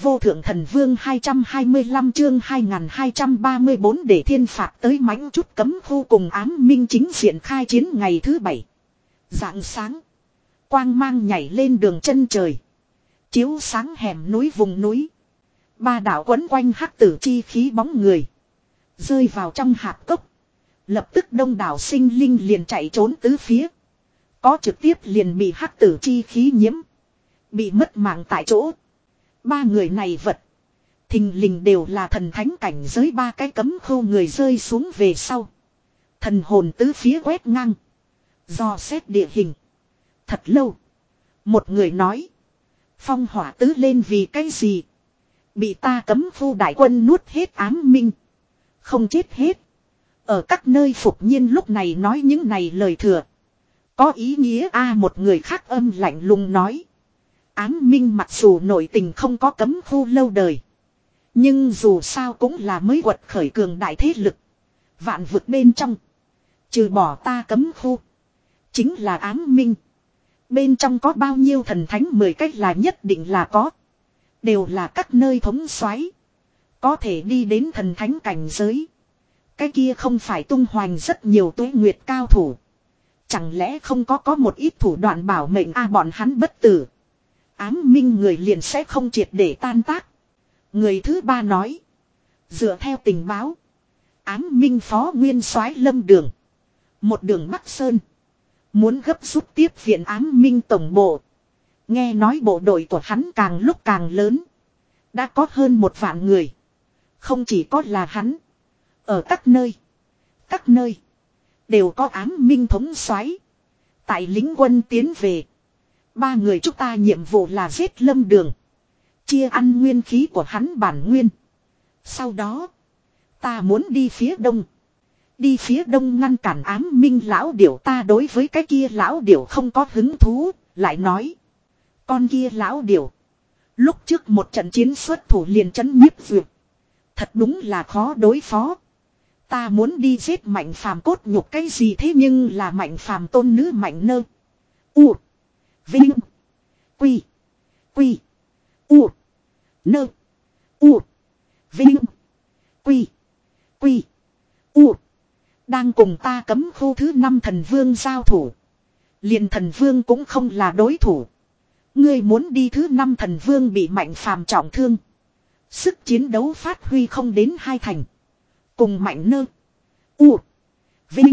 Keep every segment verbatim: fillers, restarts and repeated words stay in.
vô thượng thần vương hai trăm hai mươi lăm chương hai nghìn hai trăm ba mươi bốn để thiên phạt tới mãnh chút cấm khu cùng ám minh chính diện khai chiến ngày thứ bảy. Rạng sáng. Quang mang nhảy lên đường chân trời. Chiếu sáng hẻm núi vùng núi. Ba đạo quấn quanh hắc tử chi khí bóng người. Rơi vào trong hạp cốc. Lập tức đông đảo sinh linh liền chạy trốn tứ phía. Có trực tiếp liền bị hắc tử chi khí nhiễm. Bị mất mạng tại chỗ. Ba người này vật. Thình lình đều là thần thánh cảnh giới ba cái cấm khô người rơi xuống về sau. Thần hồn tứ phía quét ngang. Do xét địa hình. Thật lâu. Một người nói. Phong hỏa tứ lên vì cái gì? Bị ta cấm phu đại quân nuốt hết ám minh. Không chết hết. Ở các nơi phục nhiên lúc này nói những này lời thừa. Có ý nghĩa a một người khác âm lạnh lùng nói. Ám minh mặc dù nội tình không có cấm khu lâu đời. Nhưng dù sao cũng là mới quật khởi cường đại thế lực. Vạn vực bên trong. Trừ bỏ ta cấm khu. Chính là ám minh. Bên trong có bao nhiêu thần thánh mười cách là nhất định là có. Đều là các nơi thống soái. Có thể đi đến thần thánh cảnh giới. Cái kia không phải tung hoành rất nhiều tuế nguyệt cao thủ. Chẳng lẽ không có có một ít thủ đoạn bảo mệnh a bọn hắn bất tử. Ám minh người liền sẽ không triệt để tan tác. Người thứ ba nói. Dựa theo tình báo. Ám minh phó nguyên soái Lâm Đường. Một đường Bắc Sơn. Muốn gấp rút tiếp viện ám minh tổng bộ. Nghe nói bộ đội của hắn càng lúc càng lớn. Đã có hơn một vạn người. Không chỉ có là hắn. Ở các nơi. Các nơi. Đều có ám minh thống soái. Tại lính quân tiến về. Ba người chúng ta nhiệm vụ là giết Lâm Đường. Chia ăn nguyên khí của hắn bản nguyên. Sau đó. Ta muốn đi phía đông. Đi phía đông ngăn cản ám minh lão điểu ta đối với cái kia lão điểu không có hứng thú. Lại nói. Con kia lão điểu. Lúc trước một trận chiến xuất thủ liền chấn nhiếp vượt. Thật đúng là khó đối phó. Ta muốn đi giết mạnh phàm cốt nhục cái gì thế nhưng là mạnh phàm tôn nữ mạnh nơ. U. Vinh. Quy. Quy. U. Nơ. U. Vinh. Quy. Quy. U. Đang cùng ta cấm khu thứ năm thần vương giao thủ. Liền thần vương cũng không là đối thủ. Ngươi muốn đi thứ năm thần vương bị mạnh phàm trọng thương. Sức chiến đấu phát huy không đến hai thành. Cùng mạnh nơ. U. Vinh.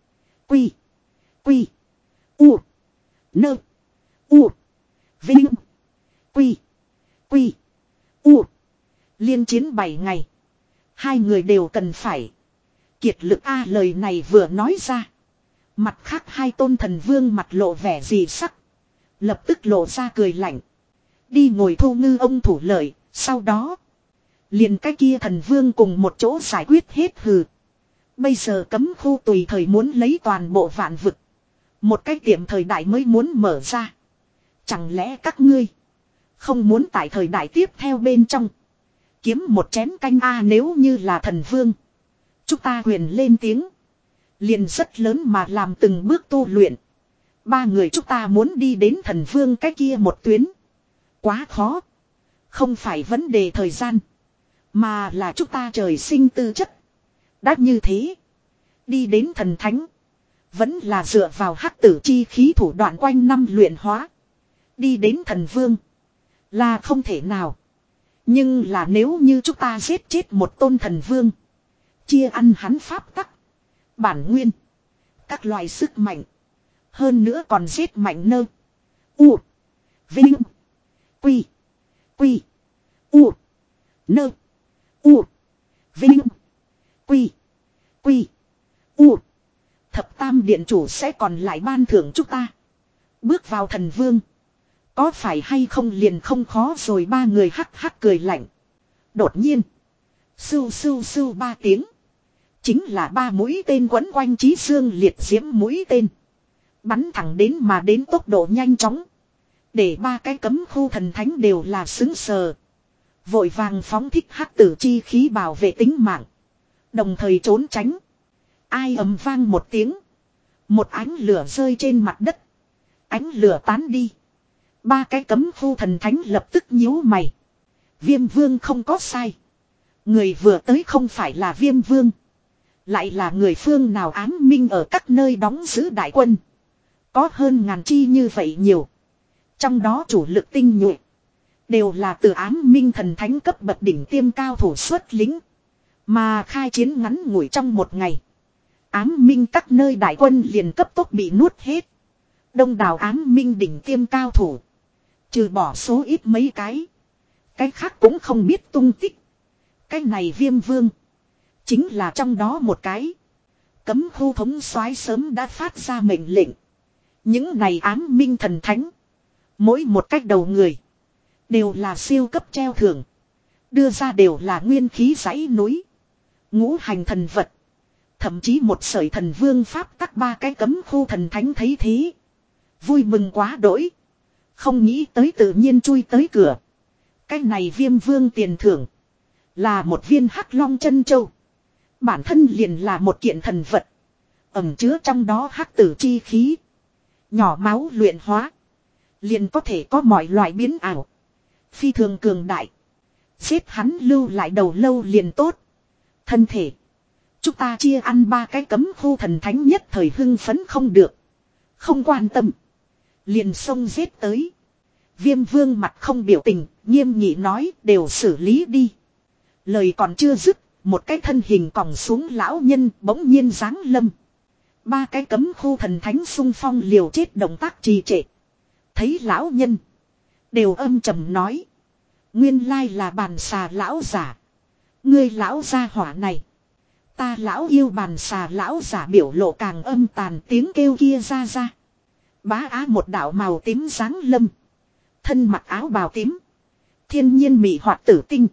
Quy. Quy. U. Nơ. U. Vinh. Quy. Quy. U. Liên chiến bảy ngày. Hai người đều cần phải. Kiệt lực A lời này vừa nói ra. Mặt khác hai tôn thần vương mặt lộ vẻ gì sắc. Lập tức lộ ra cười lạnh. Đi ngồi thu ngư ông thủ lợi. Sau đó. Liền cái kia thần vương cùng một chỗ giải quyết hết hừ. Bây giờ cấm khu tùy thời muốn lấy toàn bộ vạn vực. Một cái tiệm thời đại mới muốn mở ra. Chẳng lẽ các ngươi không muốn tại thời đại tiếp theo bên trong kiếm một chén canh a nếu như là thần vương. Chúng ta quyền lên tiếng. Liền rất lớn mà làm từng bước tu luyện. Ba người chúng ta muốn đi đến thần vương cái kia một tuyến. Quá khó. Không phải vấn đề thời gian. Mà là chúng ta trời sinh tư chất. Đã như thế. Đi đến thần thánh. Vẫn là dựa vào hắc tử chi khí thủ đoạn quanh năm luyện hóa. Đi đến thần vương. Là không thể nào. Nhưng là nếu như chúng ta giết chết một tôn thần vương. Chia ăn hắn pháp tắc. Bản nguyên. Các loại sức mạnh. Hơn nữa còn giết mạnh nơ. U. Vinh. Quy. Quy. U. Nơ. U. Vinh. Quy. Quy. U. Thập tam điện chủ sẽ còn lại ban thưởng chúng ta. Bước vào thần vương. Có phải hay không liền không khó rồi ba người hắc hắc cười lạnh. Đột nhiên. Sưu sưu sưu ba tiếng. Chính là ba mũi tên quấn quanh chí xương liệt diễm mũi tên. Bắn thẳng đến mà đến tốc độ nhanh chóng. Để ba cái cấm khu thần thánh đều là xứng sờ. Vội vàng phóng thích hắc tử chi khí bảo vệ tính mạng. Đồng thời trốn tránh. Ai ầm vang một tiếng. Một ánh lửa rơi trên mặt đất. Ánh lửa tán đi. Ba cái cấm khu thần thánh lập tức nhíu mày. Viêm vương không có sai. Người vừa tới không phải là viêm vương. Lại là người phương nào ám minh ở các nơi đóng giữ đại quân. Có hơn ngàn chi như vậy nhiều. Trong đó chủ lực tinh nhuệ. Đều là từ ám minh thần thánh cấp bậc đỉnh tiêm cao thủ xuất lính. Mà khai chiến ngắn ngủi trong một ngày. Ám minh các nơi đại quân liền cấp tốc bị nuốt hết. Đông đảo ám minh đỉnh tiêm cao thủ. Trừ bỏ số ít mấy cái. Cái khác cũng không biết tung tích. Cái này viêm vương. Chính là trong đó một cái. Cấm khu thống soái sớm đã phát ra mệnh lệnh. Những này ám minh thần thánh. Mỗi một cách đầu người. Đều là siêu cấp treo thưởng. Đưa ra đều là nguyên khí dãy núi. Ngũ hành thần vật. Thậm chí một sợi thần vương pháp các ba cái cấm khu thần thánh thấy thế. Vui mừng quá đỗi. Không nghĩ tới tự nhiên chui tới cửa. Cái này viêm vương tiền thưởng. Là một viên hắc long chân châu. Bản thân liền là một kiện thần vật. Ẩm chứa trong đó hắc tử chi khí. Nhỏ máu luyện hóa. Liền có thể có mọi loại biến ảo. Phi thường cường đại. Giết hắn lưu lại đầu lâu liền tốt. Thân thể. Chúng ta chia ăn ba cái cấm khu thần thánh nhất thời hưng phấn không được. Không quan tâm. Liền xông giết tới. Viêm vương mặt không biểu tình. Nghiêm nghị nói đều xử lý đi. Lời còn chưa dứt. Một cái thân hình còng xuống lão nhân bỗng nhiên giáng lâm. Ba cái cấm khu thần thánh xung phong liều chết động tác trì trệ. Thấy lão nhân. Đều âm trầm nói. Nguyên lai là bàn xà lão giả. Ngươi lão gia hỏa này. Ta lão yêu bàn xà lão giả biểu lộ càng âm tàn tiếng kêu kia ra ra. Bá á một đạo màu tím giáng lâm. Thân mặc áo bào tím. Thiên nhiên mị hoạt tử tinh.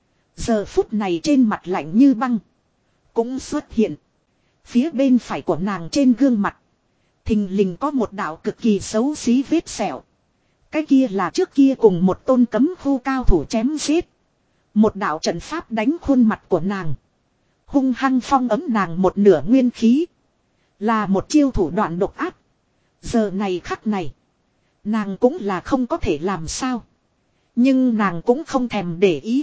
Giờ phút này trên mặt lạnh như băng. Cũng xuất hiện. Phía bên phải của nàng trên gương mặt. Thình lình có một đạo cực kỳ xấu xí vết sẹo. Cái kia là trước kia cùng một tôn cấm khu cao thủ chém giết. Một đạo trận pháp đánh khuôn mặt của nàng. Hung hăng phong ấm nàng một nửa nguyên khí. Là một chiêu thủ đoạn độc ác. Giờ này khắc này. Nàng cũng là không có thể làm sao. Nhưng nàng cũng không thèm để ý.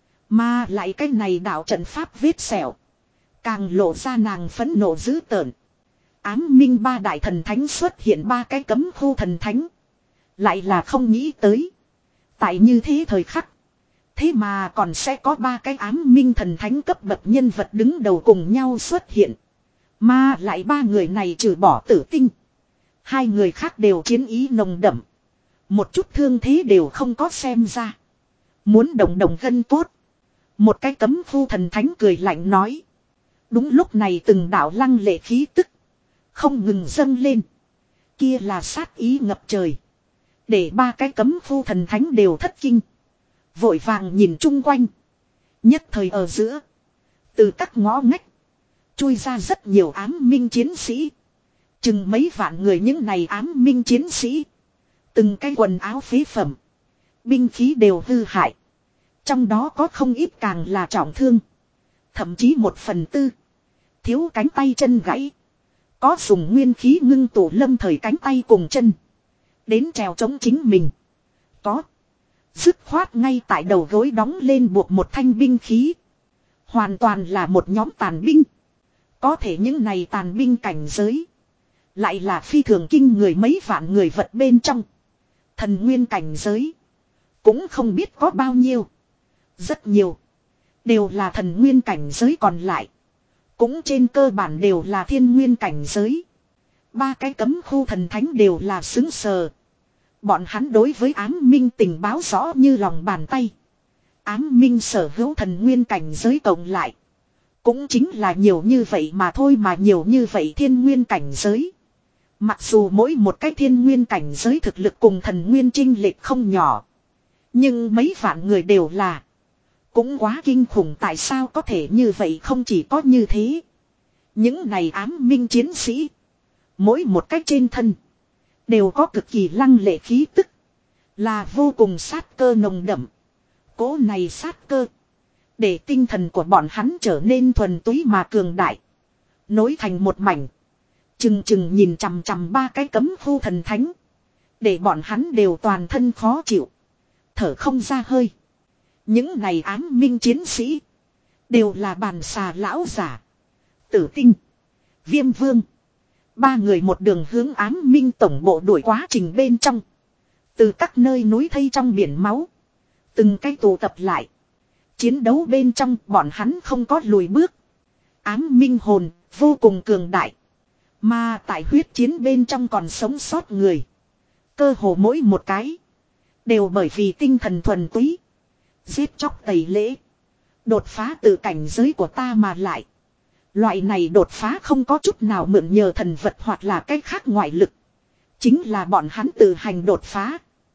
Mà lại cái này đạo trận pháp vết sẹo. Càng lộ ra nàng phẫn nộ dữ tợn. Ám minh ba đại thần thánh xuất hiện ba cái cấm khu thần thánh. Lại là không nghĩ tới. Tại như thế thời khắc. Thế mà còn sẽ có ba cái ám minh thần thánh cấp bậc nhân vật đứng đầu cùng nhau xuất hiện. Mà lại ba người này trừ bỏ tử tinh. Hai người khác đều chiến ý nồng đậm. Một chút thương thế đều không có xem ra. Muốn đồng đồng gân cốt. Một cái cấm khu thần thánh cười lạnh nói. Đúng lúc này từng đạo lăng lệ khí tức. Không ngừng dâng lên. Kia là sát ý ngập trời. Để ba cái cấm khu thần thánh đều thất kinh. Vội vàng nhìn chung quanh. Nhất thời ở giữa. Từ các ngõ ngách. Chui ra rất nhiều ám minh chiến sĩ. Chừng mấy vạn người những này ám minh chiến sĩ. Từng cái quần áo phế phẩm. Binh khí đều hư hại. Trong đó có không ít càng là trọng thương. Thậm chí một phần tư. Thiếu cánh tay chân gãy. Có dùng nguyên khí ngưng tụ lâm thời cánh tay cùng chân. Đến trèo chống chính mình. Có. Dứt khoát ngay tại đầu gối đóng lên buộc một thanh binh khí. Hoàn toàn là một nhóm tàn binh. Có thể những này tàn binh cảnh giới. Lại là phi thường kinh người mấy vạn người vật bên trong. Thần nguyên cảnh giới. Cũng không biết có bao nhiêu. Rất nhiều. Đều là thần nguyên cảnh giới còn lại. Cũng trên cơ bản đều là thiên nguyên cảnh giới. Ba cái cấm khu thần thánh đều là xứng sờ. Bọn hắn đối với ám minh tình báo rõ như lòng bàn tay. Ám minh sở hữu thần nguyên cảnh giới cộng lại. Cũng chính là nhiều như vậy mà thôi mà nhiều như vậy thiên nguyên cảnh giới. Mặc dù mỗi một cái thiên nguyên cảnh giới thực lực cùng thần nguyên chênh lệch không nhỏ. Nhưng mấy vạn người đều là. Cũng quá kinh khủng tại sao có thể như vậy không chỉ có như thế. Những này ám minh chiến sĩ. Mỗi một cách trên thân. Đều có cực kỳ lăng lệ khí tức. Là vô cùng sát cơ nồng đậm. Cố này sát cơ. Để tinh thần của bọn hắn trở nên thuần túy mà cường đại. Nối thành một mảnh. Chừng chừng nhìn chằm chằm ba cái cấm khu thần thánh. Để bọn hắn đều toàn thân khó chịu. Thở không ra hơi. Những này ám minh chiến sĩ. Đều là bàn xà lão giả. Tử tinh. Viêm vương. Ba người một đường hướng ám minh tổng bộ đuổi quá trình bên trong. Từ các nơi núi thây trong biển máu. Từng cái tụ tập lại. Chiến đấu bên trong bọn hắn không có lùi bước. Ám minh hồn vô cùng cường đại. Mà tại huyết chiến bên trong còn sống sót người. Cơ hồ mỗi một cái. Đều bởi vì tinh thần thuần túy. Giết chóc tẩy lễ. Đột phá từ cảnh giới của ta mà lại. Loại này đột phá không có chút nào mượn nhờ thần vật hoặc là cách khác ngoại lực. Chính là bọn hắn tự hành đột phá.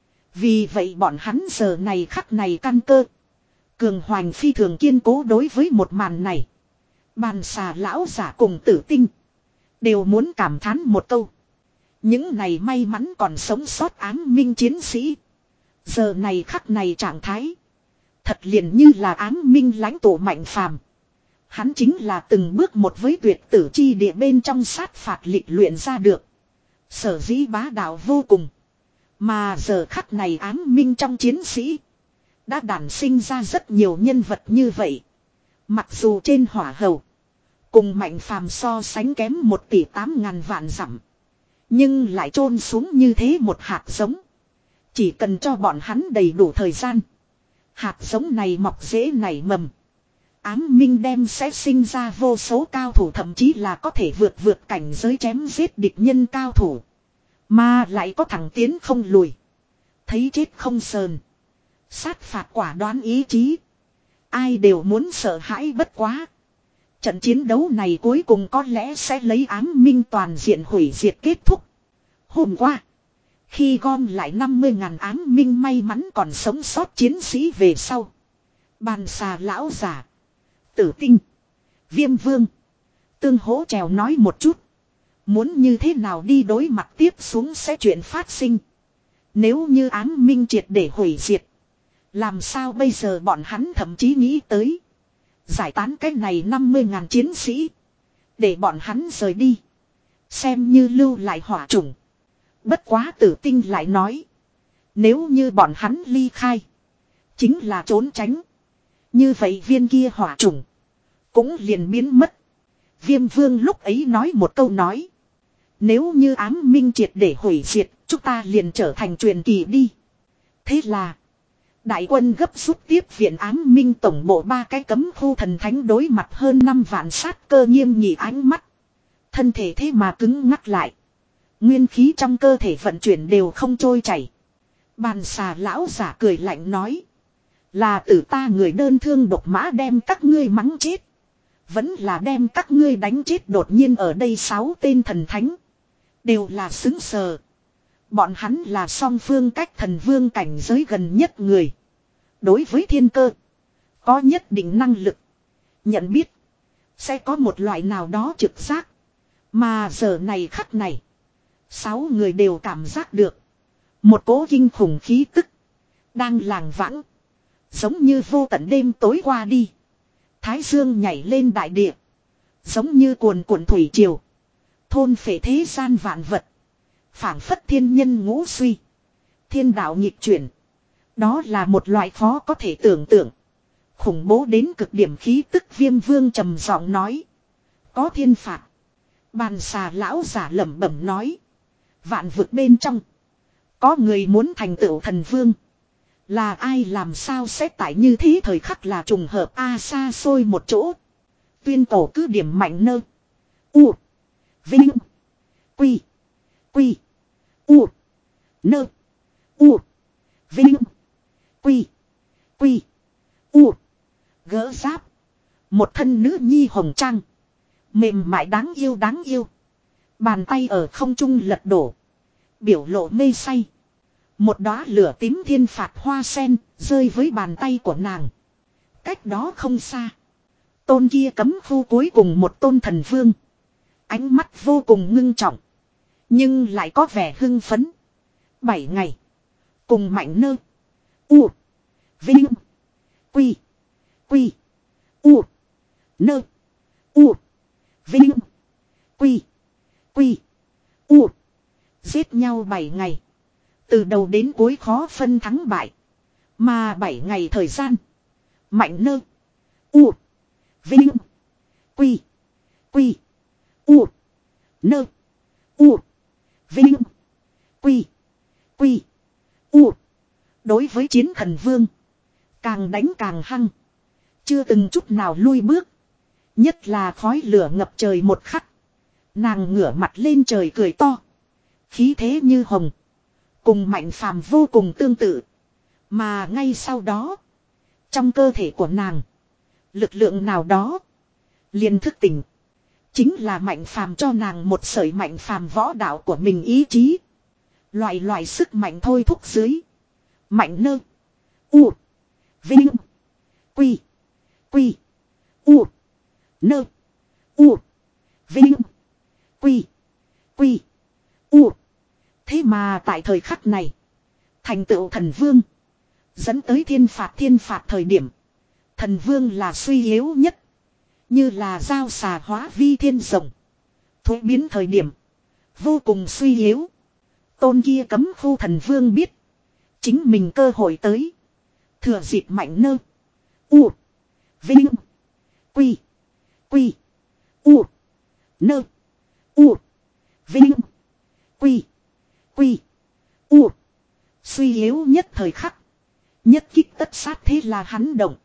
Vì vậy bọn hắn giờ này khắc này căn cơ. Cường hoành phi thường kiên cố đối với một màn này. Bàn xà lão giả cùng tử tinh. Đều muốn cảm thán một câu. Những này may mắn còn sống sót ám minh chiến sĩ. Giờ này khắc này trạng thái. Thật liền như là ám minh lãnh tụ Mạnh Phàm. Hắn chính là từng bước một với tuyệt tử chi địa bên trong sát phạt lịch luyện ra được. Sở dĩ bá đạo vô cùng. Mà giờ khắc này ám minh trong chiến sĩ. Đã đản sinh ra rất nhiều nhân vật như vậy. Mặc dù trên hỏa hầu. Cùng Mạnh Phàm so sánh kém một tỷ tám ngàn vạn dặm. Nhưng lại chôn xuống như thế một hạt giống. Chỉ cần cho bọn hắn đầy đủ thời gian. Hạt giống này mọc rễ nảy mầm. Ám minh đem sẽ sinh ra vô số cao thủ, thậm chí là có thể vượt vượt cảnh giới chém giết địch nhân cao thủ. Mà lại có thẳng tiến không lùi. Thấy chết không sờn. Sát phạt quả đoán ý chí. Ai đều muốn sợ hãi bất quá. Trận chiến đấu này cuối cùng có lẽ sẽ lấy ám minh toàn diện hủy diệt kết thúc. Hôm qua. Khi gom lại năm mươi ngàn ám minh may mắn còn sống sót chiến sĩ về sau. Bàn xà lão giả. Tử tinh. Viêm vương. Tương hỗ trèo nói một chút. Muốn như thế nào đi đối mặt tiếp xuống sẽ chuyện phát sinh. Nếu như ám minh triệt để hủy diệt. Làm sao bây giờ bọn hắn thậm chí nghĩ tới. Giải tán cái này năm mươi ngàn chiến sĩ. Để bọn hắn rời đi. Xem như lưu lại hỏa chủng. Bất quá tử tinh lại nói. Nếu như bọn hắn ly khai. Chính là trốn tránh. Như vậy viên kia hỏa chủng. Cũng liền biến mất. Viêm vương lúc ấy nói một câu nói. Nếu như ám minh triệt để hủy diệt. Chúng ta liền trở thành truyền kỳ đi. Thế là. Đại quân gấp rút tiếp viện ám minh tổng bộ ba cái cấm khu thần thánh đối mặt hơn năm vạn sát cơ nghiêm nghị ánh mắt. Thân thể thế mà cứng ngắc lại. Nguyên khí trong cơ thể vận chuyển đều không trôi chảy. Bàn xà lão giả cười lạnh nói. Là tử ta người đơn thương độc mã đem các ngươi mắng chết. Vẫn là đem các ngươi đánh chết đột nhiên ở đây sáu tên thần thánh. Đều là xứng sờ. Bọn hắn là song phương cách thần vương cảnh giới gần nhất người. Đối với thiên cơ. Có nhất định năng lực. Nhận biết. Sẽ có một loại nào đó trực giác. Mà giờ này khắc này. Sáu người đều cảm giác được. Một cỗ kinh khủng khí tức. Đang làng vãng. Giống như vô tận đêm tối qua đi. Thái dương nhảy lên đại địa. Giống như cuồn cuộn thủy triều. Thôn phệ thế gian vạn vật. Phảng phất thiên nhân ngũ suy. Thiên đạo nghịch chuyển. Đó là một loại khó có thể tưởng tượng. Khủng bố đến cực điểm khí tức Viêm vương trầm giọng nói. Có thiên phạt. Bàn xà lão giả lẩm bẩm nói. Vạn vực bên trong. Có người muốn thành tựu thần vương. Là ai làm sao sẽ tại như thế thời khắc là trùng hợp a xa xôi một chỗ. Tuyên cổ cứ điểm mạnh nơ. U. Vinh. Quy. Quy. U. Nơ. U. Vinh. Quy. Quy. U. Gỡ giáp. Một thân nữ nhi hồng trang. Mềm mại đáng yêu đáng yêu. Bàn tay ở không trung lật đổ. Biểu lộ mê say. Một đóa lửa tím thiên phạt hoa sen rơi với bàn tay của nàng. Cách đó không xa. Tôn kia cấm khu cuối cùng một tôn thần vương. Ánh mắt vô cùng ngưng trọng. Nhưng lại có vẻ hưng phấn. Bảy ngày. Cùng mạnh nơ. U. Vinh. Quy. Quy. U. Nơ. U. Vinh. Quy. Quy. U. Giết nhau bảy ngày. Từ đầu đến cuối khó phân thắng bại. Mà bảy ngày thời gian. Mạnh nơ. U. Vinh. Quy. Quy. U. Nơ. U. Vinh. Quy. Quy. U. Đối với chiến thần vương. Càng đánh càng hăng. Chưa từng chút nào lui bước. Nhất là khói lửa ngập trời một khắc. Nàng ngửa mặt lên trời cười to. Khí thế như hồng. Cùng Mạnh Phàm vô cùng tương tự. Mà ngay sau đó. Trong cơ thể của nàng. Lực lượng nào đó. Liền thức tỉnh. Chính là Mạnh Phàm cho nàng một sợi Mạnh Phàm võ đạo của mình ý chí. Loại loại sức mạnh thôi thúc dưới. Mạnh nơ. U. Vinh. Quy. Quy. U. Nơ. U. Vinh. Quy. Quy. U. Thế mà tại thời khắc này. Thành tựu thần vương. Dẫn tới thiên phạt thiên phạt thời điểm. Thần vương là suy yếu nhất. Như là dao xà hóa vi thiên rồng. Thuế biến thời điểm. Vô cùng suy yếu. Tôn kia cấm khu thần vương biết. Chính mình cơ hội tới. Thừa dịp mạnh nơ. U. Vinh. Quy. Quy. U. Nơ. U. Vinh. Quy. Quy. U. Suy yếu nhất thời khắc. Nhất kích tất sát thế là hắn động.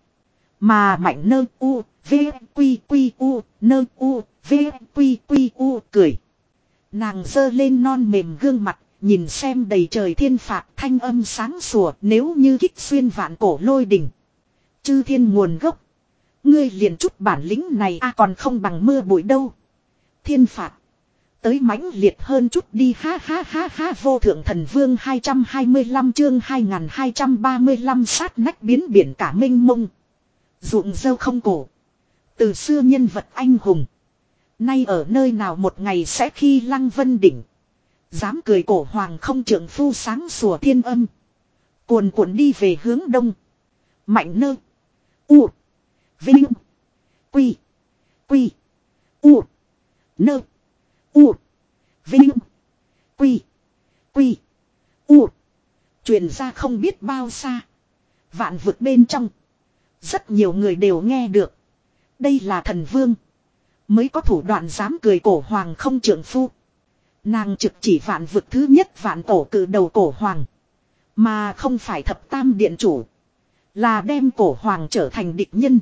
Mà mạnh nơ u. V. Quy. Quy. U. Nơ. U. V. Quy. Quy. U. Cười. Nàng giơ lên non mềm gương mặt. Nhìn xem đầy trời thiên phạt thanh âm sáng sủa. Nếu như kích xuyên vạn cổ lôi đỉnh. Chư thiên nguồn gốc. Ngươi liền chút bản lĩnh này a à, còn không bằng mưa bụi đâu. Thiên phạt. Tới mãnh liệt hơn chút đi ha ha ha ha. Vô thượng thần vương hai trăm hai mươi lăm chương hai nghìn hai trăm ba mươi lăm sát nách biến biển cả mênh mông. Ruộng dâu không cổ. Từ xưa nhân vật anh hùng. Nay ở nơi nào một ngày sẽ khi lăng vân đỉnh. Dám cười cổ hoàng không trượng phu sáng sủa thiên âm. Cuồn cuộn đi về hướng đông. Mạnh nơ. U. Vinh. Quy. Quy. U. Nơ. U. Vinh. Quy. Quy. U. Truyền ra không biết bao xa. Vạn vực bên trong. Rất nhiều người đều nghe được. Đây là thần vương. Mới có thủ đoạn dám cười cổ hoàng không trượng phu. Nàng trực chỉ vạn vực thứ nhất vạn cổ cử đầu cổ hoàng. Mà không phải thập tam điện chủ. Là đem cổ hoàng trở thành địch nhân.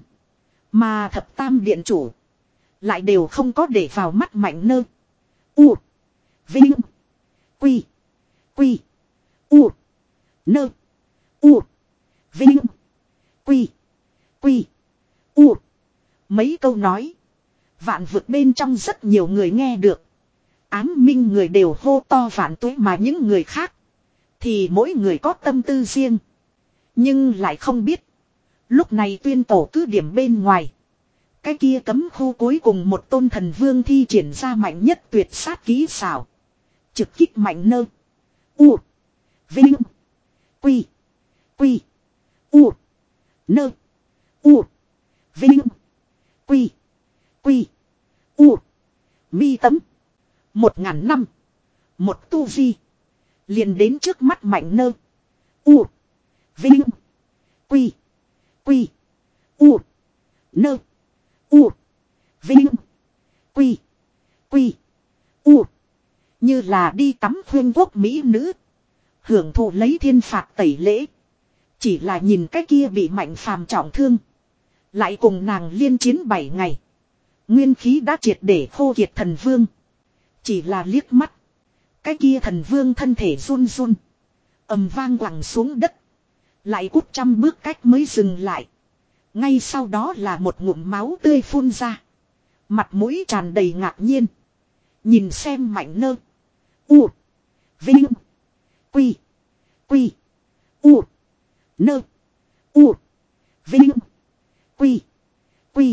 Mà thập tam điện chủ. Lại đều không có để vào mắt mạnh nơ. U. Vinh. Quy. Quy. U. Nơ. U. Vinh. Quy. Quy. U. Mấy câu nói. Vạn vực bên trong rất nhiều người nghe được. Ám minh người đều hô to vạn tuế mà những người khác. Thì mỗi người có tâm tư riêng. Nhưng lại không biết. Lúc này tuyên tổ cứ điểm bên ngoài. Cái kia cấm khu cuối cùng một tôn thần vương thi triển ra mạnh nhất tuyệt sát kỹ xảo. Trực kích mạnh nơ. U. Vinh. Quy. Quy. U. Nơ. U. Vinh. Quy. Quy. U. Mi tấm. Một ngàn năm. Một tu vi. Liền đến trước mắt mạnh nơ. U. Vinh. Quy. Quy. U. Nơ. U. Vinh. Quy. Quy. U. Như là đi tắm khuyên quốc mỹ nữ. Hưởng thụ lấy thiên phạt tẩy lễ. Chỉ là nhìn cái kia bị Mạnh Phàm trọng thương. Lại cùng nàng liên chiến bảy ngày. Nguyên khí đã triệt để khô kiệt thần vương. Chỉ là liếc mắt. Cái kia thần vương thân thể run run. Ầm vang quẳng xuống đất. Lại cút trăm bước cách mới dừng lại. Ngay sau đó là một ngụm máu tươi phun ra. Mặt mũi tràn đầy ngạc nhiên. Nhìn xem mạnh nơ. U. Vinh. Quy. Quy. U. Nơ. U. Vinh. Quy. Quy.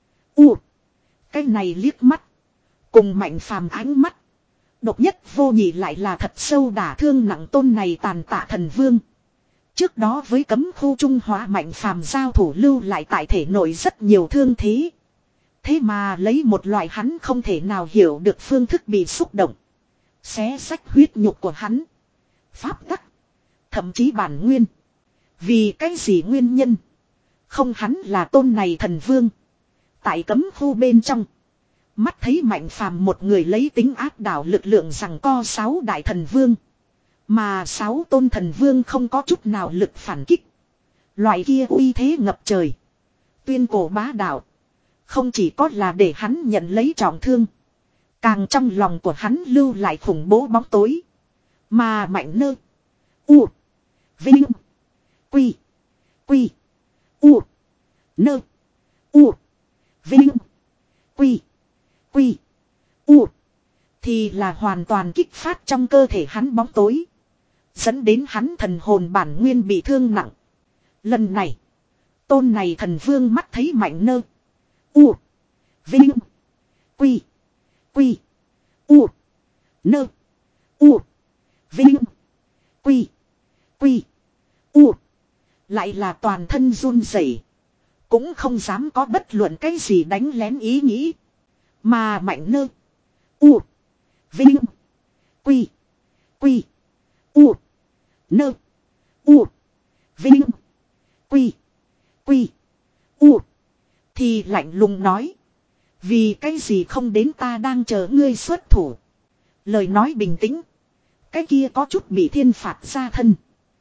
U. Cái này liếc mắt. Cùng Mạnh Phàm ánh mắt. Độc nhất vô nhị lại là thật sâu đả thương nặng tôn này tàn tạ thần vương. Trước đó với cấm khu trung hóa Mạnh Phàm giao thủ lưu lại tại thể nội rất nhiều thương thế. Thế mà lấy một loại hắn không thể nào hiểu được phương thức bị xúc động. Xé rách huyết nhục của hắn. Pháp tắc. Thậm chí bản nguyên. Vì cái gì nguyên nhân. Không hắn là tôn này thần vương. Tại cấm khu bên trong. Mắt thấy Mạnh Phàm một người lấy tính áp đảo lực lượng rằng co sáu đại thần vương. Mà sáu tôn thần vương không có chút nào lực phản kích. Loại kia uy thế ngập trời. Tuyên cổ bá đạo. Không chỉ có là để hắn nhận lấy trọng thương. Càng trong lòng của hắn lưu lại khủng bố bóng tối. Mà Mạnh Nơ. U. Vinh. Quy. Quy. U. Nơ. U. Vinh. Quy. Quy. U. Thì là hoàn toàn kích phát trong cơ thể hắn bóng tối. Dẫn đến hắn thần hồn bản nguyên bị thương nặng. Lần này. Tôn này thần vương mắt thấy Mạnh Nơ. U. Vinh. Quy. Quy. U. Nơ. U. Vinh. Quy. Quy. U. Lại là toàn thân run rẩy, cũng không dám có bất luận cái gì đánh lén ý nghĩ. Mà Mạnh Nơ. U. Vinh. Quy. Quy. U. Nơ. U. Vinh. Quy. Quy. U. Thì lạnh lùng nói. Vì cái gì không đến, ta đang chờ ngươi xuất thủ. Lời nói bình tĩnh. Cái kia có chút bị thiên phạt ra thân.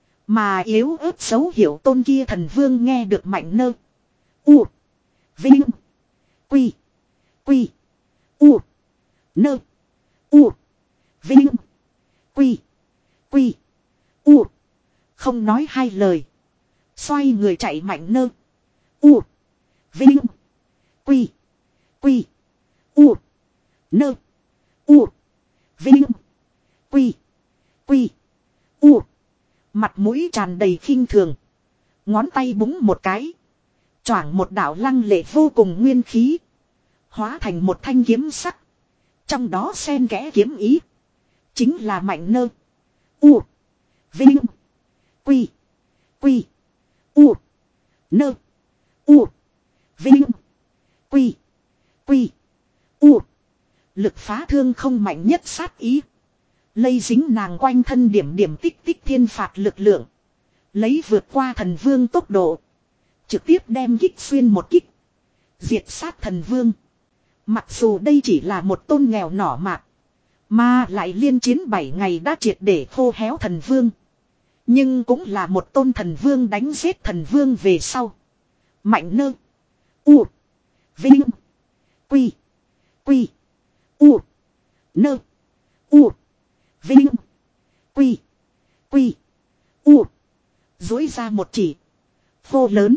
Mà yếu ớt xấu hiểu tôn kia thần vương nghe được Mạnh Nơ. U. Vinh. Quy. Quy. U. Nơ. U. Vinh. Quy. Quy. U. Không nói hai lời. Xoay người chạy Mạnh Nơ. U. Vinh. Quy. Quy. U. Nơ. U. Vinh. Quy. Quy. U. Mặt mũi tràn đầy khinh thường. Ngón tay búng một cái. Choảng một đạo lăng lệ vô cùng nguyên khí. Hóa thành một thanh kiếm sắc. Trong đó xen kẽ kiếm ý. Chính là Mạnh Nơ. U. Vinh. Quy. Quy. U. Nơ. U. Vinh. Quy. Quy. U. Lực phá thương không mạnh nhất sát ý. Lây dính nàng quanh thân điểm điểm tích tích thiên phạt lực lượng. Lấy vượt qua thần vương tốc độ. Trực tiếp đem kích xuyên một kích. Diệt sát thần vương. Mặc dù đây chỉ là một tôn nghèo nỏ mạc. Mà lại liên chiến bảy ngày đã triệt để khô héo thần vương. Nhưng cũng là một tôn thần vương đánh giết thần vương về sau. Mạnh Nơ. U. Vinh. Quy. Quy. U. Nơ. U. Vinh. Quy. Quy. U. Dối ra một chỉ. Phô lớn.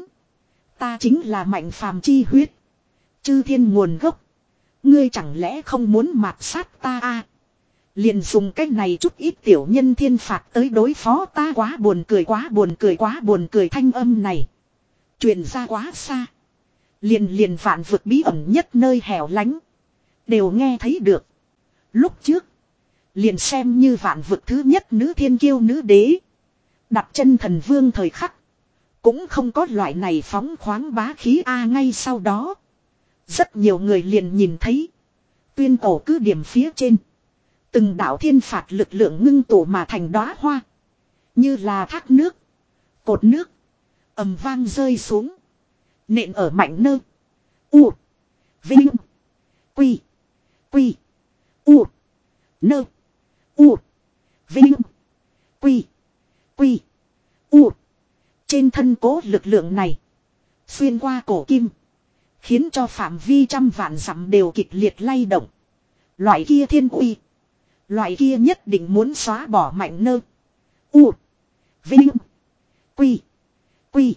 Ta chính là Mạnh Phàm chi huyết. Chư thiên nguồn gốc. Ngươi chẳng lẽ không muốn mạt sát ta à? Liền dùng cách này chút ít tiểu nhân thiên phạt tới đối phó ta, quá buồn cười quá buồn cười quá buồn cười. Thanh âm này truyền ra quá xa. Liền liền vạn vực bí ẩn nhất nơi hẻo lánh đều nghe thấy được. Lúc trước liền xem như vạn vực thứ nhất nữ thiên kiêu nữ đế đặt chân thần vương thời khắc cũng không có loại này phóng khoáng bá khí a. Ngay sau đó rất nhiều người liền nhìn thấy tuyên cổ cứ điểm phía trên từng đạo thiên phạt lực lượng ngưng tụ mà thành đóa hoa, như là thác nước, cột nước ầm vang rơi xuống, nện ở Mạnh Nơ. U. Vinh. Quy. Quy. U. Nơ. U. Vinh. Quy. Quy. U. Trên thân cố lực lượng này xuyên qua cổ kim, khiến cho phạm vi trăm vạn dặm đều kịch liệt lay động. Loại kia thiên uy, loại kia nhất định muốn xóa bỏ Mạnh Nơ. U. Vinh. Quy. Quy.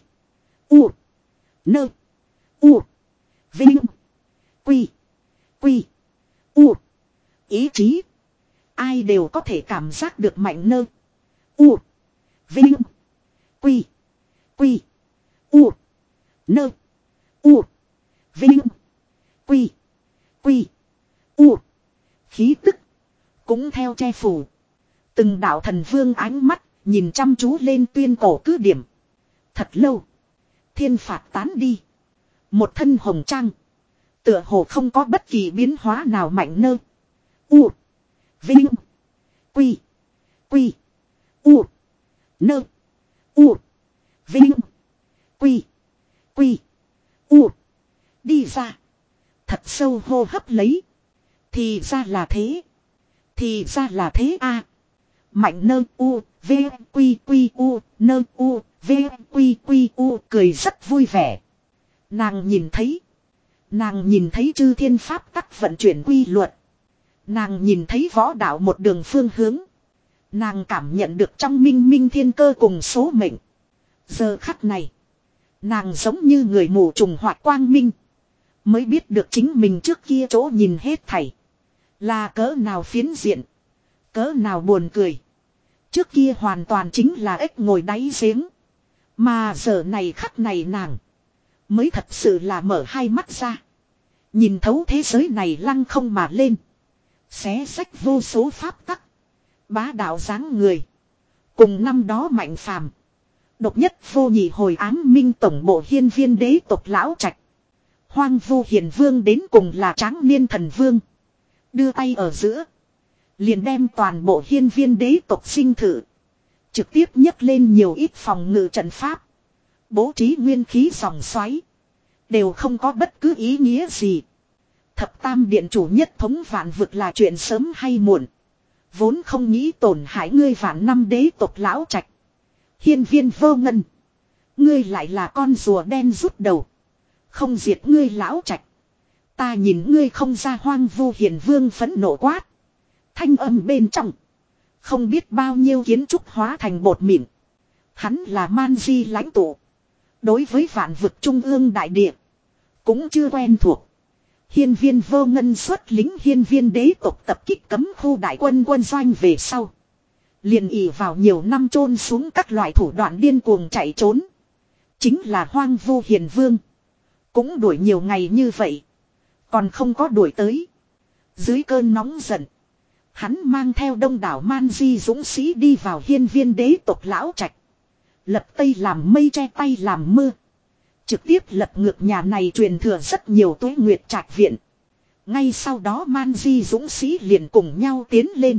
U. Nơ. U. Vinh. Quy. Quy. U. Ý chí. Ai đều có thể cảm giác được Mạnh Nơ. U. Vinh. Quy. Quy. U. Nơ. U. Vinh. Quy. Quy. U. Khí tức cũng theo che phủ. Từng đạo thần vương ánh mắt nhìn chăm chú lên tuyên cổ cứ điểm. Thật lâu. Thiên phạt tán đi. Một thân hồng trang. Tựa hồ không có bất kỳ biến hóa nào Mạnh Nơ. U. Vinh. Quy. Quy. U. Nơ. U. Vinh. Quy. Quy. U. Đi ra. Thật sâu hô hấp lấy. Thì ra là thế. Thì ra là thế a. Mạnh nơ u. V. Quy quy u. Nơ u. V. Quy quy u. Cười rất vui vẻ. Nàng nhìn thấy. Nàng nhìn thấy chư thiên pháp tắc vận chuyển quy luật. Nàng nhìn thấy võ đạo một đường phương hướng. Nàng cảm nhận được trong minh minh thiên cơ cùng số mệnh. Giờ khắc này. Nàng giống như người mù trùng hoạt quang minh. Mới biết được chính mình trước kia chỗ nhìn hết thảy. Là cỡ nào phiến diện. Cỡ nào buồn cười. Trước kia hoàn toàn chính là ếch ngồi đáy giếng. Mà giờ này khắc này nàng. Mới thật sự là mở hai mắt ra. Nhìn thấu thế giới này lăng không mà lên. Xé sách vô số pháp tắc. Bá đạo dáng người. Cùng năm đó mạnh phàm. Độc nhất vô nhị hồi ám minh tổng bộ hiên viên đế tộc lão trạch. Hoang vu hiền vương đến cùng là tráng niên thần vương. Đưa tay ở giữa. Liền đem toàn bộ hiên viên đế tộc sinh thử. Trực tiếp nhấc lên nhiều ít phòng ngự trận pháp. Bố trí nguyên khí dòng xoáy. Đều không có bất cứ ý nghĩa gì. Thập tam điện chủ nhất thống vạn vực là chuyện sớm hay muộn. Vốn không nghĩ tổn hại ngươi vạn năm đế tộc lão trạch. Hiên viên vô ngân. Ngươi lại là con rùa đen rút đầu. Không diệt ngươi lão trạch. Ta nhìn ngươi không ra hoang vu hiền vương phẫn nộ quát. Thanh âm bên trong. Không biết bao nhiêu kiến trúc hóa thành bột mịn. Hắn là man di lãnh tụ. Đối với vạn vực trung ương đại địa. Cũng chưa quen thuộc. Hiên viên vô ngân xuất lính hiên viên đế tộc tập kích cấm khu đại quân quân doanh về sau. Liền ỉ vào nhiều năm chôn xuống các loại thủ đoạn điên cuồng chạy trốn. Chính là hoang vu hiền vương. Cũng đuổi nhiều ngày như vậy. Còn không có đuổi tới. Dưới cơn nóng giận. Hắn mang theo đông đảo man di dũng sĩ đi vào hiên viên đế tộc lão trạch. Lật tây làm mây che tay làm mưa. Trực tiếp lật ngược nhà này truyền thừa rất nhiều tuế nguyệt trạch viện. Ngay sau đó man di dũng sĩ liền cùng nhau tiến lên.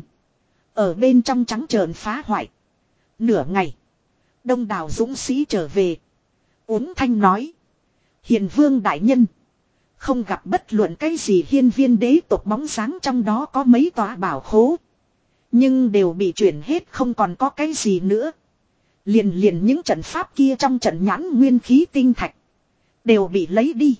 Ở bên trong trắng trợn phá hoại. Nửa ngày. Đông đảo dũng sĩ trở về. Uống thanh nói. Hiền vương đại nhân. Không gặp bất luận cái gì hiên viên đế tộc bóng sáng trong đó có mấy tòa bảo khố. Nhưng đều bị chuyển hết không còn có cái gì nữa. Liền liền những trận pháp kia trong trận nhãn nguyên khí tinh thạch. Đều bị lấy đi.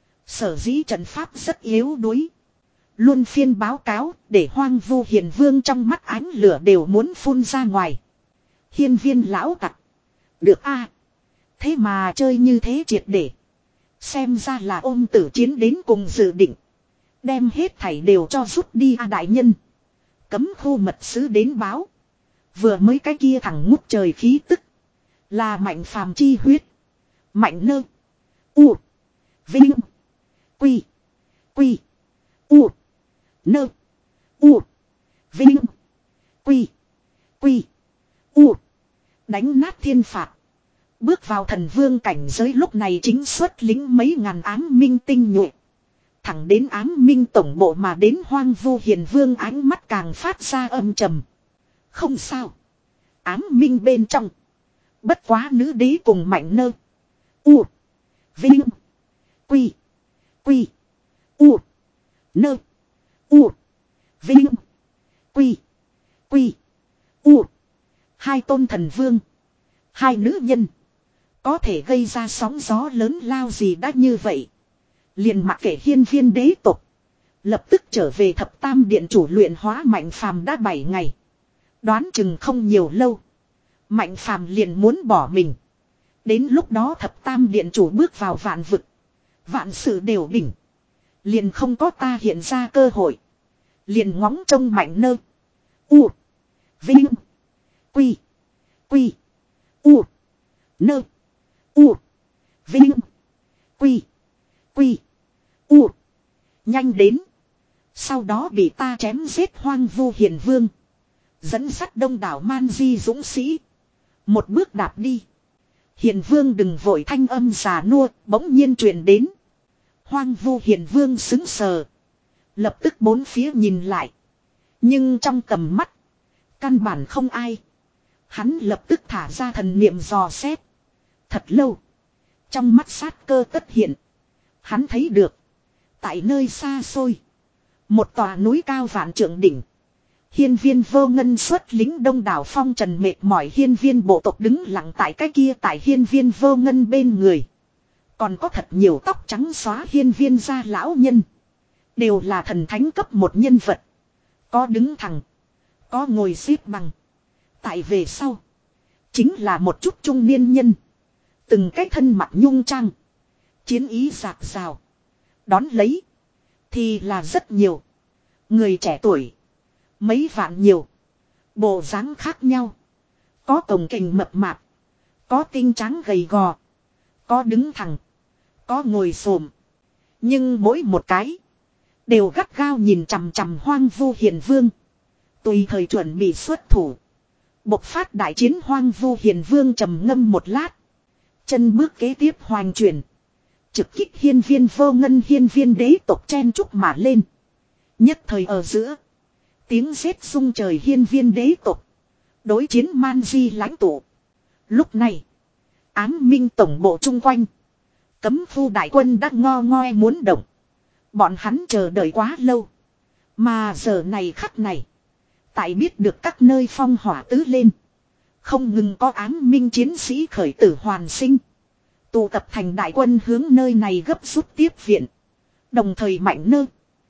Sở dĩ trận pháp rất yếu đuối. Luôn phiên báo cáo để hoang vu hiền vương trong mắt ánh lửa đều muốn phun ra ngoài. Hiên viên lão tặc. Được a. Thế mà chơi như thế triệt để. Xem ra là ôm tử chiến đến cùng dự định. Đem hết thảy đều cho rút đi a đại nhân. Cấm khu mật sứ đến báo. Vừa mới cái kia thằng ngút trời khí tức. Là mạnh phàm chi huyết. Mạnh nơ. U. Vinh. Quy. Quy. U. Nơ. U. Vinh. Quy. Quy. U. Đánh nát thiên phạt. Bước vào thần vương cảnh giới lúc này chính xuất lính mấy ngàn ám minh tinh nhuệ. Thẳng đến ám minh tổng bộ mà đến hoang vu hiền vương ánh mắt càng phát ra âm trầm. Không sao. Ám minh bên trong. Bất quá nữ đế cùng mạnh nơ. U. Vinh. Quy. Quy. U. Nơ. U. Vinh. Quy. Quy. U. Hai tôn thần vương. Hai nữ nhân. Có thể gây ra sóng gió lớn lao gì đã như vậy. Liền mặc kệ hiên viên đế tộc. Lập tức trở về thập tam điện chủ luyện hóa mạnh phàm đã bảy ngày. Đoán chừng không nhiều lâu. Mạnh phàm liền muốn bỏ mình. Đến lúc đó thập tam điện chủ bước vào vạn vực. Vạn sự đều bình. Liền không có ta hiện ra cơ hội. Liền ngóng trông mạnh nơ. U. Vinh. Quy. Quy. U. Nơ. U. Vinh. Quy. Quy. U. Nhanh đến. Sau đó bị ta chém giết hoang vu hiền vương. Dẫn sắt đông đảo man di dũng sĩ. Một bước đạp đi. Hiền vương đừng vội thanh âm già nua bỗng nhiên truyền đến. Hoang vu hiền vương xứng sờ. Lập tức bốn phía nhìn lại. Nhưng trong tầm mắt. Căn bản không ai. Hắn lập tức thả ra thần niệm dò xét. Thật lâu. Trong mắt sát cơ tất hiện. Hắn thấy được. Tại nơi xa xôi. Một tòa núi cao vạn trượng đỉnh. Hiên viên vô ngân xuất lính đông đảo phong trần mệt mỏi hiên viên bộ tộc đứng lặng tại cái kia tại hiên viên vô ngân bên người. Còn có thật nhiều tóc trắng xóa hiên viên gia lão nhân. Đều là thần thánh cấp một nhân vật. Có đứng thẳng. Có ngồi xếp bằng. Tại về sau. Chính là một chút trung niên nhân. Từng cái thân mặt nhung trang. Chiến ý rạc rào. Đón lấy. Thì là rất nhiều. Người trẻ tuổi. Mấy vạn nhiều. Bộ dáng khác nhau. Có cồng kềnh mập mạp. Có tinh trắng gầy gò. Có đứng thẳng. Có ngồi xổm. Nhưng mỗi một cái. Đều gắt gao nhìn chằm chằm Hoang Vu Hiền Vương. Tùy thời chuẩn bị xuất thủ. Bộc phát đại chiến Hoang Vu Hiền Vương trầm ngâm một lát. Chân bước kế tiếp hoành chuyển. Trực kích hiên viên vô ngân hiên viên đế tộc chen chúc mà lên. Nhất thời ở giữa. Tiếng rết rung trời hiên viên đế tộc. Đối chiến man di lãnh tụ. Lúc này. Ám minh tổng bộ chung quanh. Cấm phu đại quân đã ngo ngoe muốn động. Bọn hắn chờ đợi quá lâu. Mà giờ này khắc này. Tại biết được các nơi phong hỏa tứ lên. Không ngừng có ám minh chiến sĩ khởi tử hoàn sinh. Tụ tập thành đại quân hướng nơi này gấp rút tiếp viện. Đồng thời mạnh nơ.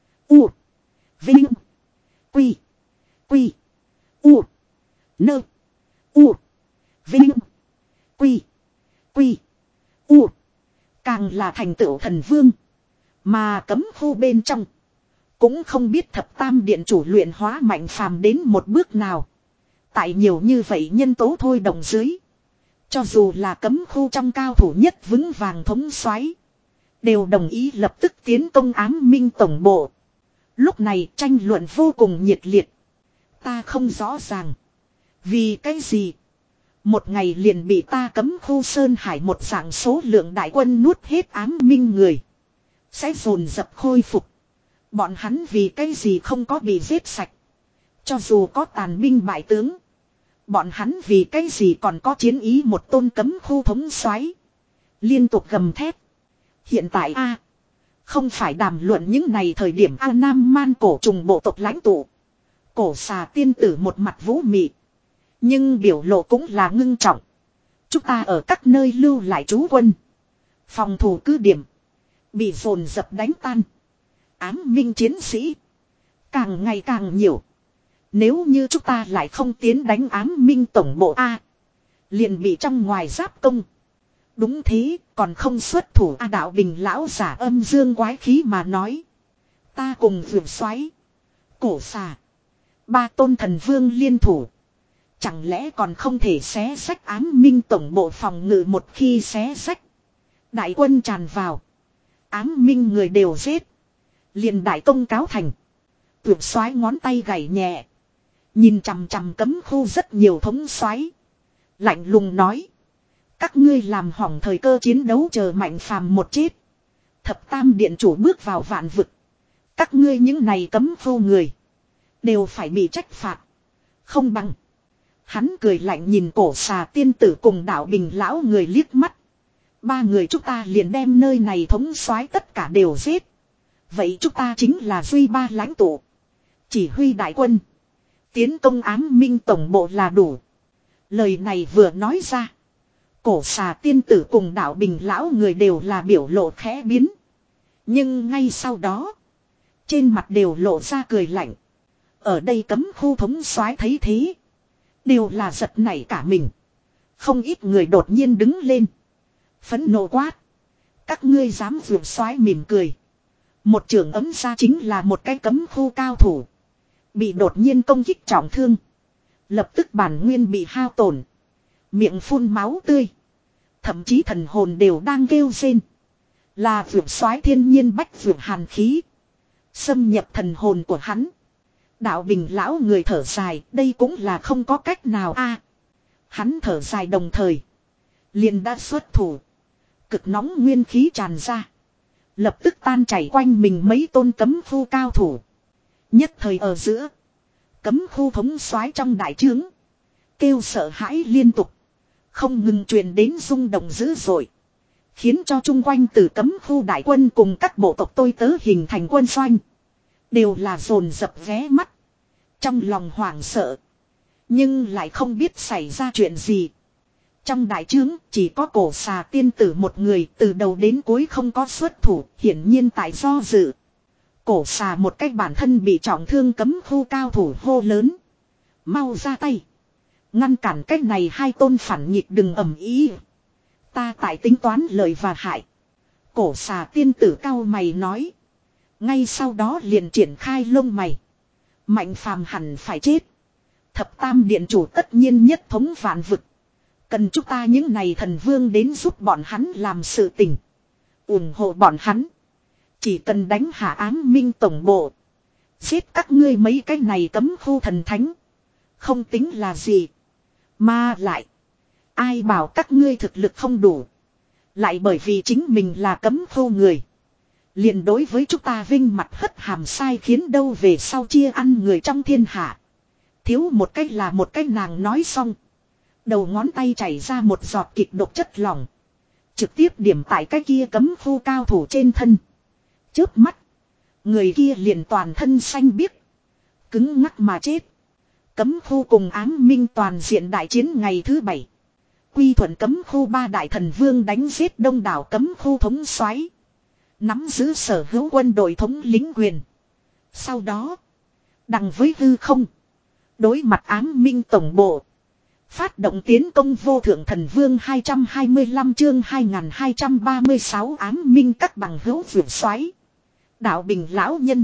U. Vinh. Quy. Quy. U. Nơ. U. Vinh. Quy. Quy. U. Càng là thành tựu thần vương. Mà cấm khu bên trong. Cũng không biết thập tam điện chủ luyện hóa mạnh phàm đến một bước nào. Tại nhiều như vậy nhân tố thôi đồng dưới. Cho dù là cấm khu trong cao thủ nhất vững vàng thống soái đều đồng ý lập tức tiến công ám minh tổng bộ. Lúc này tranh luận vô cùng nhiệt liệt. Ta không rõ ràng. Vì cái gì? Một ngày liền bị ta cấm khu Sơn Hải một dạng số lượng đại quân nuốt hết ám minh người. Sẽ dồn dập khôi phục. Bọn hắn vì cái gì không có bị giết sạch. Cho dù có tàn binh bại tướng. Bọn hắn vì cái gì còn có chiến ý một tôn cấm khu thống soái liên tục gầm thét. Hiện tại a không phải đàm luận những này thời điểm A Nam Man cổ trùng bộ tộc lãnh tụ. Cổ xà tiên tử một mặt vũ mị. Nhưng biểu lộ cũng là ngưng trọng. Chúng ta ở các nơi lưu lại trú quân. Phòng thủ cứ điểm. Bị dồn dập đánh tan. Ám minh chiến sĩ. Càng ngày càng nhiều. Nếu như chúng ta lại không tiến đánh ám minh tổng bộ A. Liền bị trong ngoài giáp công. Đúng thế, còn không xuất thủ A Đạo Bình lão giả âm dương quái khí mà nói. Ta cùng vượt xoáy. Cổ xà. Ba tôn thần vương liên thủ. Chẳng lẽ còn không thể xé sách ám minh tổng bộ phòng ngự một khi xé sách. Đại quân tràn vào. Ám minh người đều giết. Liền đại công cáo thành. Vượt xoáy ngón tay gảy nhẹ. Nhìn chằm chằm cấm khu rất nhiều thống soái lạnh lùng nói. Các ngươi làm hỏng thời cơ chiến đấu chờ mạnh phàm một chết. Thập tam điện chủ bước vào vạn vực. Các ngươi những này cấm khu người. Đều phải bị trách phạt. Không bằng. Hắn cười lạnh nhìn cổ xà tiên tử cùng Đạo Bình lão người liếc mắt. Ba người chúng ta liền đem nơi này thống soái tất cả đều giết. Vậy chúng ta chính là duy ba lãnh tụ. Chỉ huy đại quân. Tiến công ám minh tổng bộ là đủ. Lời này vừa nói ra. Cổ xà tiên tử cùng Đạo Bình lão người đều là biểu lộ khẽ biến. Nhưng ngay sau đó. Trên mặt đều lộ ra cười lạnh. Ở đây cấm khu thống soái thấy thế. Đều là giật nảy cả mình. Không ít người đột nhiên đứng lên. Phẫn nộ quát. Các ngươi dám vượt soái mỉm cười. Một trường ấm ra chính là một cái cấm khu cao thủ. Bị đột nhiên công kích trọng thương. Lập tức bản nguyên bị hao tổn. Miệng phun máu tươi. Thậm chí thần hồn đều đang kêu rên. Là vượt soái thiên nhiên bách vượt hàn khí. Xâm nhập thần hồn của hắn. Đạo Bình lão người thở dài. Đây cũng là không có cách nào a. Hắn thở dài đồng thời. Liền đã xuất thủ. Cực nóng nguyên khí tràn ra. Lập tức tan chảy quanh mình mấy tôn cấm khu cao thủ. Nhất thời ở giữa. Cấm khu thống soái trong đại trướng. Kêu sợ hãi liên tục. Không ngừng truyền đến rung động dữ dội. Khiến cho chung quanh từ cấm khu đại quân cùng các bộ tộc tôi tớ hình thành quân doanh. Đều là dồn dập ghé mắt. Trong lòng hoảng sợ. Nhưng lại không biết xảy ra chuyện gì. Trong đại trướng chỉ có cổ xà tiên tử một người, từ đầu đến cuối không có xuất thủ, hiển nhiên tại do dự. Cổ xà một cách bản thân bị trọng thương cấm khu cao thủ hô lớn. Mau ra tay. Ngăn cản cách này hai tôn phản nghịch đừng ầm ý. Ta tại tính toán lợi và hại. Cổ xà tiên tử cao mày nói. Ngay sau đó liền triển khai lông mày. Mạnh phàm hẳn phải chết. Thập tam điện chủ tất nhiên nhất thống vạn vực. Cần chúng ta những này thần vương đến giúp bọn hắn làm sự tình. ủng hộ bọn hắn. Chỉ cần đánh hạ ám minh tổng bộ. Giết các ngươi mấy cái này cấm khu thần thánh. Không tính là gì. Mà lại. Ai bảo các ngươi thực lực không đủ. Lại bởi vì chính mình là cấm khu người. Liền đối với chúng ta vinh mặt hất hàm sai khiến đâu về sau chia ăn người trong thiên hạ. Thiếu một cách là một cách nàng nói xong. Đầu ngón tay chảy ra một giọt kịch độc chất lỏng. Trực tiếp điểm tại cái kia cấm khu cao thủ trên thân. Chớp mắt. Người kia liền toàn thân xanh biếc. Cứng ngắc mà chết. Cấm khu cùng ám minh toàn diện đại chiến ngày thứ bảy. Quy thuận cấm khu ba đại thần vương đánh giết đông đảo cấm khu thống soái, nắm giữ sở hữu quân đội thống lĩnh quyền. Sau đó. Đằng với hư không. Đối mặt ám minh tổng bộ. Phát động tiến công vô thượng thần vương hai trăm hai mươi lăm chương hai nghìn hai trăm ba mươi sáu ám minh các bằng hữu vượt xoáy. Đạo bình lão nhân.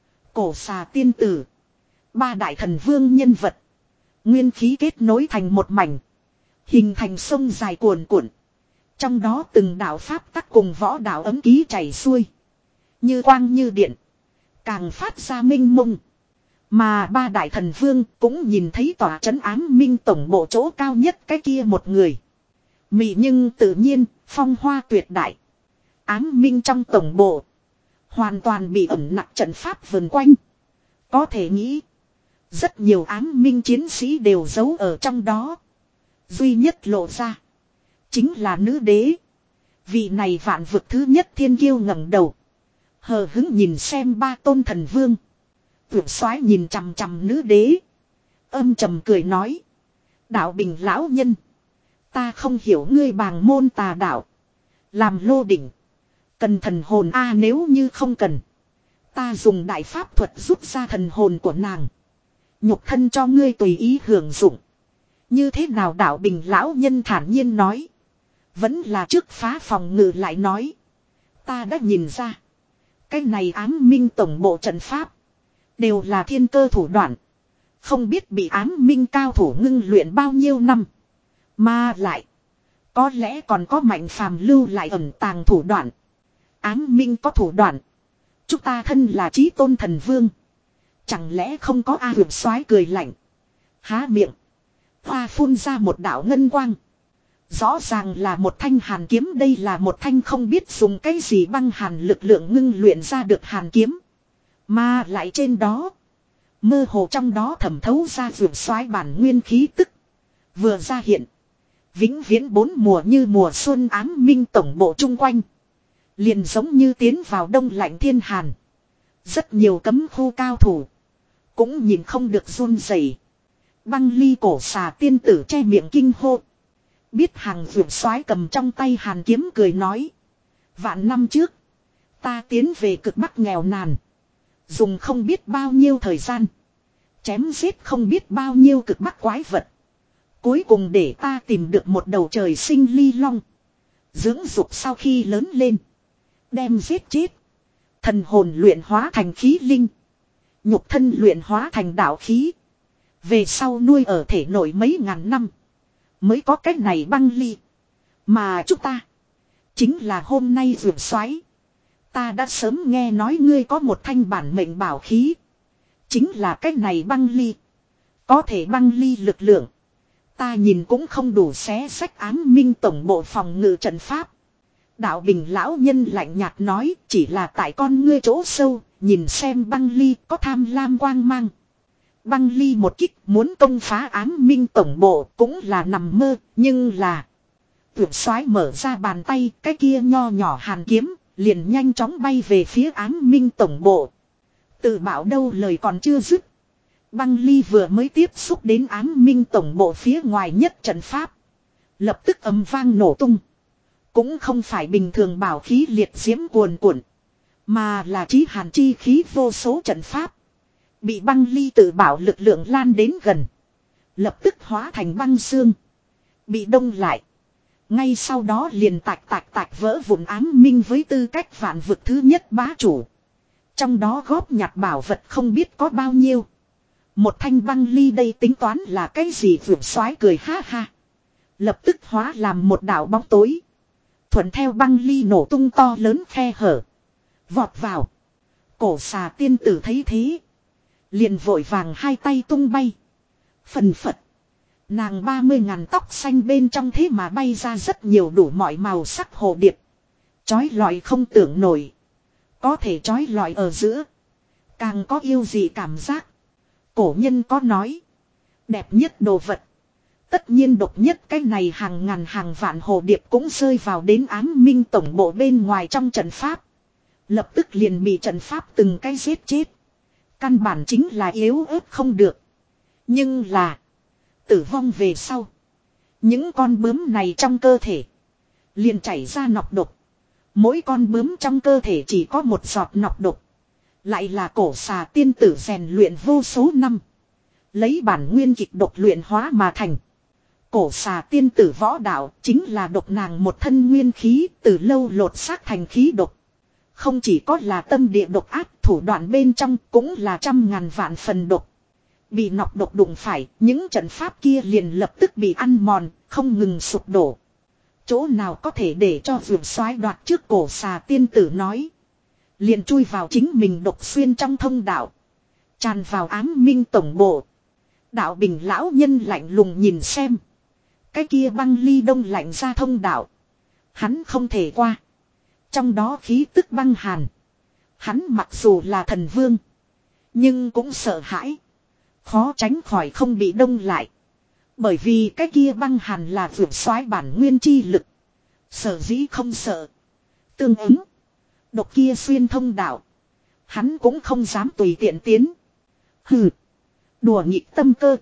Cổ xà tiên tử. Ba đại thần vương nhân vật. Nguyên khí kết nối thành một mảnh. Hình thành sông dài cuồn cuộn. Trong đó từng đạo pháp tắc cùng võ đạo ấm ký chảy xuôi. Như quang như điện. Càng phát ra minh mông. Mà ba đại thần vương cũng nhìn thấy tòa trấn ám minh tổng bộ chỗ cao nhất cái kia một người. Mị nhưng tự nhiên, phong hoa tuyệt đại. Ám minh trong tổng bộ. Hoàn toàn bị ẩn nặc trận pháp vần quanh. Có thể nghĩ. Rất nhiều ám minh chiến sĩ đều giấu ở trong đó. Duy nhất lộ ra. Chính là nữ đế. Vị này vạn vực thứ nhất thiên kiêu ngẩng đầu. Hờ hứng nhìn xem ba tôn thần vương. Vượt soái nhìn chằm chằm nữ đế. Âm trầm cười nói. Đạo bình lão nhân. Ta không hiểu ngươi bàng môn tà đạo. Làm lô đỉnh. Cần thần hồn a nếu như không cần. Ta dùng đại pháp thuật rút ra thần hồn của nàng. Nhục thân cho ngươi tùy ý hưởng dụng. Như thế nào đạo bình lão nhân thản nhiên nói. Vẫn là trước phá phòng ngự lại nói. Ta đã nhìn ra. Cái này ám minh tổng bộ trận pháp. Đều là thiên cơ thủ đoạn. Không biết bị ám minh cao thủ ngưng luyện bao nhiêu năm. Mà lại. Có lẽ còn có mạnh phàm lưu lại ẩn tàng thủ đoạn. Ám minh có thủ đoạn. Chúng ta thân là chí tôn thần vương. Chẳng lẽ không có A Hược soái cười lạnh. Há miệng. Hoa phun ra một đạo ngân quang. Rõ ràng là một thanh hàn kiếm. Đây là một thanh không biết dùng cái gì băng hàn lực lượng ngưng luyện ra được hàn kiếm. Mà lại trên đó. Mơ hồ trong đó thẩm thấu ra vượt xoái bản nguyên khí tức. Vừa ra hiện. Vĩnh viễn bốn mùa như mùa xuân ám minh tổng bộ chung quanh. Liền giống như tiến vào đông lạnh thiên hàn. Rất nhiều cấm khu cao thủ. Cũng nhìn không được run rẩy. Băng ly cổ xà tiên tử che miệng kinh hô. Biết hàng vượt soái cầm trong tay hàn kiếm cười nói. Vạn năm trước. Ta tiến về cực bắc nghèo nàn. Dùng không biết bao nhiêu thời gian. Chém giết không biết bao nhiêu cực bắc quái vật. Cuối cùng để ta tìm được một đầu trời sinh ly long. Dưỡng dục sau khi lớn lên. Đem giết chết. Thần hồn luyện hóa thành khí linh. Nhục thân luyện hóa thành đạo khí. Về sau nuôi ở thể nội mấy ngàn năm. Mới có cách này băng ly. Mà chúng ta. Chính là hôm nay vượt xoáy. Ta đã sớm nghe nói ngươi có một thanh bản mệnh bảo khí. Chính là cách này băng ly. Có thể băng ly lực lượng. Ta nhìn cũng không đủ xé sách ám minh tổng bộ phòng ngự trận pháp. Đạo bình lão nhân lạnh nhạt nói chỉ là tại con ngươi chỗ sâu. Nhìn xem băng ly có tham lam quang mang. Băng ly một kích muốn công phá ám minh tổng bộ cũng là nằm mơ. Nhưng là. vượt soái mở ra bàn tay, cái kia nho nhỏ hàn kiếm, liền nhanh chóng bay về phía ám minh tổng bộ. Tự bảo đâu lời còn chưa dứt. Băng ly vừa mới tiếp xúc đến ám minh tổng bộ phía ngoài nhất trận pháp. Lập tức ầm vang nổ tung. Cũng không phải bình thường bảo khí liệt diễm cuồn cuộn. Mà là chí hàn chi khí vô số trận pháp. Bị băng ly tự bảo lực lượng lan đến gần. Lập tức hóa thành băng xương. Bị đông lại. Ngay sau đó liền tạch tạch tạch vỡ vụn ám minh với tư cách vạn vực thứ nhất bá chủ. Trong đó góp nhặt bảo vật không biết có bao nhiêu. Một thanh băng ly đây tính toán là cái gì vượt soái cười ha ha. Lập tức hóa làm một đảo bóng tối. Thuận theo băng ly nổ tung to lớn khe hở. Vọt vào. Cổ xà tiên tử thấy thế. Liền vội vàng hai tay tung bay. Phần phật. Nàng ba mươi ngàn tóc xanh bên trong thế mà bay ra rất nhiều đủ mọi màu sắc hồ điệp. Chói lọi không tưởng nổi. Có thể chói lọi ở giữa. Càng có yêu gì cảm giác. Cổ nhân có nói. Đẹp nhất đồ vật. Tất nhiên độc nhất cái này hàng ngàn hàng vạn hồ điệp cũng rơi vào đến ám minh tổng bộ bên ngoài trong trận pháp. Lập tức liền bị trận pháp từng cái giết chết. Căn bản chính là yếu ớt không được. Nhưng là. Tử vong về sau. Những con bướm này trong cơ thể. Liền chảy ra nọc độc. Mỗi con bướm trong cơ thể chỉ có một giọt nọc độc. Lại là cổ xà tiên tử rèn luyện vô số năm. Lấy bản nguyên kịch độc luyện hóa mà thành. Cổ xà tiên tử võ đạo chính là độc nàng một thân nguyên khí từ lâu lột xác thành khí độc. Không chỉ có là tâm địa độc ác, thủ đoạn bên trong cũng là trăm ngàn vạn phần độc. Bị nọc độc đụng phải, những trận pháp kia liền lập tức bị ăn mòn, không ngừng sụp đổ. Chỗ nào có thể để cho vượt soái đoạt trước cổ xà tiên tử nói. Liền chui vào chính mình độc xuyên trong thông đạo. Tràn vào ám minh tổng bộ. Đạo bình lão nhân lạnh lùng nhìn xem. Cái kia băng ly đông lạnh ra thông đạo. Hắn không thể qua. Trong đó khí tức băng hàn. Hắn mặc dù là thần vương. Nhưng cũng sợ hãi. Khó tránh khỏi không bị đông lại. Bởi vì cái kia băng hàn là vượt soái bản nguyên chi lực. Sở dĩ không sợ. Tương ứng. Độc kia xuyên thông đạo. Hắn cũng không dám tùy tiện tiến. Hừ. Đùa nghịch tâm cơ.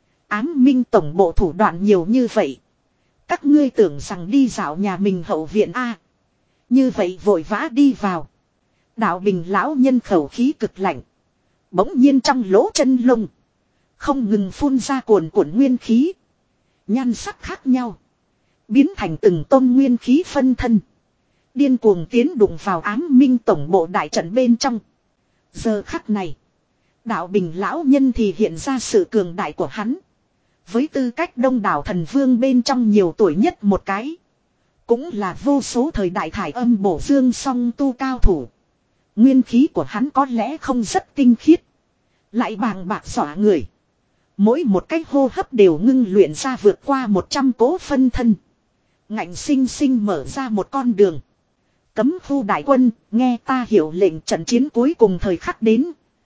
Ám minh tổng bộ thủ đoạn nhiều như vậy. Các ngươi tưởng rằng đi dạo nhà mình hậu viện a? Như vậy vội vã đi vào. Đạo bình lão nhân khẩu khí cực lạnh. Bỗng nhiên trong lỗ chân lông. Không ngừng phun ra cuồn cuộn nguyên khí. Nhan sắc khác nhau. Biến thành từng tôn nguyên khí phân thân. Điên cuồng tiến đụng vào ám minh tổng bộ đại trận bên trong. Giờ khắc này. Đạo bình lão nhân thì hiện ra sự cường đại của hắn. Với tư cách đông đảo thần vương bên trong nhiều tuổi nhất một cái. Cũng là vô số thời đại thải âm bổ dương song tu cao thủ. Nguyên khí của hắn có lẽ không rất tinh khiết. Lại bàng bạc xỏa người. Mỗi một cách hô hấp đều ngưng luyện ra vượt qua một trăm cố phân thân. Ngạnh sinh sinh mở ra một con đường. Cấm khu đại quân, nghe ta hiểu lệnh trận chiến cuối cùng thời khắc đến.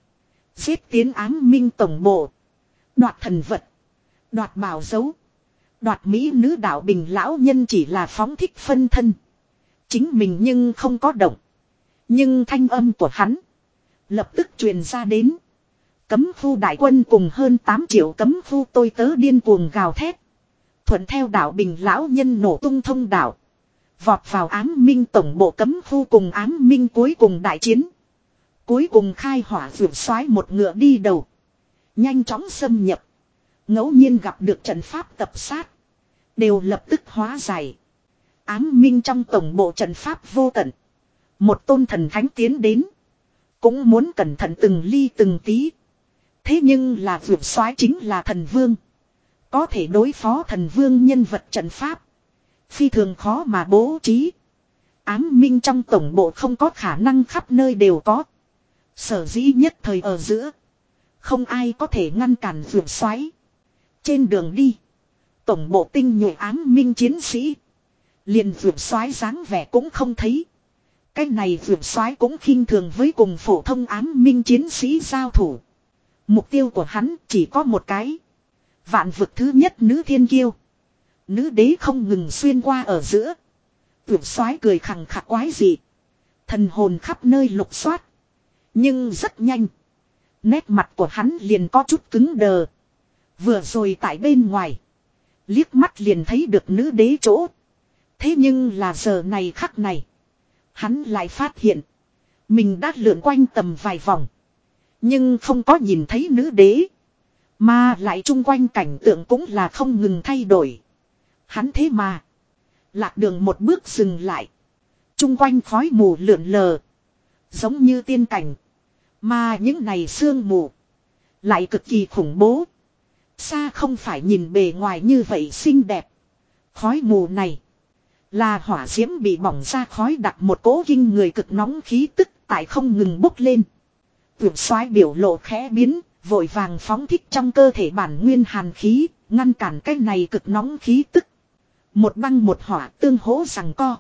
Giết tiến ám minh tổng bộ. Đoạt thần vật. Đoạt bảo dấu. Đoạt mỹ nữ đạo bình lão nhân chỉ là phóng thích phân thân. Chính mình nhưng không có động. Nhưng thanh âm của hắn. Lập tức truyền ra đến. Cấm khu đại quân cùng hơn tám triệu cấm khu tôi tớ điên cuồng gào thét. Thuận theo đạo bình lão nhân nổ tung thông đạo. Vọt vào ám minh tổng bộ cấm khu cùng ám minh cuối cùng đại chiến. Cuối cùng khai hỏa vượt xoái một ngựa đi đầu. Nhanh chóng xâm nhập. Ngẫu nhiên gặp được trận pháp tập sát. Đều lập tức hóa giải. Ám minh trong tổng bộ trận pháp vô tận. Một tôn thần thánh tiến đến. Cũng muốn cẩn thận từng ly từng tí. Thế nhưng là vượt soái chính là thần vương. Có thể đối phó thần vương nhân vật trận pháp. Phi thường khó mà bố trí. Ám minh trong tổng bộ không có khả năng khắp nơi đều có. Sở dĩ nhất thời ở giữa. Không ai có thể ngăn cản vượt soái. Trên đường đi. Tổng bộ tinh nhuệ ám minh chiến sĩ. Liền vượt soái dáng vẻ cũng không thấy. Cái này vượt soái cũng khinh thường với cùng phổ thông ám minh chiến sĩ giao thủ. Mục tiêu của hắn chỉ có một cái. Vạn vực thứ nhất nữ thiên kiêu. Nữ đế không ngừng xuyên qua ở giữa. Vượt soái cười khẳng khặc quái dị. Thần hồn khắp nơi lục soát. Nhưng rất nhanh. Nét mặt của hắn liền có chút cứng đờ. Vừa rồi tại bên ngoài. Liếc mắt liền thấy được nữ đế chỗ. Thế nhưng là giờ này khắc này. Hắn lại phát hiện. Mình đã lượn quanh tầm vài vòng. Nhưng không có nhìn thấy nữ đế. Mà lại chung quanh cảnh tượng cũng là không ngừng thay đổi. Hắn thế mà. Lạc đường một bước dừng lại. Chung quanh khói mù lượn lờ. Giống như tiên cảnh. Mà những này sương mù. Lại cực kỳ khủng bố. Xa không phải nhìn bề ngoài như vậy xinh đẹp. Khói mù này. Là hỏa diễm bị bỏng ra khói đặc một cỗ kinh người cực nóng khí tức tại không ngừng bốc lên. Vượt soái biểu lộ khẽ biến. Vội vàng phóng thích trong cơ thể bản nguyên hàn khí. Ngăn cản cái này cực nóng khí tức. Một băng một hỏa tương hỗ rằng co.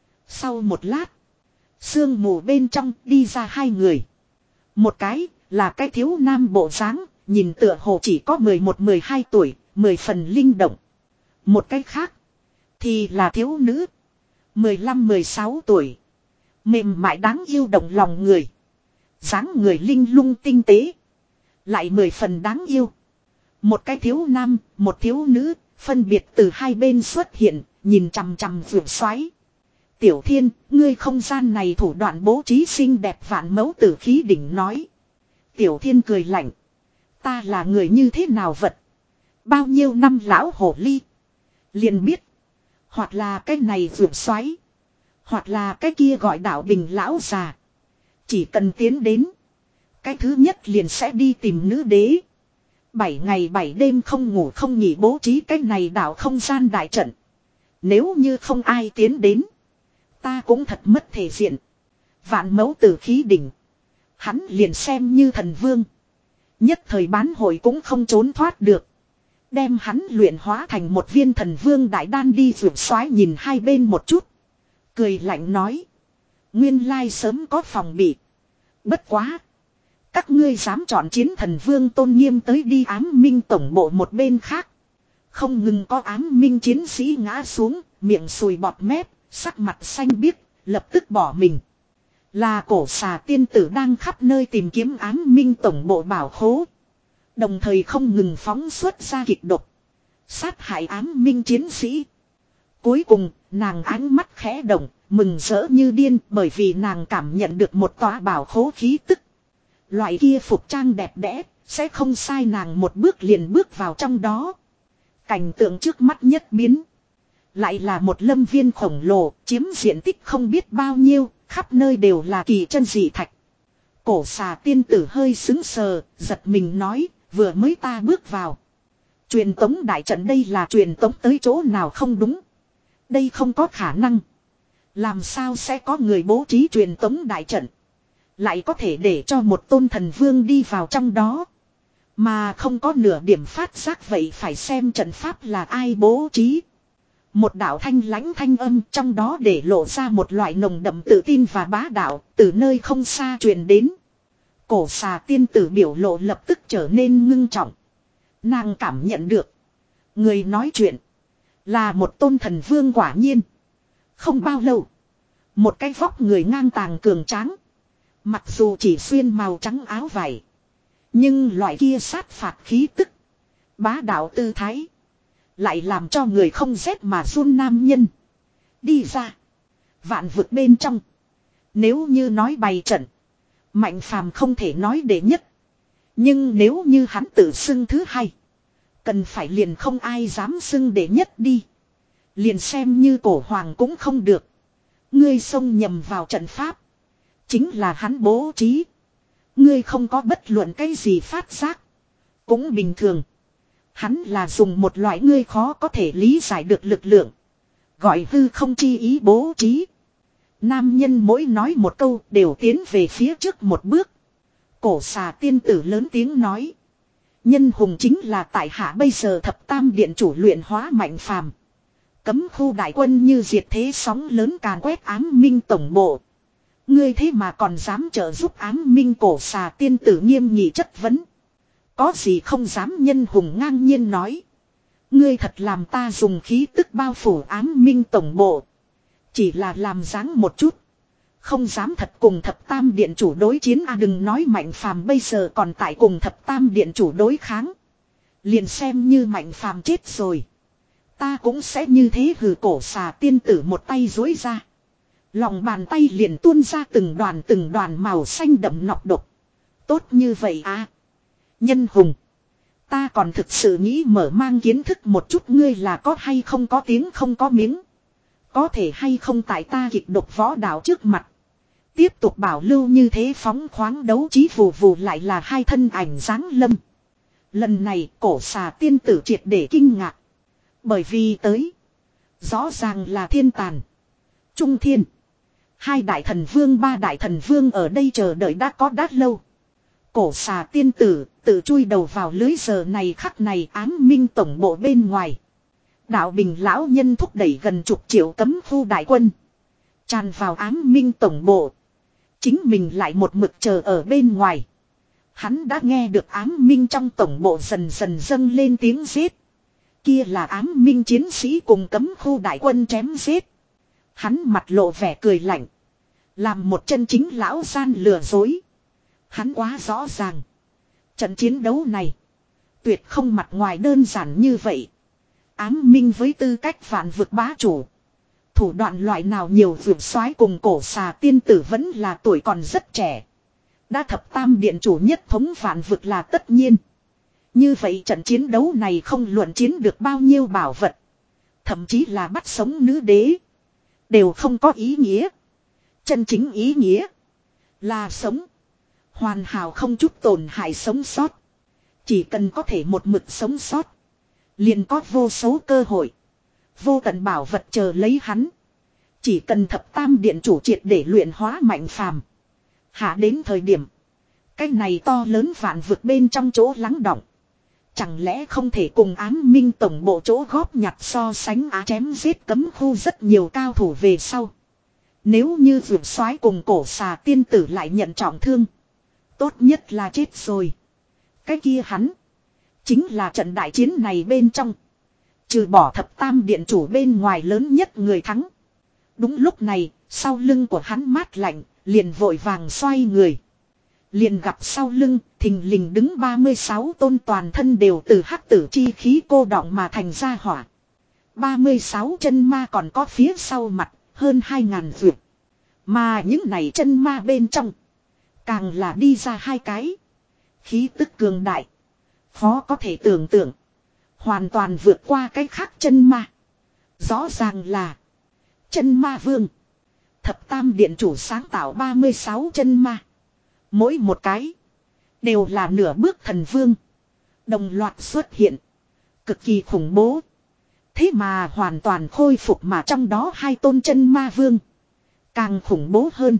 Sau một lát. Sương mù bên trong đi ra hai người. Một cái là cái thiếu nam bộ dáng, nhìn tựa hồ chỉ có mười một mười hai tuổi, mười phần linh động. Một cái khác thì là thiếu nữ, mười lăm mười sáu tuổi. Mềm mại đáng yêu động lòng người. Dáng người linh lung tinh tế. Lại mười phần đáng yêu. Một cái thiếu nam, một thiếu nữ, phân biệt từ hai bên xuất hiện, nhìn chằm chằm vượt xoáy. Tiểu Thiên, ngươi không gian này thủ đoạn bố trí xinh đẹp vạn mẫu tử khí đỉnh nói. Tiểu Thiên cười lạnh. Ta là người như thế nào vật? Bao nhiêu năm lão hổ ly? Liền biết. Hoặc là cái này vượt xoáy. Hoặc là cái kia gọi đạo bình lão già. Chỉ cần tiến đến. Cái thứ nhất liền sẽ đi tìm nữ đế. Bảy ngày bảy đêm không ngủ không nghỉ bố trí cái này đảo không gian đại trận. Nếu như không ai tiến đến. Ta cũng thật mất thể diện. Vạn mẫu tử khí đỉnh. Hắn liền xem như thần vương. Nhất thời bán hội cũng không trốn thoát được. Đem hắn luyện hóa thành một viên thần vương đại đan đi vượt xoái nhìn hai bên một chút. Cười lạnh nói. Nguyên lai sớm có phòng bị. Bất quá. Các ngươi dám chọn chiến thần vương tôn nghiêm tới đi ám minh tổng bộ một bên khác. Không ngừng có ám minh chiến sĩ ngã xuống, miệng sùi bọt mép, sắc mặt xanh biếc, lập tức bỏ mình. Là cổ xà tiên tử đang khắp nơi tìm kiếm ám minh tổng bộ bảo khố. Đồng thời không ngừng phóng xuất ra kịch độc. Sát hại ám minh chiến sĩ. Cuối cùng, nàng ánh mắt khẽ động, mừng rỡ như điên bởi vì nàng cảm nhận được một tòa bảo khố khí tức. Loại kia phục trang đẹp đẽ, sẽ không sai nàng một bước liền bước vào trong đó. Cảnh tượng trước mắt nhất biến. Lại là một lâm viên khổng lồ, chiếm diện tích không biết bao nhiêu, khắp nơi đều là kỳ chân dị thạch. Cổ xà tiên tử hơi xứng sờ, giật mình nói, vừa mới ta bước vào. Truyền tống đại trận đây là truyền tống tới chỗ nào không đúng. Đây không có khả năng. Làm sao sẽ có người bố trí truyền tống đại trận. Lại có thể để cho một tôn thần vương đi vào trong đó. Mà không có nửa điểm phát giác vậy phải xem trận pháp là ai bố trí. Một đạo thanh lãnh thanh âm trong đó để lộ ra một loại nồng đậm tự tin và bá đạo từ nơi không xa truyền đến. Cổ xà tiên tử biểu lộ lập tức trở nên ngưng trọng. Nàng cảm nhận được. Người nói chuyện. Là một tôn thần vương quả nhiên. Không bao lâu. Một cái vóc người ngang tàng cường tráng. Mặc dù chỉ xuyên màu trắng áo vải. Nhưng loại kia sát phạt khí tức. Bá đạo tư thái. Lại làm cho người không rét mà run nam nhân. Đi ra. Vạn vực bên trong. Nếu như nói bày trận. Mạnh phàm không thể nói đệ nhất. Nhưng nếu như hắn tự xưng thứ hai. Cần phải liền không ai dám xưng đệ nhất đi. Liền xem như cổ hoàng cũng không được. Ngươi xông nhầm vào trận pháp. Chính là hắn bố trí. Ngươi không có bất luận cái gì phát giác. Cũng bình thường. Hắn là dùng một loại ngươi khó có thể lý giải được lực lượng. Gọi hư không chi ý bố trí. Nam nhân mỗi nói một câu đều tiến về phía trước một bước. Cổ xà tiên tử lớn tiếng nói. Nhân hùng chính là tại hạ bây giờ thập tam điện chủ luyện hóa mạnh phàm. Cấm khu đại quân như diệt thế sóng lớn càn quét ám minh tổng bộ. Ngươi thế mà còn dám trợ giúp ám minh cổ xà tiên tử nghiêm nghị chất vấn. Có gì không dám nhân hùng ngang nhiên nói. Ngươi thật làm ta dùng khí tức bao phủ ám minh tổng bộ. Chỉ là làm dáng một chút. Không dám thật cùng thập tam điện chủ đối chiến à, đừng nói Mạnh Phàm bây giờ còn tại cùng thập tam điện chủ đối kháng. Liền xem như Mạnh Phàm chết rồi. Ta cũng sẽ như thế. Hừ, cổ xà tiên tử một tay duỗi ra. Lòng bàn tay liền tuôn ra từng đoàn từng đoàn màu xanh đậm nọc độc. Tốt như vậy à. Nhân hùng. Ta còn thực sự nghĩ mở mang kiến thức một chút ngươi là có hay không có tiếng không có miếng. Có thể hay không tại ta kịch độc võ đạo trước mặt. Tiếp tục bảo lưu như thế phóng khoáng đấu trí vù vù lại là hai thân ảnh dáng lâm. Lần này cổ xà tiên tử triệt để kinh ngạc. Bởi vì tới. Rõ ràng là thiên tàn. Trung thiên. Hai đại thần vương ba đại thần vương ở đây chờ đợi đã có đát lâu. Cổ xà tiên tử tự chui đầu vào lưới giờ này khắc này ám minh tổng bộ bên ngoài. Đạo bình lão nhân thúc đẩy gần chục triệu cấm khu đại quân. Tràn vào ám minh tổng bộ. Chính mình lại một mực chờ ở bên ngoài. Hắn đã nghe được ám minh trong tổng bộ dần dần dâng lên tiếng giết. Kia là ám minh chiến sĩ cùng cấm khu đại quân chém giết. Hắn mặt lộ vẻ cười lạnh. Làm một chân chính lão gian lừa dối. Hắn quá rõ ràng. Trận chiến đấu này. Tuyệt không mặt ngoài đơn giản như vậy. Ám minh với tư cách vạn vực bá chủ. Thủ đoạn loại nào nhiều vượt soái cùng cổ xà tiên tử vẫn là tuổi còn rất trẻ. Đã thập tam điện chủ nhất thống vạn vực là tất nhiên. Như vậy trận chiến đấu này không luận chiến được bao nhiêu bảo vật. Thậm chí là bắt sống nữ đế. Đều không có ý nghĩa. Chân chính ý nghĩa. Là sống. Hoàn hảo không chút tổn hại sống sót. Chỉ cần có thể một mực sống sót. Liền có vô số cơ hội. Vô tận bảo vật chờ lấy hắn. Chỉ cần thập tam điện chủ triệt để luyện hóa Mạnh Phàm. Hạ đến thời điểm. Cái này to lớn vạn vực bên trong chỗ lắng động. Chẳng lẽ không thể cùng ám minh tổng bộ chỗ góp nhặt so sánh á, chém giết cấm khu rất nhiều cao thủ về sau. Nếu như vượt soái cùng cổ xà tiên tử lại nhận trọng thương. Tốt nhất là chết rồi. Cái kia hắn. Chính là trận đại chiến này bên trong. Trừ bỏ thập tam điện chủ bên ngoài lớn nhất người thắng. Đúng lúc này, sau lưng của hắn mát lạnh, liền vội vàng xoay người. Liền gặp sau lưng, thình lình đứng ba mươi sáu tôn toàn thân đều từ hắc tử chi khí cô đọng mà thành ra hỏa. ba mươi sáu chân ma còn có phía sau mặt, hơn hai ngàn vượt. Mà những này chân ma bên trong, càng là đi ra hai cái. Khí tức cường đại. Khó có thể tưởng tượng. Hoàn toàn vượt qua cái khác chân ma. Rõ ràng là chân ma vương. Thập tam điện chủ sáng tạo ba mươi sáu chân ma. Mỗi một cái đều là nửa bước thần vương. Đồng loạt xuất hiện. Cực kỳ khủng bố. Thế mà hoàn toàn khôi phục mà trong đó hai tôn chân ma vương. Càng khủng bố hơn.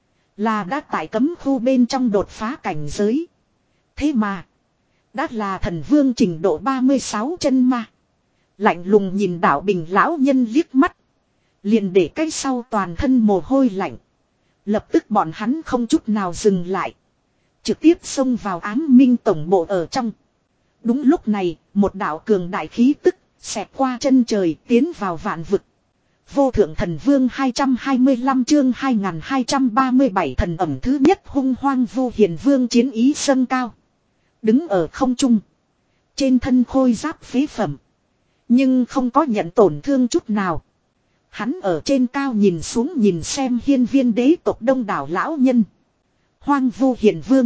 Là đã tại cấm khu bên trong đột phá cảnh giới. Thế mà. Đã là thần vương trình độ ba mươi sáu chân ma. Lạnh lùng nhìn đạo bình lão nhân liếc mắt. Liền để cái sau toàn thân mồ hôi lạnh. Lập tức bọn hắn không chút nào dừng lại. Trực tiếp xông vào ám minh tổng bộ ở trong. Đúng lúc này, một đạo cường đại khí tức, xẹt qua chân trời tiến vào vạn vực. Vô thượng thần vương hai trăm hai mươi lăm chương hai nghìn hai trăm ba mươi bảy thần ẩm thứ nhất hung hoang vô hiền vương chiến ý dâng cao. Đứng ở không trung. Trên thân khôi giáp phế phẩm. Nhưng không có nhận tổn thương chút nào. Hắn ở trên cao nhìn xuống nhìn xem hiên viên đế tộc đông đảo lão nhân. Hoang vu hiền vương.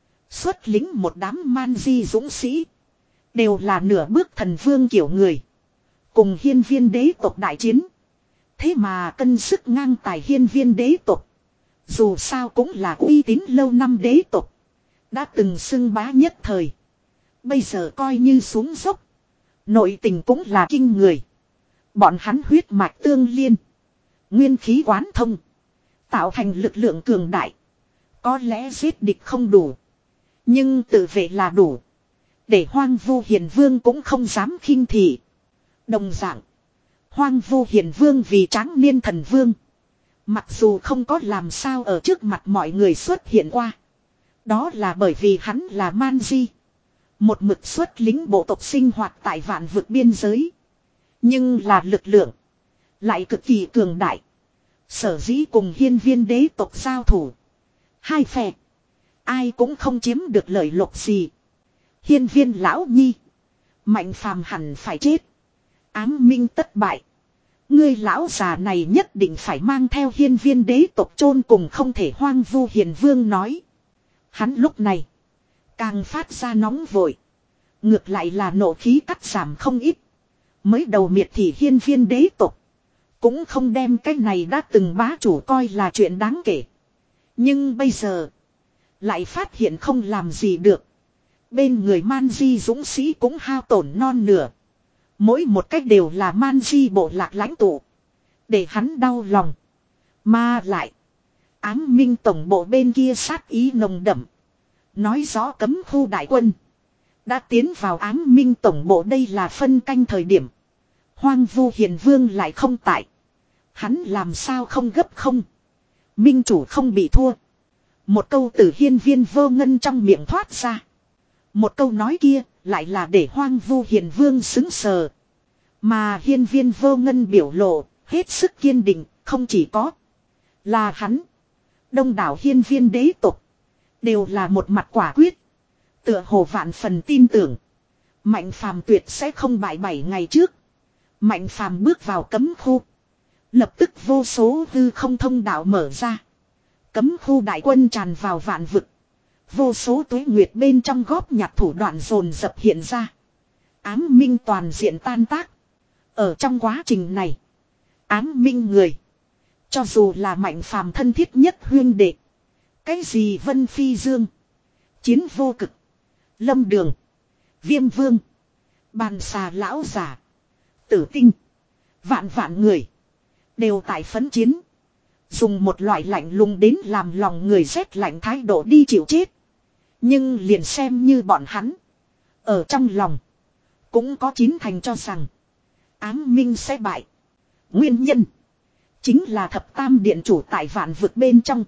Xuất lính một đám man di dũng sĩ. Đều là nửa bước thần vương kiểu người. Cùng hiên viên đế tộc đại chiến. Thế mà cân sức ngang tài hiên viên đế tộc. Dù sao cũng là uy tín lâu năm đế tộc. Đã từng xưng bá nhất thời. Bây giờ coi như xuống dốc. Nội tình cũng là kinh người. Bọn hắn huyết mạch tương liên. Nguyên khí quán thông. Tạo thành lực lượng cường đại. Có lẽ giết địch không đủ. Nhưng tự vệ là đủ. Để hoang vu hiền vương cũng không dám khinh thị. Đồng dạng. Hoang vu hiền vương vì tráng niên thần vương. Mặc dù không có làm sao ở trước mặt mọi người xuất hiện qua. Đó là bởi vì hắn là man di. Một mực xuất lính bộ tộc sinh hoạt tại vạn vực biên giới. Nhưng là lực lượng. Lại cực kỳ cường đại. Sở dĩ cùng hiên viên đế tộc giao thủ. Hai phe. Ai cũng không chiếm được lợi lộc gì. Hiên viên lão nhi. Mạnh phàm hẳn phải chết. Ám minh tất bại. Ngươi lão già này nhất định phải mang theo hiên viên đế tộc chôn cùng không thể hoang vu hiền vương nói. Hắn lúc này. Càng phát ra nóng vội. Ngược lại là nộ khí cắt giảm không ít. Mới đầu miệt thì hiên viên đế tộc. Cũng không đem cái này đã từng bá chủ coi là chuyện đáng kể. Nhưng bây giờ. Lại phát hiện không làm gì được. Bên người man di dũng sĩ cũng hao tổn non nửa. Mỗi một cách đều là man di bộ lạc lãnh tụ. Để hắn đau lòng. Mà lại. Ám minh tổng bộ bên kia sát ý nồng đậm. Nói rõ cấm khu đại quân. Đã tiến vào ám minh tổng bộ, đây là phân canh thời điểm. Hoang vu hiền vương lại không tại. Hắn làm sao không gấp không. Minh chủ không bị thua. Một câu từ hiên viên vô ngân trong miệng thoát ra. Một câu nói kia lại là để hoang vu hiền vương xứng sờ. Mà hiên viên vô ngân biểu lộ hết sức kiên định, không chỉ có là hắn. Đông đảo hiên viên đế tộc đều là một mặt quả quyết. Tựa hồ vạn phần tin tưởng. Mạnh phàm tuyệt sẽ không bại. Bảy ngày trước. Mạnh phàm bước vào cấm khu. Lập tức vô số hư không thông đạo mở ra. Cấm khu đại quân tràn vào vạn vực. Vô số tuế nguyệt bên trong góp nhặt thủ đoạn dồn dập hiện ra. Ám minh toàn diện tan tác. Ở trong quá trình này. Ám minh người. Cho dù là mạnh phàm thân thiết nhất huyên đệ. Cái gì Vân Phi Dương. Chiến vô cực. Lâm Đường. Viêm Vương. Bàn xà lão giả. Tử tinh. Vạn vạn người. Đều tại phấn chiến. Dùng một loại lạnh lùng đến làm lòng người rét lạnh thái độ đi chịu chết. Nhưng liền xem như bọn hắn. Ở trong lòng. Cũng có chín thành cho rằng. Ám minh sẽ bại. Nguyên nhân. Chính là thập tam điện chủ tại vạn vực bên trong.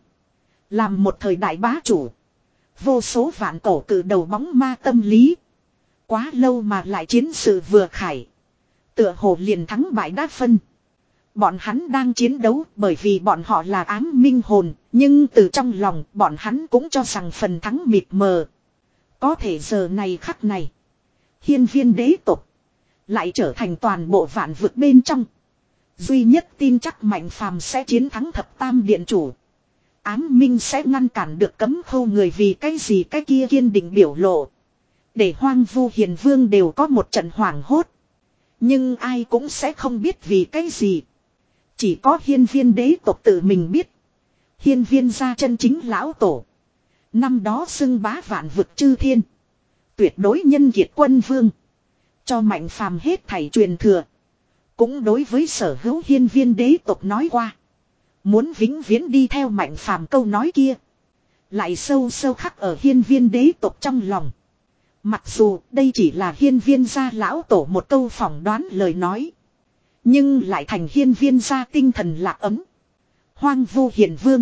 Làm một thời đại bá chủ. Vô số vạn cổ cử đầu bóng ma tâm lý. Quá lâu mà lại chiến sự vừa khải. Tựa hồ liền thắng bại đã phân. Bọn hắn đang chiến đấu bởi vì bọn họ là ám minh hồn. Nhưng từ trong lòng bọn hắn cũng cho rằng phần thắng mịt mờ. Có thể giờ này khắc này. Hiên viên đế tộc. Lại trở thành toàn bộ vạn vực bên trong. Duy nhất tin chắc mạnh phàm sẽ chiến thắng thập tam điện chủ. Ám minh sẽ ngăn cản được cấm khâu người vì cái gì cái kia kiên định biểu lộ. Để hoang vu hiền vương đều có một trận hoảng hốt. Nhưng ai cũng sẽ không biết vì cái gì. Chỉ có hiên viên đế tộc tự mình biết. Hiên viên gia chân chính lão tổ. Năm đó xưng bá vạn vực chư thiên. Tuyệt đối nhân kiệt quân vương. Cho mạnh phàm hết thảy truyền thừa. Cũng đối với sở hữu hiên viên đế tộc nói qua. Muốn vĩnh viễn đi theo mạnh phàm câu nói kia. Lại sâu sâu khắc ở hiên viên đế tộc trong lòng. Mặc dù đây chỉ là hiên viên gia lão tổ một câu phỏng đoán lời nói. Nhưng lại thành hiên viên gia tinh thần lạc ấm. Hoang vu hiền vương.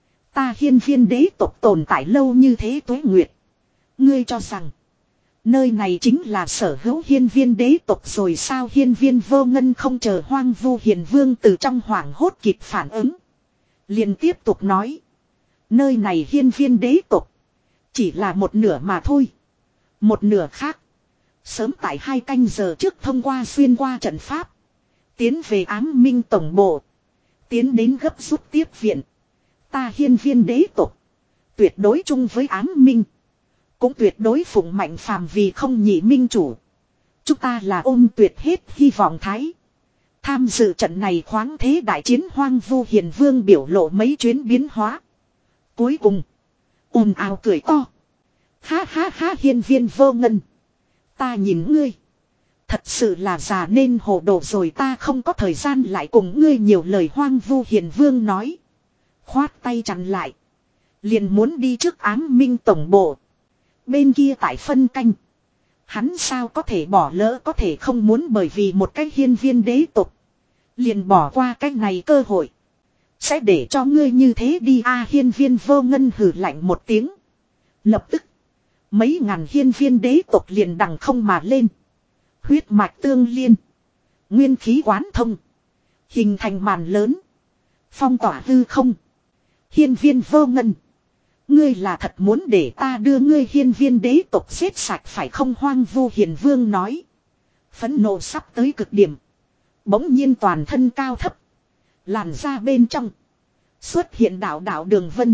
Ta hiên viên đế tộc tồn tại lâu như thế tuế nguyệt. Ngươi cho rằng. Nơi này chính là sở hữu hiên viên đế tộc rồi sao? Hiên viên vô ngân không chờ hoang vu hiền vương từ trong hoảng hốt kịp phản ứng. Liền tiếp tục nói. Nơi này hiên viên đế tộc. Chỉ là một nửa mà thôi. Một nửa khác. Sớm tại hai canh giờ trước thông qua xuyên qua trận pháp. Tiến về ám minh tổng bộ. Tiến đến gấp rút tiếp viện. Ta hiên viên đế tộc. Tuyệt đối chung với ám minh. Cũng tuyệt đối phụng mạnh phàm vì không nhị minh chủ. Chúng ta là ôm tuyệt hết hy vọng thái. Tham dự trận này khoáng thế đại chiến hoang vu hiền vương biểu lộ mấy chuyến biến hóa. Cuối cùng. Ồn ào cười to. Ha ha ha hiên viên vô ngân. Ta nhìn ngươi. Thật sự là già nên hồ đồ rồi, ta không có thời gian lại cùng ngươi nhiều lời. Hoang vu hiền vương nói. Khoát tay chặn lại. Liền muốn đi trước ám minh tổng bộ. Bên kia tại phân canh. Hắn sao có thể bỏ lỡ, có thể không muốn bởi vì một cái hiên viên đế tộc. Liền bỏ qua cái này cơ hội. Sẽ để cho ngươi như thế đi a. Hiên viên vô ngân hừ lạnh một tiếng. Lập tức. Mấy ngàn hiên viên đế tộc liền đằng không mà lên. Huyết mạch tương liên. Nguyên khí quán thông. Hình thành màn lớn. Phong tỏa hư không. Hiên viên vô ngân. Ngươi là thật muốn để ta đưa ngươi hiên viên đế tộc xếp sạch phải không? Hoang Vu Hiền Vương nói. Phẫn nộ sắp tới cực điểm. Bỗng nhiên toàn thân cao thấp. Làn ra bên trong. Xuất hiện đạo đạo đường vân.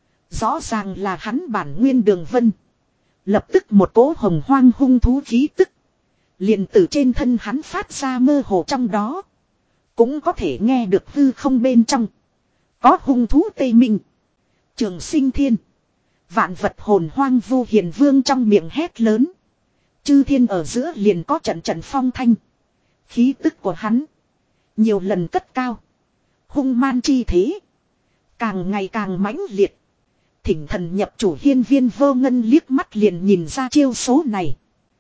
Rõ ràng là hắn bản nguyên đường vân. Lập tức một cỗ hồng hoang hung thú khí tức. Liền từ trên thân hắn phát ra mơ hồ trong đó. Cũng có thể nghe được hư không bên trong. Có hung thú tê minh. Trường sinh thiên. Vạn vật hồn Hoang Vu Hiền Vương trong miệng hét lớn. Chư thiên ở giữa liền có trận trận phong thanh. Khí tức của hắn. Nhiều lần cất cao. Hung man chi thế. Càng ngày càng mãnh liệt. Thỉnh thần nhập chủ hiên viên vô ngân liếc mắt liền nhìn ra chiêu số này.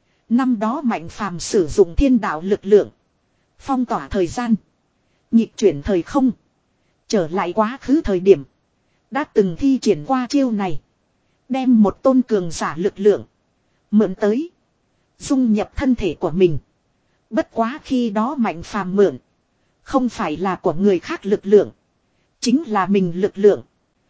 Năm đó Mạnh Phàm sử dụng thiên đạo lực lượng. Phong tỏa thời gian. Nhịp chuyển thời không. Trở lại quá khứ thời điểm. Đã từng thi triển qua chiêu này. Đem một tôn cường giả lực lượng. Mượn tới. Dung nhập thân thể của mình. Bất quá khi đó Mạnh Phàm mượn. Không phải là của người khác lực lượng. Chính là mình lực lượng.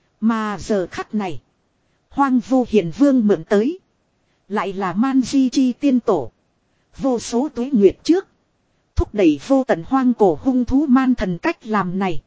Mà giờ khắc này. Hoang Vu Hiền Vương mượn tới. Lại là Man Di Chi tiên tổ. Vô số tuế nguyệt trước. Thúc đẩy vô tận hoang cổ hung thú man thần cách làm này.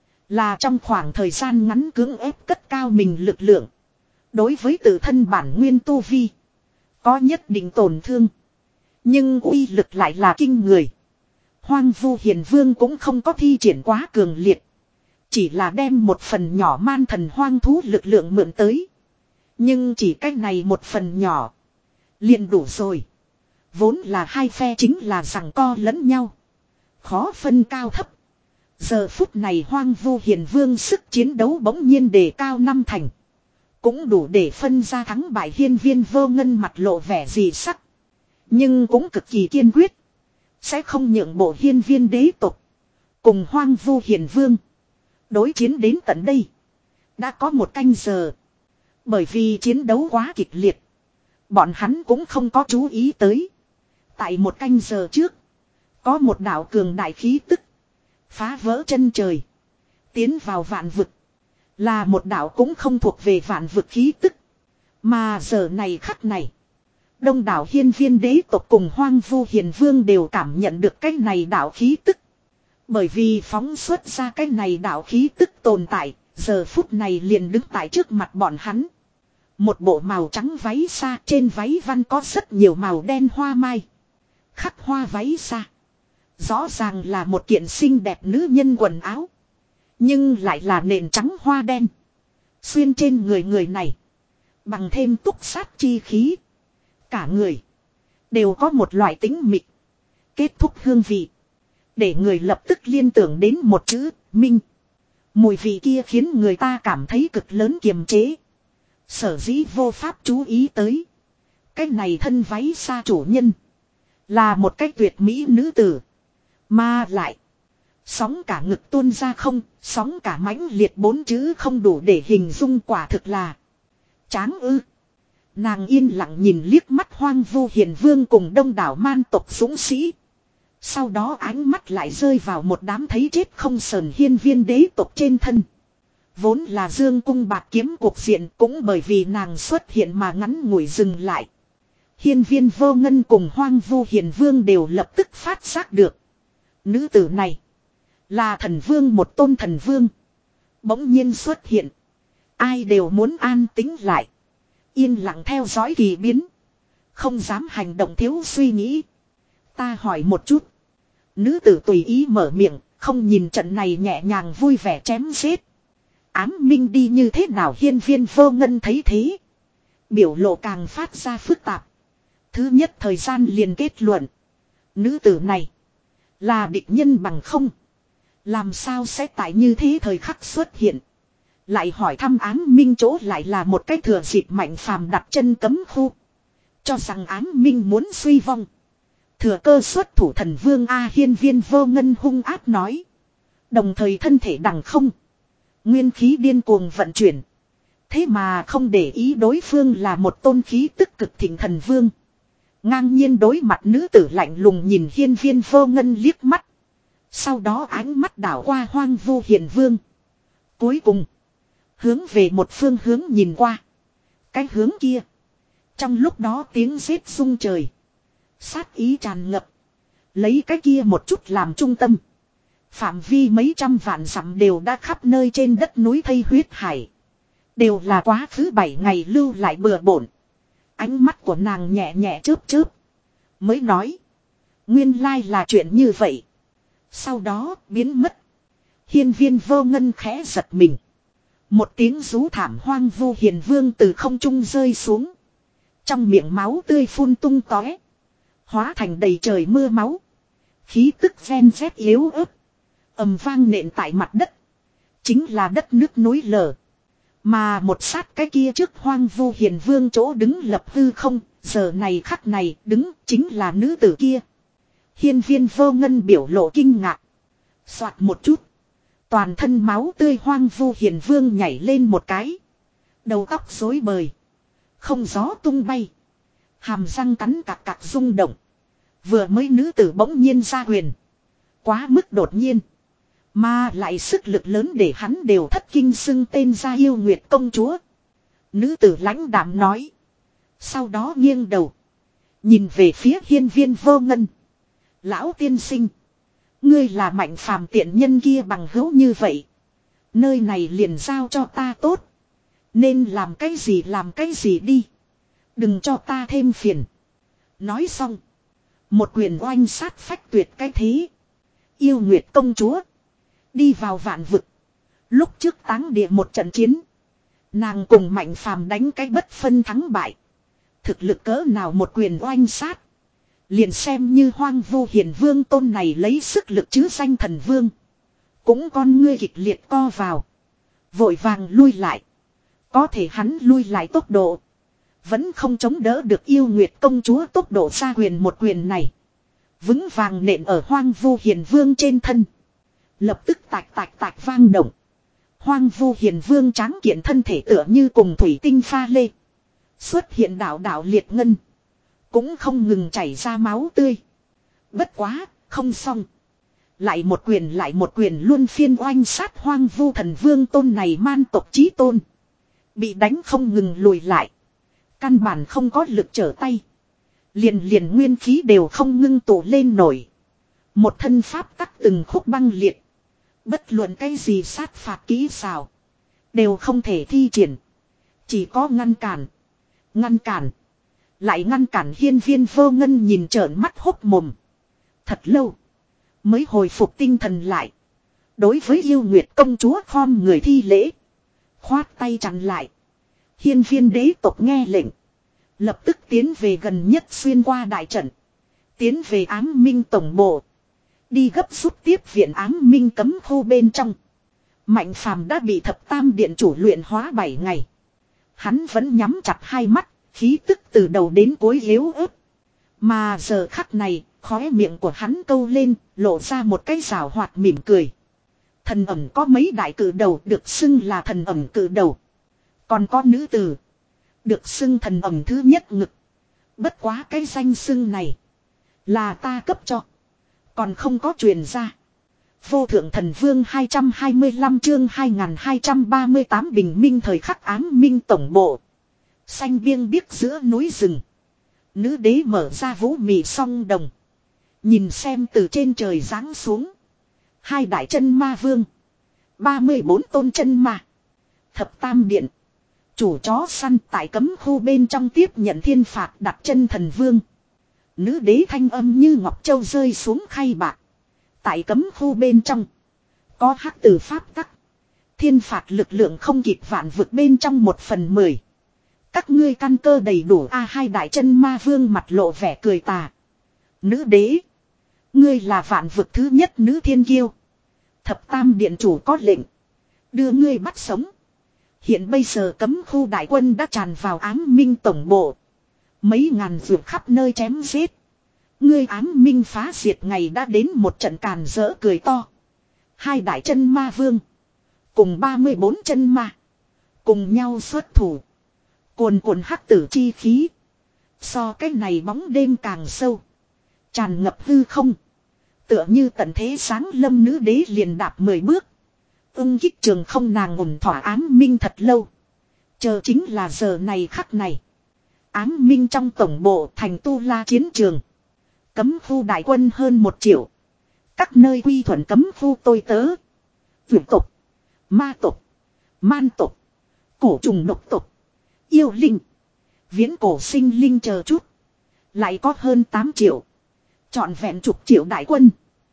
Là trong khoảng thời gian ngắn cưỡng ép cất cao mình lực lượng. Đối với tự thân bản nguyên tu vi. Có nhất định tổn thương. Nhưng uy lực lại là kinh người. Hoang Vu Hiền Vương cũng không có thi triển quá cường liệt. Chỉ là đem một phần nhỏ man thần hoang thú lực lượng mượn tới. Nhưng chỉ cách này một phần nhỏ. Liền đủ rồi. Vốn là hai phe chính là giằng co lẫn nhau. Khó phân cao thấp. Giờ phút này Hoang Vu Hiền Vương sức chiến đấu bỗng nhiên đề cao năm thành. Cũng đủ để phân ra thắng bại. Hiên viên vô ngân mặt lộ vẻ gì sắc. Nhưng cũng cực kỳ kiên quyết. Sẽ không nhượng bộ hiên viên đế tộc. Cùng Hoang Vu Hiền Vương. Đối chiến đến tận đây. Đã có một canh giờ. Bởi vì chiến đấu quá kịch liệt. Bọn hắn cũng không có chú ý tới. Tại một canh giờ trước. Có một đạo cường đại khí tức. Phá vỡ chân trời. Tiến vào vạn vực. Là một đạo cũng không thuộc về vạn vực khí tức. Mà giờ này khắc này. Đông đảo hiên viên đế tộc cùng Hoang Vu Hiền Vương đều cảm nhận được cái này đạo khí tức. Bởi vì phóng xuất ra cái này đạo khí tức tồn tại. Giờ phút này liền đứng tại trước mặt bọn hắn. Một bộ màu trắng váy xa, trên váy văn có rất nhiều màu đen hoa mai. Khắc hoa váy xa. Rõ ràng là một kiện xinh đẹp nữ nhân quần áo. Nhưng lại là nền trắng hoa đen. Xuyên trên người người này. Bằng thêm túc sát chi khí. Cả người. Đều có một loại tính mịch. Kết thúc hương vị. Để người lập tức liên tưởng đến một chữ, minh. Mùi vị kia khiến người ta cảm thấy cực lớn kiềm chế. Sở dĩ vô pháp chú ý tới. Cái này thân váy xa chủ nhân. Là một cái tuyệt mỹ nữ tử. Mà lại. Sóng cả ngực tuôn ra không. Sóng cả mãnh liệt bốn chữ không đủ để hình dung quả thực là. Tráng ư. Nàng yên lặng nhìn liếc mắt Hoang Vu Hiền Vương cùng đông đảo man tộc dũng sĩ. Sau đó ánh mắt lại rơi vào một đám thấy chết không sờn hiên viên đế tộc trên thân. Vốn là dương cung bạc kiếm cuộc diện cũng bởi vì nàng xuất hiện mà ngắn ngủi dừng lại. Hiên viên vô ngân cùng Hoang Vu Hiền Vương đều lập tức phát giác được. Nữ tử này là thần vương, một tôn thần vương. Bỗng nhiên xuất hiện. Ai đều muốn an tĩnh lại. Yên lặng theo dõi kỳ biến. Không dám hành động thiếu suy nghĩ. Ta hỏi một chút. Nữ tử tùy ý mở miệng. Không nhìn trận này nhẹ nhàng vui vẻ chém giết. Ám minh đi như thế nào? Hiên viên vô ngân thấy thế. Biểu lộ càng phát ra phức tạp. Thứ nhất thời gian liền kết luận. Nữ tử này. Là địch nhân bằng không. Làm sao sẽ tại như thế thời khắc xuất hiện. Lại hỏi thăm ám minh chỗ lại là một cái thừa dịp Mạnh Phàm đặt chân cấm khu. Cho rằng ám minh muốn suy vong. Thừa cơ xuất thủ thần vương A. Hiên viên vô ngân hung ác nói. Đồng thời thân thể đằng không. Nguyên khí điên cuồng vận chuyển. Thế mà không để ý đối phương là một tôn khí tức cực thịnh thần vương. Ngang nhiên đối mặt nữ tử lạnh lùng nhìn hiên viên vô ngân liếc mắt. Sau đó ánh mắt đảo qua Hoang Vu Hiền Vương. Cuối cùng, hướng về một phương hướng nhìn qua. Cái hướng kia. Trong lúc đó tiếng rết rung trời. Sát ý tràn ngập. Lấy cái kia một chút làm trung tâm. Phạm vi mấy trăm vạn dặm đều đã khắp nơi trên đất núi thây huyết hải. Đều là quá khứ bảy ngày lưu lại bừa bộn. Ánh mắt của nàng nhẹ nhẹ chớp chớp. Mới nói. Nguyên lai là chuyện như vậy. Sau đó biến mất. Hiên viên vô ngân khẽ giật mình. Một tiếng rú thảm Hoang Vu Hiền Vương từ không trung rơi xuống. Trong miệng máu tươi phun tung tóe. Hóa thành đầy trời mưa máu. Khí tức ven rét yếu ớt. Ầm vang nện tại mặt đất. Chính là đất nước núi lở. Mà một sát cái kia trước Hoang Vu Hiền Vương chỗ đứng lập hư không. Giờ này khắc này đứng chính là nữ tử kia. Hiên viên vô ngân biểu lộ kinh ngạc. Soạt một chút. Toàn thân máu tươi Hoang Vu Hiền Vương nhảy lên một cái. Đầu tóc rối bời. Không gió tung bay. Hàm răng cắn cạc cạc rung động. Vừa mới nữ tử bỗng nhiên ra quyền. Quá mức đột nhiên. Mà lại sức lực lớn để hắn đều thất kinh xưng tên ra yêu nguyệt công chúa. Nữ tử lãnh đạm nói. Sau đó nghiêng đầu. Nhìn về phía hiên viên vô ngân. Lão tiên sinh. Ngươi là Mạnh Phàm tiện nhân kia bằng hữu như vậy. Nơi này liền giao cho ta tốt. Nên làm cái gì làm cái gì đi. Đừng cho ta thêm phiền. Nói xong. Một quyền oanh sát phách tuyệt cái thế. Yêu nguyệt công chúa. Đi vào vạn vực. Lúc trước táng địa một trận chiến. Nàng cùng Mạnh Phàm đánh cái bất phân thắng bại. Thực lực cỡ nào một quyền oanh sát. Liền xem như Hoang Vu Hiền Vương tôn này lấy sức lực chứ danh thần vương. Cũng con ngươi kịch liệt co vào. Vội vàng lui lại. Có thể hắn lui lại tốc độ. Vẫn không chống đỡ được yêu nguyệt công chúa tốc độ ra quyền một quyền này. Vững vàng nện ở Hoang Vu Hiền Vương trên thân. Lập tức tạch tạch tạch vang động. Hoang Vu Hiền Vương tráng kiện thân thể tựa như cùng thủy tinh pha lê. Xuất hiện đạo đạo liệt ngân. Cũng không ngừng chảy ra máu tươi. Bất quá, không xong. Lại một quyền lại một quyền luôn phiên oanh sát Hoang Vu thần vương tôn này man tộc chí tôn. Bị đánh không ngừng lùi lại. Căn bản không có lực trở tay. Liền liền nguyên khí đều không ngưng tụ lên nổi. Một thân pháp tắc từng khúc băng liệt. Bất luận cái gì sát phạt kỹ xảo. Đều không thể thi triển. Chỉ có ngăn cản. Ngăn cản. Lại ngăn cản hiên viên vô ngân nhìn trợn mắt hốc mồm. Thật lâu. Mới hồi phục tinh thần lại. Đối với yêu nguyệt công chúa khom người thi lễ. Khoát tay chặn lại. Hiên viên đế tộc nghe lệnh. Lập tức tiến về gần nhất xuyên qua đại trận. Tiến về ám minh tổng bộ. Đi gấp rút tiếp viện ám minh cấm khu bên trong. Mạnh Phàm đã bị thập tam điện chủ luyện hóa bảy ngày. Hắn vẫn nhắm chặt hai mắt. Khí tức từ đầu đến cuối yếu ớt. Mà giờ khắc này, khóe miệng của hắn câu lên, lộ ra một cái rào hoạt mỉm cười. Thần ẩm có mấy đại cử đầu được xưng là thần ẩm cử đầu. Còn có nữ tử. Được xưng thần ẩm thứ nhất ngực. Bất quá cái danh xưng này. Là ta cấp cho. Còn không có truyền ra. Vô thượng thần vương hai trăm hai mươi lăm chương hai nghìn hai trăm ba mươi tám bình minh thời khắc ám minh tổng bộ. Xanh biêng biếc giữa núi rừng. Nữ đế mở ra vũ mì song đồng. Nhìn xem từ trên trời giáng xuống. Hai đại chân ma vương. ba mươi bốn tôn chân ma. Thập tam điện. Chủ chó săn tại cấm khu bên trong tiếp nhận thiên phạt đặt chân thần vương. Nữ đế thanh âm như ngọc châu rơi xuống khay bạc. Tại cấm khu bên trong. Có hắc tử pháp tắc. Thiên phạt lực lượng không kịp vạn vực bên trong một phần mười. Các ngươi căn cơ đầy đủ a hai đại chân ma vương mặt lộ vẻ cười tà. Nữ đế. Ngươi là vạn vực thứ nhất nữ thiên kiêu. Thập tam điện chủ có lệnh. Đưa ngươi bắt sống. Hiện bây giờ cấm khu đại quân đã tràn vào ám minh tổng bộ. Mấy ngàn vượt khắp nơi chém giết. Ngươi ám minh phá diệt ngày đã đến một trận càn rỡ cười to. Hai đại chân ma vương. Cùng ba mươi bốn chân ma. Cùng nhau xuất thủ. Cuồn cuộn hắc tử chi khí. So cái này bóng đêm càng sâu. Tràn ngập hư không. Tựa như tận thế sáng lâm nữ đế liền đạp mười bước. Ưng kích trường không nàng ủng thỏa ám minh thật lâu. Chờ chính là giờ này khắc này. Ám minh trong tổng bộ thành tu la chiến trường. Cấm khu đại quân hơn một triệu. Các nơi quy thuận cấm khu tôi tớ. Vượt tục. Ma tục. Man tục. Cổ trùng độc tục. Yêu linh. Viễn cổ sinh linh chờ chút. Lại có hơn tám triệu. Chọn vẹn chục triệu đại quân.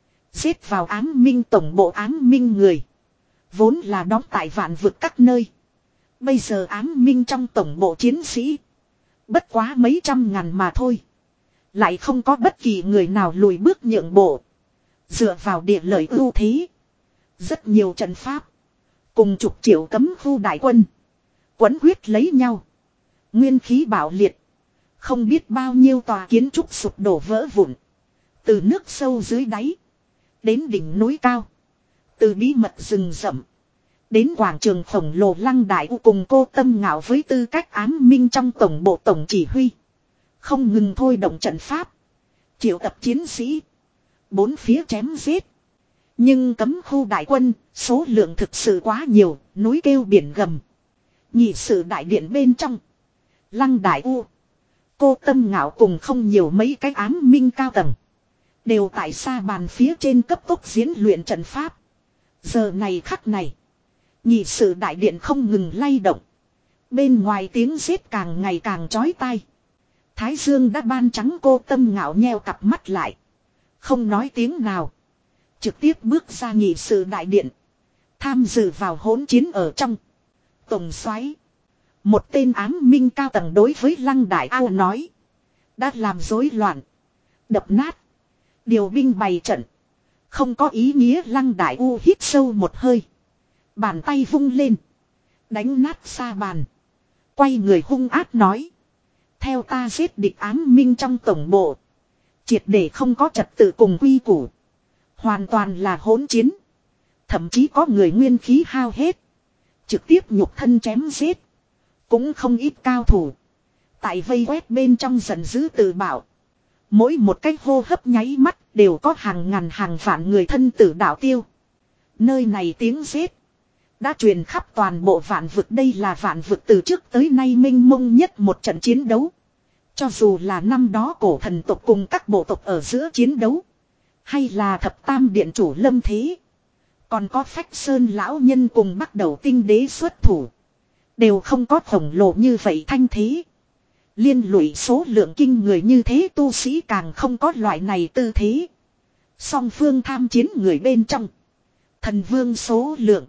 Xếp vào ám minh tổng bộ ám minh người. Vốn là đóng tại vạn vực các nơi. Bây giờ ám minh trong tổng bộ chiến sĩ. Bất quá mấy trăm ngàn mà thôi. Lại không có bất kỳ người nào lùi bước nhượng bộ. Dựa vào địa lợi ưu thế. Rất nhiều trận pháp. Cùng chục triệu cấm khu đại quân. Quấn quyết lấy nhau. Nguyên khí bạo liệt. Không biết bao nhiêu tòa kiến trúc sụp đổ vỡ vụn. Từ nước sâu dưới đáy. Đến đỉnh núi cao. Từ bí mật rừng rậm. Đến quảng trường khổng lồ Lăng Đại U cùng cô Tâm Ngạo với tư cách ám minh trong tổng bộ tổng chỉ huy. Không ngừng thôi động trận pháp. Triệu tập chiến sĩ. Bốn phía chém giết. Nhưng cấm khu đại quân, số lượng thực sự quá nhiều, núi kêu biển gầm. Nhị sự đại điện bên trong. Lăng Đại U. Cô Tâm Ngạo cùng không nhiều mấy cái ám minh cao tầng. Đều tại xa bàn phía trên cấp tốc diễn luyện trận pháp. Giờ này khắc này. Nhị sự đại điện không ngừng lay động. Bên ngoài tiếng giết càng ngày càng chói tai. Thái Dương đã ban trắng cô Tâm Ngạo nheo cặp mắt lại. Không nói tiếng nào. Trực tiếp bước ra nhị sự đại điện. Tham dự vào hỗn chiến ở trong. Tổng soái. Một tên ám minh cao tầng đối với Lăng Đại Ao nói. Đã làm rối loạn. Đập nát. Điều binh bày trận. Không có ý nghĩa. Lăng Đại U hít sâu một hơi. Bàn tay vung lên. Đánh nát xa bàn. Quay người hung ác nói. Theo ta giết địch ám minh trong tổng bộ. Triệt để không có trật tự cùng quy củ. Hoàn toàn là hỗn chiến. Thậm chí có người nguyên khí hao hết. Trực tiếp nhục thân chém giết. Cũng không ít cao thủ. Tại vây quét bên trong giận dữ tự bảo. Mỗi một cách hô hấp nháy mắt đều có hàng ngàn hàng vạn người thân tử đạo tiêu. Nơi này tiếng giết. Đã truyền khắp toàn bộ vạn vực. Đây là vạn vực từ trước tới nay minh mông nhất một trận chiến đấu. Cho dù là năm đó cổ thần tộc cùng các bộ tộc ở giữa chiến đấu. Hay là thập tam điện chủ lâm thế. Còn có phách sơn lão nhân cùng bắt đầu tinh đế xuất thủ. Đều không có khổng lồ như vậy thanh thế. Liên lụy số lượng kinh người như thế tu sĩ càng không có loại này tư thế. Song phương tham chiến người bên trong. Thần vương số lượng.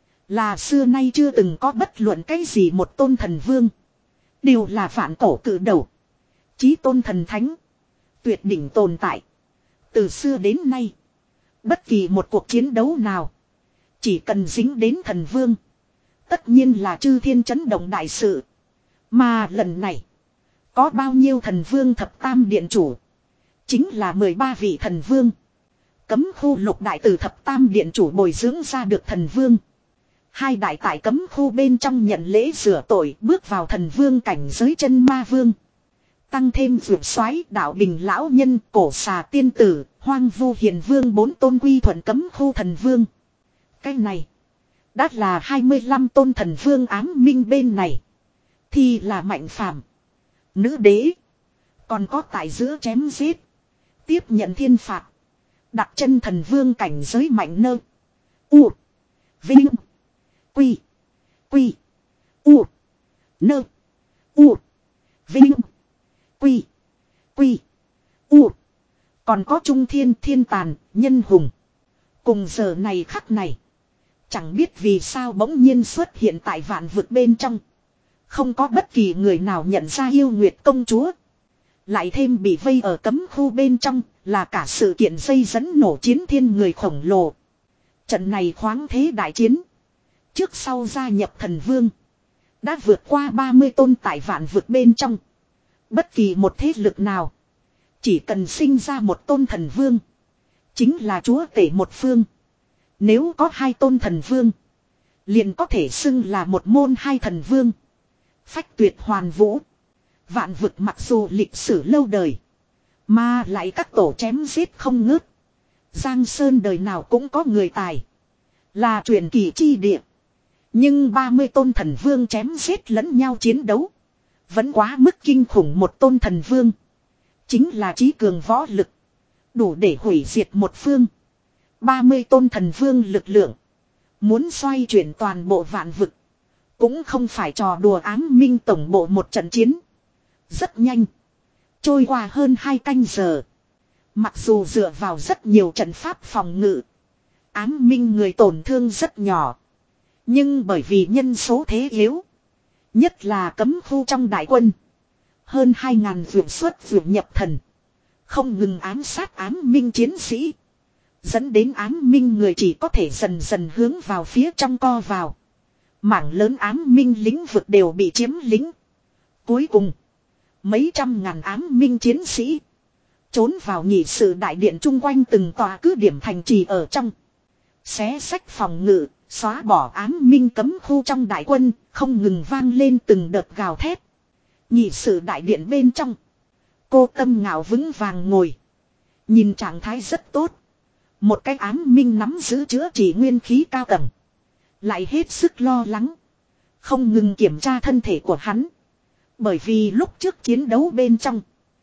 Là xưa nay chưa từng có bất luận cái gì một tôn thần vương. Đều là vạn cổ cự đầu. Chí tôn thần thánh. Tuyệt đỉnh tồn tại. Từ xưa đến nay. Bất kỳ một cuộc chiến đấu nào. Chỉ cần dính đến thần vương. Tất nhiên là chư thiên chấn động đại sự. Mà lần này. Có bao nhiêu thần vương thập tam điện chủ. Chính là mười ba vị thần vương. Cấm khu lục đại từ thập tam điện chủ bồi dưỡng ra được thần vương. Hai đại tại cấm khu bên trong nhận lễ rửa tội bước vào thần vương cảnh giới chân ma vương. Tăng thêm vượt soái đạo bình lão nhân cổ xà tiên tử, hoang vu hiền vương bốn tôn quy thuận cấm khu thần vương. Cái này. Đã là hai mươi lăm tôn thần vương ám minh bên này. Thì là mạnh phàm. Nữ đế. Còn có tại giữa chém giết. Tiếp nhận thiên phạt. Đặt chân thần vương cảnh giới mạnh nơ. U. Vinh. Quy. Quy. U. Nơ. U. Vinh. Quy. Quy. U. Còn có trung thiên thiên tàn, nhân hùng. Cùng giờ này khắc này. Chẳng biết vì sao bỗng nhiên xuất hiện tại vạn vực bên trong. Không có bất kỳ người nào nhận ra yêu nguyệt công chúa. Lại thêm bị vây ở cấm khu bên trong là cả sự kiện dây dẫn nổ chiến thiên người khổng lồ. Trận này khoáng thế đại chiến. Trước sau gia nhập thần vương. Đã vượt qua ba mươi tôn tại vạn vực bên trong. Bất kỳ một thế lực nào. Chỉ cần sinh ra một tôn thần vương. Chính là chúa tể một phương. Nếu có hai tôn thần vương. liền có thể xưng là một môn hai thần vương. Phách tuyệt hoàn vũ. Vạn vực mặc dù lịch sử lâu đời. Mà lại các tổ chém giết không ngớt. Giang Sơn đời nào cũng có người tài. Là truyền kỳ chi địa. Nhưng ba mươi tôn thần vương chém giết lẫn nhau chiến đấu. Vẫn quá mức kinh khủng, một tôn thần vương. Chính là trí cường võ lực. Đủ để hủy diệt một phương. ba mươi tôn thần vương lực lượng. Muốn xoay chuyển toàn bộ vạn vực. Cũng không phải trò đùa. Ám minh tổng bộ một trận chiến. Rất nhanh. Trôi qua hơn hai canh giờ. Mặc dù dựa vào rất nhiều trận pháp phòng ngự. Ám minh người tổn thương rất nhỏ. Nhưng bởi vì nhân số thế yếu. Nhất là cấm khu trong đại quân. Hơn hai ngàn vượt xuất vượt nhập thần. Không ngừng ám sát ám minh chiến sĩ. Dẫn đến ám minh người chỉ có thể dần dần hướng vào phía trong co vào. Mảng lớn ám minh lĩnh vực đều bị chiếm lĩnh. Cuối cùng. Mấy trăm ngàn ám minh chiến sĩ. Trốn vào nhị sự đại điện chung quanh từng tòa cứ điểm thành trì ở trong. Xé sách phòng ngự. Xóa bỏ ám minh cấm khu trong đại quân. Không ngừng vang lên từng đợt gào thét. Nhị sự đại điện bên trong. Cô Tâm Ngạo vững vàng ngồi. Nhìn trạng thái rất tốt. Một cái ám minh nắm giữ chữa trị nguyên khí cao tầng. Lại hết sức lo lắng. Không ngừng kiểm tra thân thể của hắn. Bởi vì lúc trước chiến đấu bên trong.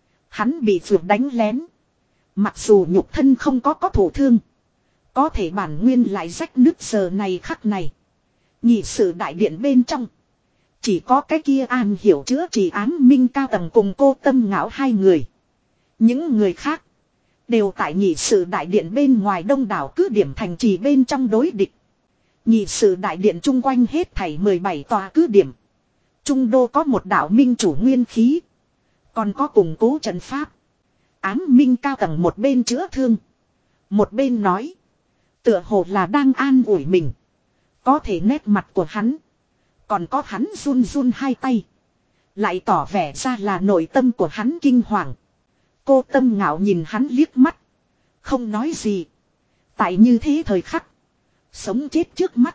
Hắn bị vượt đánh lén. Mặc dù nhục thân không có có thổ thương. Có thể bản nguyên lại rách nứt giờ này khắc này. Nhị sự đại điện bên trong. Chỉ có cái kia an hiểu chữa trị ám minh cao tầng cùng Cô Tâm Ngạo hai người. Những người khác. Đều tại nhị sự đại điện bên ngoài đông đảo cứ điểm thành trì bên trong đối địch. Nhị sự đại điện chung quanh hết thảy mười bảy tòa cứ điểm. Trung đô có một đạo minh chủ nguyên khí. Còn có củng cố trận pháp. Ám minh cao tầng một bên chữa thương. Một bên nói. Tựa hồ là đang an ủi mình. Có thể nét mặt của hắn. Còn có hắn run run hai tay. Lại tỏ vẻ ra là nội tâm của hắn kinh hoàng. Cô Tâm Ngạo nhìn hắn liếc mắt. Không nói gì. Tại như thế thời khắc. Sống chết trước mắt.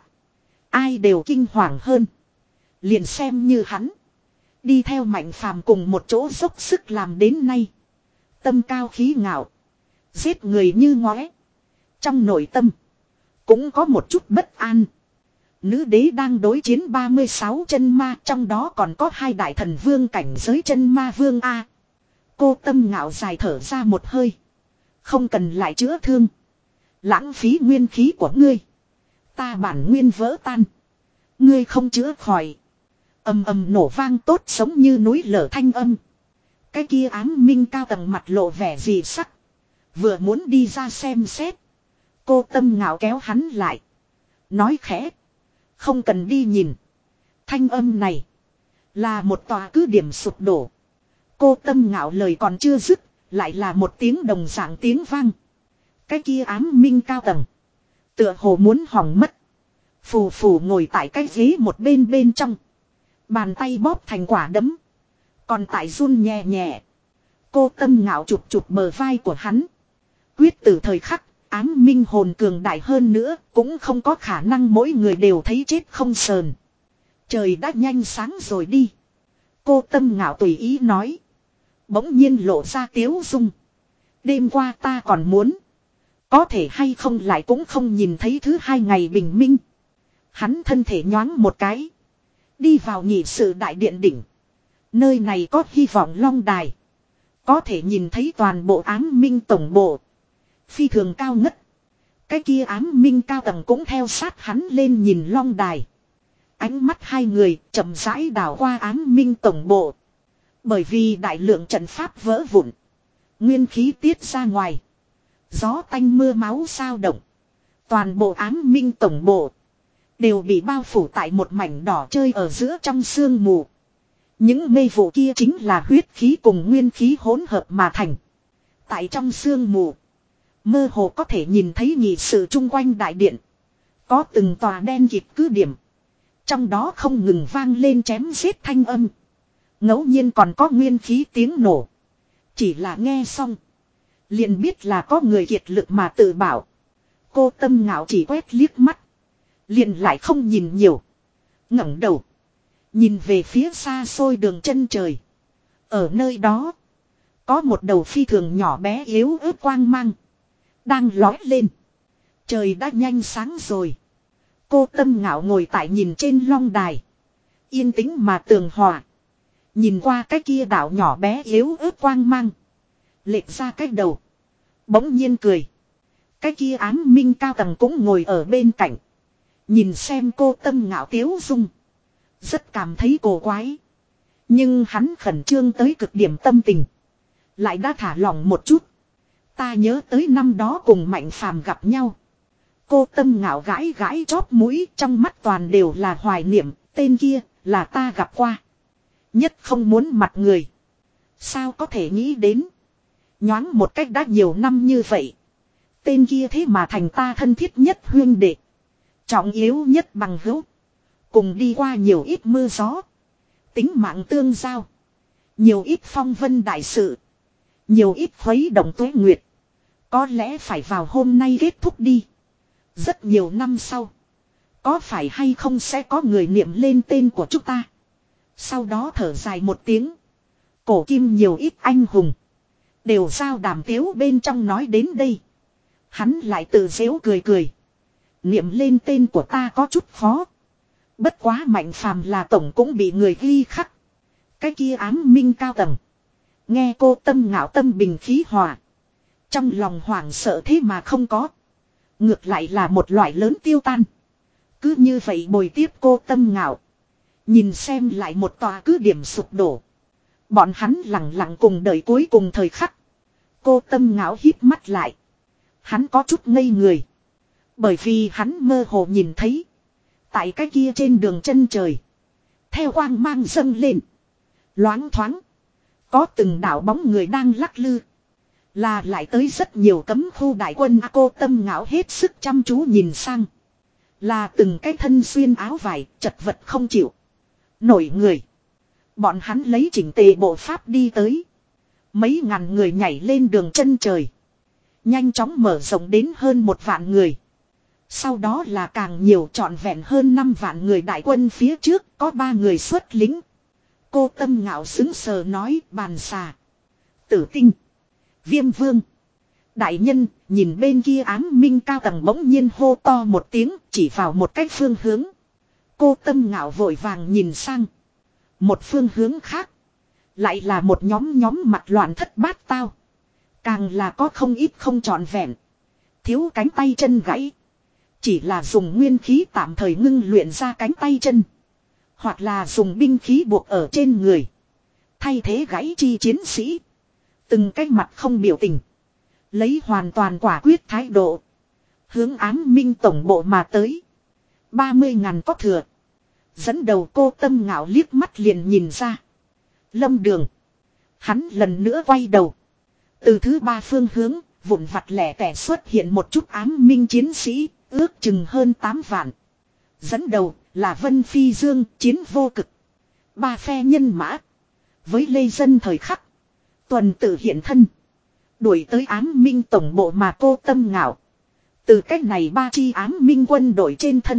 Ai đều kinh hoàng hơn. Liền xem như hắn. Đi theo Mạnh Phàm cùng một chỗ dốc sức làm đến nay. Tâm cao khí ngạo. Giết người như ngóe. Trong nội tâm. Cũng có một chút bất an. Nữ đế đang đối chiến ba mươi sáu chân ma. Trong đó còn có hai đại thần vương cảnh giới chân ma vương A. Cô Tâm Ngạo dài thở ra một hơi. Không cần lại chữa thương. Lãng phí nguyên khí của ngươi. Ta bản nguyên vỡ tan. Ngươi không chữa khỏi. Ầm ầm nổ vang tốt sống như núi lở thanh âm. Cái kia ám minh cao tầng mặt lộ vẻ gì sắc. Vừa muốn đi ra xem xét. Cô Tâm Ngạo kéo hắn lại. Nói khẽ. Không cần đi nhìn. Thanh âm này. Là một tòa cứ điểm sụp đổ. Cô Tâm Ngạo lời còn chưa dứt. Lại là một tiếng đồng dạng tiếng vang. Cái kia ám minh cao tầng. Tựa hồ muốn hỏng mất. Phù phù ngồi tại cái ghế một bên bên trong. Bàn tay bóp thành quả đấm. Còn tại run nhẹ nhẹ. Cô Tâm Ngạo chụp chụp bờ vai của hắn. Quyết tử thời khắc. Ám minh hồn cường đại hơn nữa. Cũng không có khả năng mỗi người đều thấy chết không sờn. Trời đã nhanh sáng rồi đi. Cô Tâm Ngạo tùy ý nói. Bỗng nhiên lộ ra tiếu dung. Đêm qua ta còn muốn. Có thể hay không lại cũng không nhìn thấy thứ hai ngày bình minh. Hắn thân thể nhoáng một cái. Đi vào nhị sự đại điện đỉnh. Nơi này có hy vọng long đài. Có thể nhìn thấy toàn bộ ám minh tổng bộ. Phi thường cao ngất. Cái kia ám minh cao tầng cũng theo sát hắn lên nhìn long đài. Ánh mắt hai người chậm rãi đảo qua ám minh tổng bộ. Bởi vì đại lượng trận pháp vỡ vụn. Nguyên khí tiết ra ngoài. Gió tanh mưa máu sao động. Toàn bộ ám minh tổng bộ. Đều bị bao phủ tại một mảnh đỏ chơi ở giữa trong sương mù. Những mê vụ kia chính là huyết khí cùng nguyên khí hỗn hợp mà thành. Tại trong sương mù. Mơ hồ có thể nhìn thấy nhị sự chung quanh đại điện. Có từng tòa đen kịt cứ điểm. Trong đó không ngừng vang lên chém giết thanh âm. Ngẫu nhiên còn có nguyên khí tiếng nổ. Chỉ là nghe xong. Liền biết là có người kiệt lực mà tự bảo. Cô Tâm Ngạo chỉ quét liếc mắt. Liền lại không nhìn nhiều. ngẩng đầu. Nhìn về phía xa xôi đường chân trời. Ở nơi đó. Có một đầu phi thường nhỏ bé yếu ớt quang mang. Đang lói lên. Trời đã nhanh sáng rồi. Cô Tâm Ngạo ngồi tại nhìn trên long đài. Yên tĩnh mà tường hòa. Nhìn qua cái kia đảo nhỏ bé yếu ớt quang mang. Lệch ra cái đầu. Bỗng nhiên cười. Cái kia ám minh cao tầng cũng ngồi ở bên cạnh. Nhìn xem cô Tâm Ngạo tiếu dung. Rất cảm thấy cổ quái. Nhưng hắn khẩn trương tới cực điểm tâm tình. Lại đã thả lỏng một chút. Ta nhớ tới năm đó cùng Mạnh Phàm gặp nhau. Cô Tâm Ngạo gãi gãi chóp mũi, trong mắt toàn đều là hoài niệm. Tên kia là ta gặp qua. Nhất không muốn mặt người. Sao có thể nghĩ đến. Nhoáng một cách đã nhiều năm như vậy. Tên kia thế mà thành ta thân thiết nhất huyên đệ. Trọng yếu nhất bằng hữu. Cùng đi qua nhiều ít mưa gió. Tính mạng tương giao. Nhiều ít phong vân đại sự. Nhiều ít khuấy động tuế nguyệt. Có lẽ phải vào hôm nay kết thúc đi. Rất nhiều năm sau. Có phải hay không sẽ có người niệm lên tên của chúng ta. Sau đó thở dài một tiếng. Cổ kim nhiều ít anh hùng. Đều giao đàm tiếu bên trong nói đến đây. Hắn lại tự dễu cười cười. Niệm lên tên của ta có chút khó. Bất quá Mạnh Phàm là tổng cũng bị người ghi khắc. Cái kia ám minh cao tầng. Nghe cô Tâm Ngạo tâm bình khí hòa. Trong lòng hoảng sợ thế mà không có. Ngược lại là một loại lớn tiêu tan. Cứ như vậy bồi tiếp cô Tâm Ngạo. Nhìn xem lại một tòa cứ điểm sụp đổ. Bọn hắn lặng lặng cùng đợi cuối cùng thời khắc. Cô Tâm Ngạo híp mắt lại. Hắn có chút ngây người. Bởi vì hắn mơ hồ nhìn thấy. Tại cái kia trên đường chân trời. Theo quang mang dâng lên. Loáng thoáng. Có từng đảo bóng người đang lắc lư. Là lại tới rất nhiều cấm khu đại quân. Cô Tâm Ngạo hết sức chăm chú nhìn sang. Là từng cái thân xuyên áo vải chật vật không chịu. Nổi người. Bọn hắn lấy chỉnh tề bộ pháp đi tới. Mấy ngàn người nhảy lên đường chân trời. Nhanh chóng mở rộng đến hơn một vạn người. Sau đó là càng nhiều trọn vẹn hơn năm vạn người đại quân phía trước có ba người xuất lính. Cô Tâm Ngạo sững sờ nói bàn xà. Tử tinh. Viêm vương. Đại nhân nhìn bên kia ám minh cao tầng bỗng nhiên hô to một tiếng chỉ vào một cách phương hướng. Cô Tâm Ngạo vội vàng nhìn sang. Một phương hướng khác. Lại là một nhóm nhóm mặt loạn thất bát tao. Càng là có không ít không trọn vẹn. Thiếu cánh tay chân gãy. Chỉ là dùng nguyên khí tạm thời ngưng luyện ra cánh tay chân. Hoặc là dùng binh khí buộc ở trên người. Thay thế gãy chi chiến sĩ. Từng cái mặt không biểu tình. Lấy hoàn toàn quả quyết thái độ. Hướng ám minh tổng bộ mà tới. ba mươi ngàn có thừa. Dẫn đầu cô Tâm Ngạo liếc mắt liền nhìn ra. Lâm Đường. Hắn lần nữa quay đầu. Từ thứ ba phương hướng, vụn vặt lẻ tẻ xuất hiện một chút ám minh chiến sĩ, ước chừng hơn tám vạn. Dẫn đầu là Vân Phi Dương, chiến vô cực. Ba phe nhân mã. Với lê dân thời khắc. Tuần tự hiện thân. Đuổi tới ám minh tổng bộ mà cô Tâm Ngạo. Từ cách này ba chi ám minh quân đội trên thân.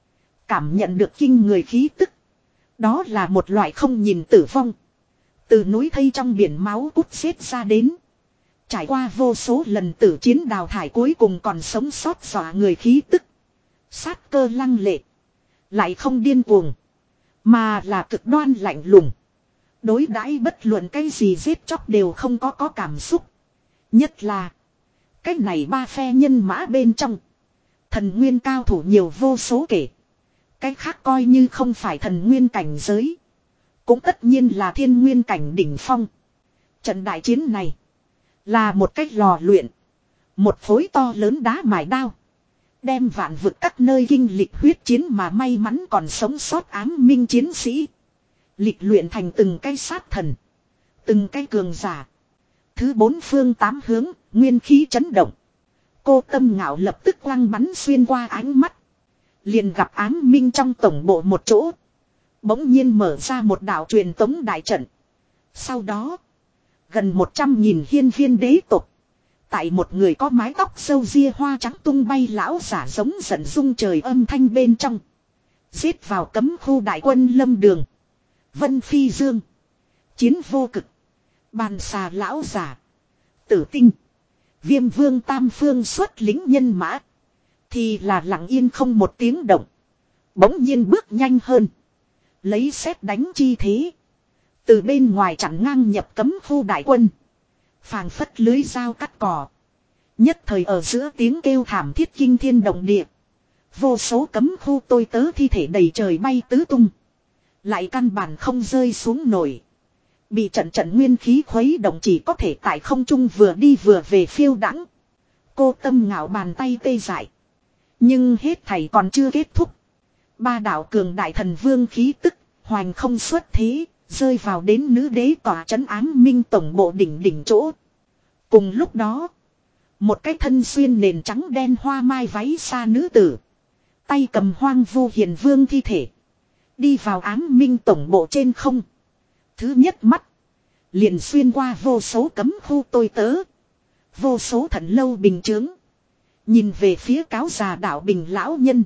Cảm nhận được kinh người khí tức. Đó là một loại không nhìn tử vong. Từ núi thây trong biển máu cút xếp ra đến. Trải qua vô số lần tử chiến đào thải cuối cùng còn sống sót dọa người khí tức. Sát cơ lăng lệ. Lại không điên cuồng. Mà là cực đoan lạnh lùng. Đối đãi bất luận cái gì giết chóc đều không có có cảm xúc. Nhất là. Cái này ba phe nhân mã bên trong. Thần nguyên cao thủ nhiều vô số kể. Cái khác coi như không phải thần nguyên cảnh giới. Cũng tất nhiên là thiên nguyên cảnh đỉnh phong. Trận đại chiến này. Là một cách lò luyện. Một phối to lớn đá mài đao. Đem vạn vực các nơi kinh lịch huyết chiến mà may mắn còn sống sót ám minh chiến sĩ. Lịch luyện thành từng cái sát thần. Từng cái cường giả. Thứ bốn phương tám hướng, nguyên khí chấn động. Cô Tâm Ngạo lập tức quăng bắn xuyên qua ánh mắt. Liền gặp ám minh trong tổng bộ một chỗ. Bỗng nhiên mở ra một đạo truyền tống đại trận. Sau đó. Gần một trăm nghìn hiên viên đế tộc. Tại một người có mái tóc râu ria hoa trắng tung bay lão giả giống giận rung trời âm thanh bên trong. Giết vào cấm khu đại quân lâm đường. Vân Phi Dương. Chiến vô cực. Bàn xà lão giả. Tử tinh. Viêm vương tam phương xuất lính nhân mã. Thì là lặng yên không một tiếng động. Bỗng nhiên bước nhanh hơn. Lấy sét đánh chi thế. Từ bên ngoài chặn ngang nhập cấm khu đại quân. Phàng phất lưới dao cắt cỏ. Nhất thời ở giữa tiếng kêu thảm thiết kinh thiên động địa. Vô số cấm khu tôi tớ thi thể đầy trời bay tứ tung. Lại căn bản không rơi xuống nổi. Bị trận trận nguyên khí khuấy động chỉ có thể tại không trung vừa đi vừa về phiêu đãng. Cô tâm ngạo bàn tay tê dại. Nhưng hết thảy còn chưa kết thúc. Ba đạo cường đại thần vương khí tức, hoành không xuất thế, rơi vào đến nữ đế tòa trấn ám minh tổng bộ đỉnh đỉnh chỗ. Cùng lúc đó, một cái thân xuyên nền trắng đen hoa mai váy xa nữ tử. Tay cầm hoang vu hiền vương thi thể. Đi vào ám minh tổng bộ trên không. Thứ nhất mắt. Liền xuyên qua vô số cấm khu tôi tớ. Vô số thần lâu bình chướng. Nhìn về phía cáo già đạo bình lão nhân.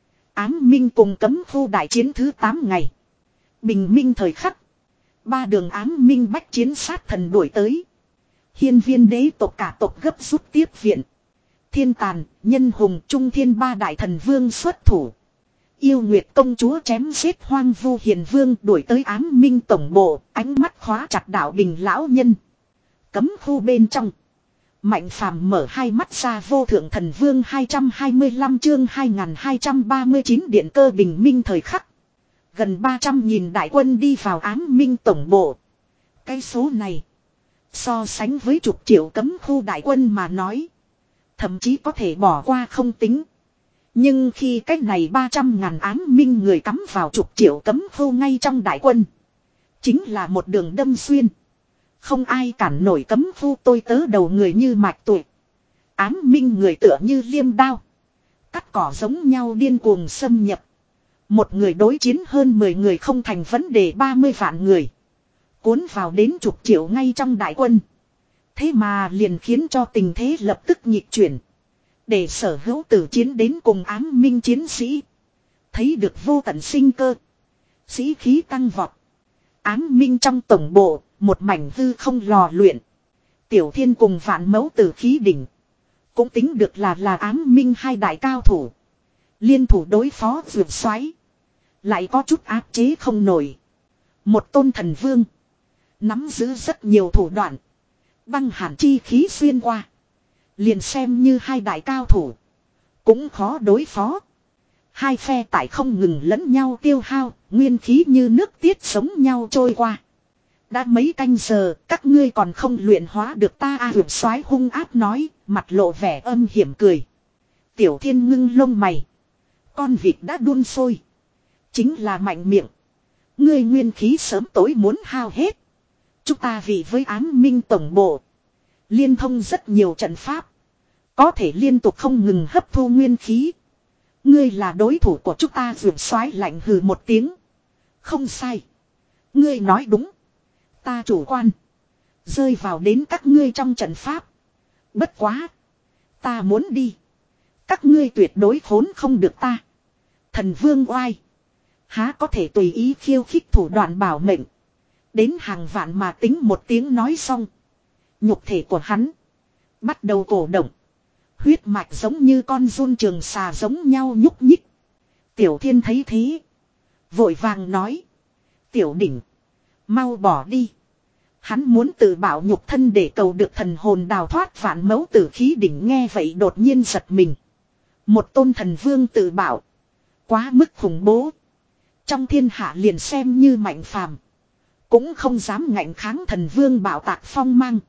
Ám minh cùng cấm khu đại chiến thứ tám ngày. Bình minh thời khắc. Ba đường ám minh bách chiến sát thần đuổi tới. Hiên viên đế tộc cả tộc gấp rút tiếp viện. Thiên tàn, nhân hùng, trung thiên ba đại thần vương xuất thủ. Yêu Nguyệt công chúa chém giết hoang vu hiền vương đuổi tới ám minh tổng bộ, ánh mắt khóa chặt đạo bình lão nhân. Cấm khu bên trong. Mạnh phàm mở hai mắt ra vô thượng thần vương hai trăm hai mươi lăm chương hai nghìn hai trăm ba mươi chín điện cơ bình minh thời khắc. Gần ba trăm nghìn đại quân đi vào ám minh tổng bộ. Cái số này. So sánh với chục triệu cấm khu đại quân mà nói. Thậm chí có thể bỏ qua không tính. Nhưng khi cách này ba trăm ngàn ám minh người cắm vào chục triệu cấm khu ngay trong đại quân. Chính là một đường đâm xuyên. Không ai cản nổi cấm khu tôi tớ đầu người như mạch tuệ. Ám minh người tựa như liêm đao. Cắt cỏ giống nhau điên cuồng xâm nhập. Một người đối chiến hơn mười người không thành vấn đề ba mươi vạn người. Cuốn vào đến chục triệu ngay trong đại quân. Thế mà liền khiến cho tình thế lập tức nhịp chuyển. Để sở hữu tử chiến đến cùng ám minh chiến sĩ. Thấy được vô tận sinh cơ. Sĩ khí tăng vọt. Ám minh trong tổng bộ, một mảnh hư không lò luyện. Tiểu thiên cùng vạn mẫu tử khí đỉnh. Cũng tính được là là ám minh hai đại cao thủ. Liên thủ đối phó vượt xoáy. Lại có chút áp chế không nổi. Một tôn thần vương. Nắm giữ rất nhiều thủ đoạn. Băng hàn chi khí xuyên qua. Liền xem như hai đại cao thủ. Cũng khó đối phó. Hai phe tại không ngừng lẫn nhau tiêu hao. Nguyên khí như nước tiết sống nhau trôi qua. Đã mấy canh giờ các ngươi còn không luyện hóa được ta a vượt soái hung áp nói. Mặt lộ vẻ âm hiểm cười. Tiểu thiên ngưng lông mày. Con vịt đã đun sôi. Chính là mạnh miệng. Ngươi nguyên khí sớm tối muốn hao hết. Chúng ta vì với ám minh tổng bộ. Liên thông rất nhiều trận pháp. Có thể liên tục không ngừng hấp thu nguyên khí. Ngươi là đối thủ của chúng ta vượt soái lạnh hừ một tiếng. Không sai. Ngươi nói đúng. Ta chủ quan. Rơi vào đến các ngươi trong trận pháp. Bất quá. Ta muốn đi. Các ngươi tuyệt đối khốn không được ta. Thần vương oai. Há có thể tùy ý khiêu khích thủ đoạn bảo mệnh. Đến hàng vạn mà tính một tiếng nói xong. Nhục thể của hắn. Bắt đầu cổ động. Huyết mạch giống như con giun trường xà giống nhau nhúc nhích. Tiểu thiên thấy thế. Vội vàng nói. Tiểu đỉnh. Mau bỏ đi. Hắn muốn tự bảo nhục thân để cầu được thần hồn đào thoát vạn mẫu tử khí đỉnh nghe vậy đột nhiên giật mình. Một tôn thần vương tự bảo. Quá mức khủng bố. Trong thiên hạ liền xem như mạnh phàm. Cũng không dám ngạnh kháng thần vương bảo tạc phong mang.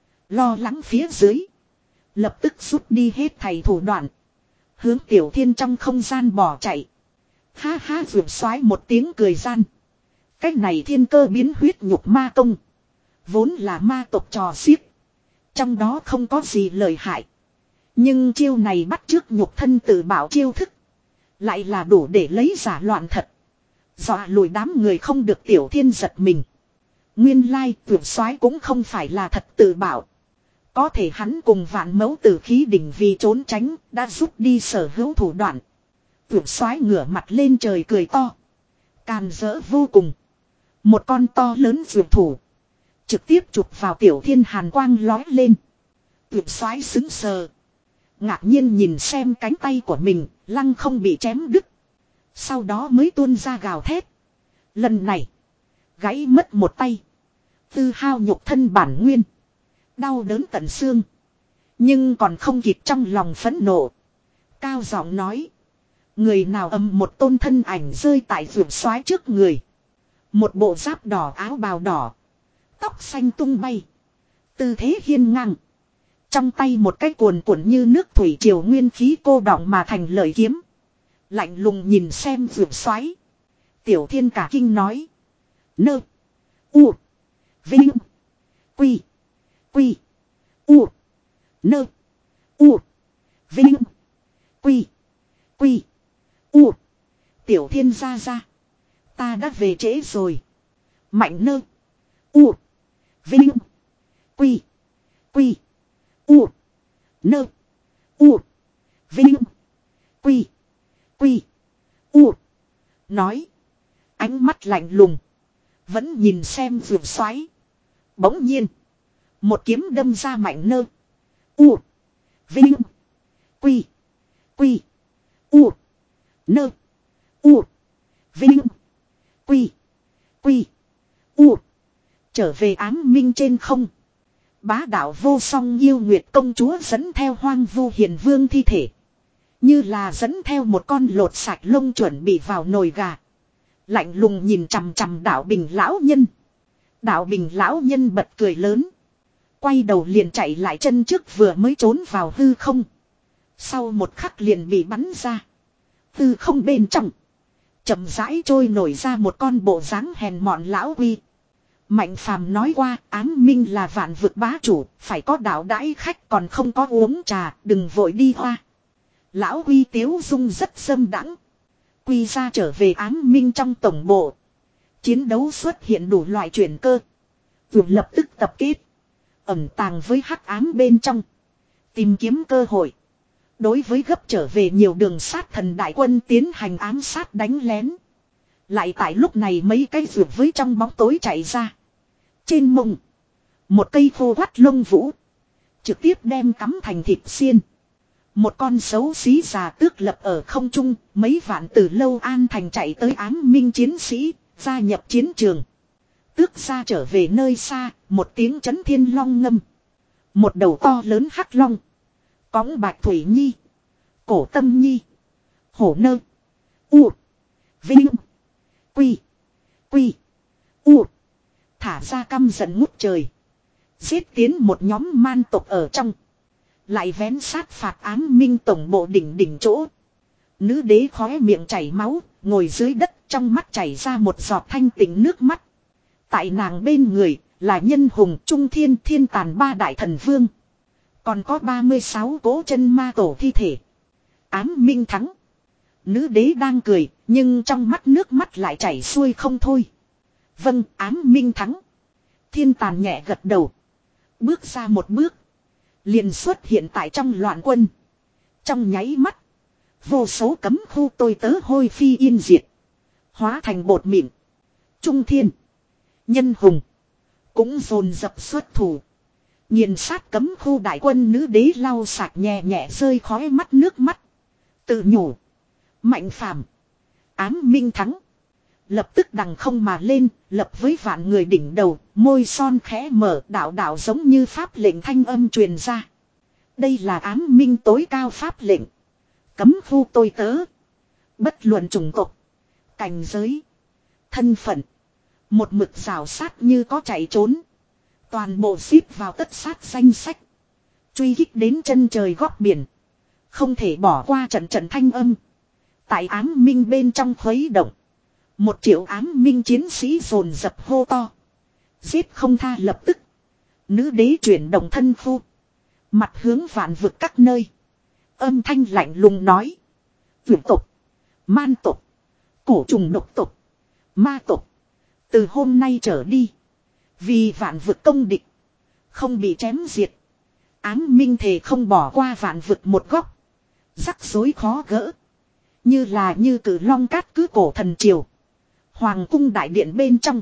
Lo lắng phía dưới. Lập tức rút đi hết thầy thủ đoạn. Hướng tiểu thiên trong không gian bỏ chạy. Ha ha vượt xoái một tiếng cười gian. Cách này thiên cơ biến huyết nhục ma công. Vốn là ma tộc trò xiếc. Trong đó không có gì lợi hại. Nhưng chiêu này bắt trước nhục thân tự bảo chiêu thức. Lại là đủ để lấy giả loạn thật. Dọa lùi đám người không được tiểu thiên giật mình. Nguyên lai vượt soái cũng không phải là thật tự bảo. Có thể hắn cùng vạn mẫu tử khí đỉnh vì trốn tránh, đã rút đi sở hữu thủ đoạn. Vượt xoái ngửa mặt lên trời cười to. Càn rỡ vô cùng. Một con to lớn vượt thủ. Trực tiếp chụp vào Tiểu Thiên hàn quang lói lên. Vượt xoái xứng sờ. Ngạc nhiên nhìn xem cánh tay của mình, lăng không bị chém đứt. Sau đó mới tuôn ra gào thét. Lần này, gãy mất một tay. Tư hao nhục thân bản nguyên. Đau đớn tận xương. Nhưng còn không kịp trong lòng phẫn nộ. Cao giọng nói. Người nào ầm một tôn thân ảnh rơi tại vượt xoái trước người. Một bộ giáp đỏ áo bào đỏ. Tóc xanh tung bay. Tư thế hiên ngang. Trong tay một cái cuồn cuộn như nước thủy triều nguyên khí cô đọng mà thành lợi kiếm. Lạnh lùng nhìn xem vượt xoáy. Tiểu Thiên cả kinh nói. Nơ. U. Vinh. Quy. Quy. U. Nơ. U. Vinh. Quy. Quy. U. Tiểu Thiên ra ra. Ta đã về trễ rồi. Mạnh nơ. U. Vinh. Quy. Quy. U. Nơ. U. Vinh. Quy. Quy. U. Nói. Ánh mắt lạnh lùng. Vẫn nhìn xem vượt xoáy. Bỗng nhiên. Một kiếm đâm ra mạnh nơ. U. Vinh. Quy. Quy. U. Nơ. U. Vinh. Quy. Quy. U. Trở về ám minh trên không. Bá đạo vô song yêu nguyệt công chúa dẫn theo hoang vu hiền vương thi thể. Như là dẫn theo một con lột sạch lông chuẩn bị vào nồi gà. Lạnh lùng nhìn chằm chằm đạo bình lão nhân. Đạo bình lão nhân bật cười lớn. Quay đầu liền chạy lại chân trước vừa mới trốn vào hư không. Sau một khắc liền bị bắn ra. Hư không bên trong. Chậm rãi trôi nổi ra một con bộ dáng hèn mọn lão quy. Mạnh phàm nói qua ám minh là vạn vực bá chủ. Phải có đạo đãi khách còn không có uống trà. Đừng vội đi hoa. Lão quy tiếu dung rất dâm đãng. Quy ra trở về ám minh trong tổng bộ. Chiến đấu xuất hiện đủ loại chuyển cơ. Vượt lập tức tập kết. Ẩn tàng với hắc ám bên trong. Tìm kiếm cơ hội. Đối với gấp trở về nhiều đường sát thần đại quân tiến hành ám sát đánh lén. Lại tại lúc này mấy cái vượt với trong bóng tối chạy ra. Trên mông. Một cây khô quắt lông vũ. Trực tiếp đem cắm thành thịt xiên. Một con xấu xí già tước lập ở không trung. Mấy vạn từ lâu an thành chạy tới ám minh chiến sĩ. Gia nhập chiến trường. Tước ra trở về nơi xa. Một tiếng chấn thiên long ngâm. Một đầu to lớn hắc long. Cõng bạch thủy nhi. Cổ tâm nhi. Hổ nơ. U. Vinh. Quy. Quy. U. Thả ra căm giận ngút trời. Giết tiến một nhóm man tộc ở trong. Lại vén sát phạt ám minh tổng bộ đỉnh đỉnh chỗ. Nữ đế khóe miệng chảy máu. Ngồi dưới đất trong mắt chảy ra một giọt thanh tịnh nước mắt. Tại nàng bên người là nhân hùng trung thiên thiên tàn ba đại thần vương. Còn có ba mươi sáu cố chân ma tổ thi thể. Ám minh thắng. Nữ đế đang cười, nhưng trong mắt nước mắt lại chảy xuôi không thôi. Vâng, ám minh thắng. Thiên tàn nhẹ gật đầu. Bước ra một bước. Liền xuất hiện tại trong loạn quân. Trong nháy mắt. Vô số cấm khu tôi tớ hôi phi yên diệt. Hóa thành bột mịn. Trung thiên. Nhân hùng. Cũng dồn dập xuất thủ. Nhìn sát cấm khu đại quân nữ đế lau sạch nhẹ nhẹ rơi khói mắt nước mắt. Tự nhủ. Mạnh phàm. Ám minh thắng. Lập tức đằng không mà lên. Lập với vạn người đỉnh đầu. Môi son khẽ mở đạo đạo giống như pháp lệnh thanh âm truyền ra. Đây là ám minh tối cao pháp lệnh. Cấm khu tôi tớ. Bất luận chủng tộc. Cảnh giới. Thân phận. Một mực rào sát như có chạy trốn. Toàn bộ ship vào tất sát danh sách. Truy kích đến chân trời góc biển. Không thể bỏ qua trận trận thanh âm. Tại ám minh bên trong khuấy động. Một triệu ám minh chiến sĩ dồn dập hô to. Giết không tha lập tức. Nữ đế chuyển động thân phu. Mặt hướng vạn vực các nơi. Âm thanh lạnh lùng nói. Vượt tục. Man tục. Cổ trùng độc tục. Ma tục. Từ hôm nay trở đi. Vì vạn vực công địch. Không bị chém diệt. Ám minh thề không bỏ qua vạn vực một góc. Rắc rối khó gỡ. Như là như cử long cát cứ cổ thần triều. Hoàng cung đại điện bên trong.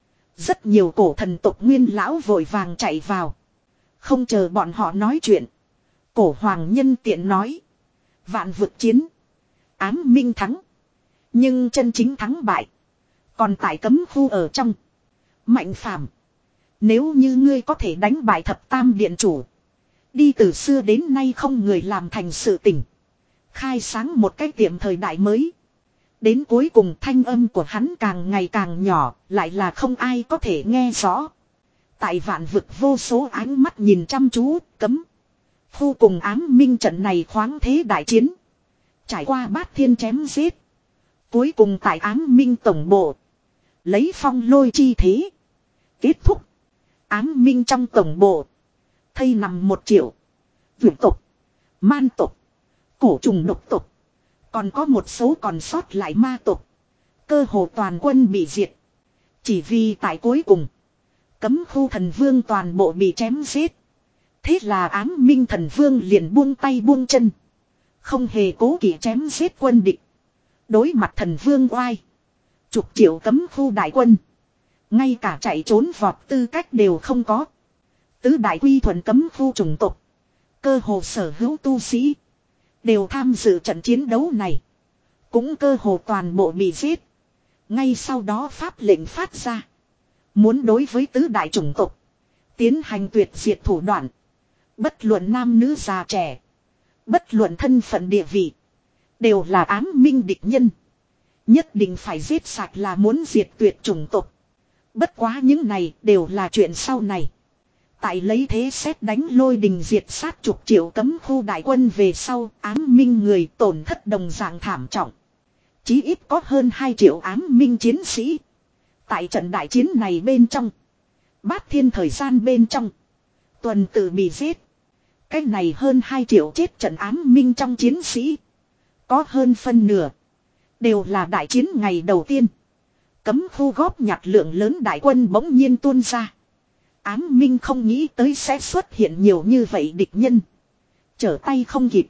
Rất nhiều cổ thần tộc nguyên lão vội vàng chạy vào. Không chờ bọn họ nói chuyện. Cổ hoàng nhân tiện nói. Vạn vực chiến. Ám minh thắng. Nhưng chân chính thắng bại. Còn tại cấm khu ở trong. Mạnh phàm. Nếu như ngươi có thể đánh bại thập tam điện chủ. Đi từ xưa đến nay không người làm thành sự tình. Khai sáng một cái tiệm thời đại mới. Đến cuối cùng thanh âm của hắn càng ngày càng nhỏ. Lại là không ai có thể nghe rõ. Tại vạn vực vô số ánh mắt nhìn chăm chú. Cấm. Khu cùng ám minh trận này khoáng thế đại chiến. Trải qua bát thiên chém giết. Cuối cùng tại ám minh tổng bộ. Lấy phong lôi chi thế. Kết thúc. Ám minh trong tổng bộ. Thây nằm một triệu. Vượt tục. Man tục. Cổ trùng độc tục. Còn có một số còn sót lại ma tục. Cơ hồ toàn quân bị diệt. Chỉ vì tại cuối cùng. Cấm khu thần vương toàn bộ bị chém giết. Thế là ám minh thần vương liền buông tay buông chân. Không hề cố kỵ chém giết quân địch. Đối mặt thần vương oai. Chục triệu cấm khu đại quân. Ngay cả chạy trốn vọt tư cách đều không có. Tứ đại quy thuần cấm khu chủng tộc. Cơ hồ sở hữu tu sĩ. Đều tham dự trận chiến đấu này. Cũng cơ hồ toàn bộ bị giết. Ngay sau đó pháp lệnh phát ra. Muốn đối với tứ đại chủng tộc. Tiến hành tuyệt diệt thủ đoạn. Bất luận nam nữ già trẻ. Bất luận thân phận địa vị. Đều là ám minh địch nhân. Nhất định phải giết sạch là muốn diệt tuyệt chủng tộc. Bất quá những này đều là chuyện sau này. Tại lấy thế xét đánh lôi đình diệt sát chục triệu cấm khu đại quân về sau, ám minh người tổn thất đồng dạng thảm trọng. Chí ít có hơn hai triệu ám minh chiến sĩ. Tại trận đại chiến này bên trong. Bát thiên thời gian bên trong. Tuần tự bị giết. Cái này hơn hai triệu chết trận ám minh trong chiến sĩ. Có hơn phân nửa. Đều là đại chiến ngày đầu tiên. Cấm khu góp nhặt lượng lớn đại quân bỗng nhiên tuôn ra. Ám minh không nghĩ tới sẽ xuất hiện nhiều như vậy địch nhân. Trở tay không kịp.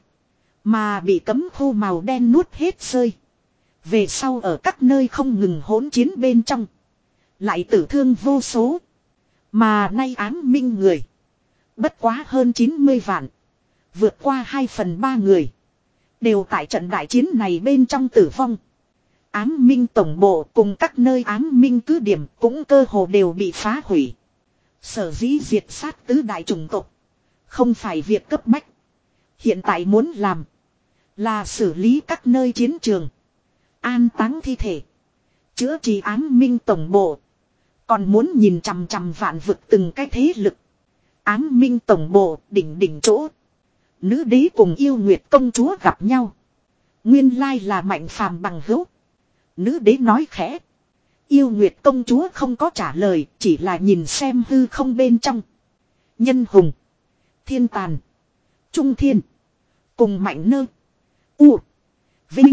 Mà bị cấm khu màu đen nuốt hết rơi. Về sau ở các nơi không ngừng hỗn chiến bên trong. Lại tử thương vô số. Mà nay ám minh người. Bất quá hơn chín mươi vạn. Vượt qua hai phần ba người. Đều tại trận đại chiến này bên trong tử vong. Ám minh tổng bộ cùng các nơi ám minh cứ điểm cũng cơ hồ đều bị phá hủy. Sở dĩ diệt sát tứ đại chủng tộc. Không phải việc cấp bách. Hiện tại muốn làm. Là xử lý các nơi chiến trường. An táng thi thể. Chữa trị ám minh tổng bộ. Còn muốn nhìn chằm chằm vạn vực từng cái thế lực. Ám minh tổng bộ đỉnh đỉnh chỗ. Nữ đế cùng yêu nguyệt công chúa gặp nhau. Nguyên lai là mạnh phàm bằng hữu. Nữ đế nói khẽ. Yêu nguyệt công chúa không có trả lời. Chỉ là nhìn xem hư không bên trong. Nhân hùng. Thiên tàn. Trung thiên. Cùng mạnh nơ. U. Vinh.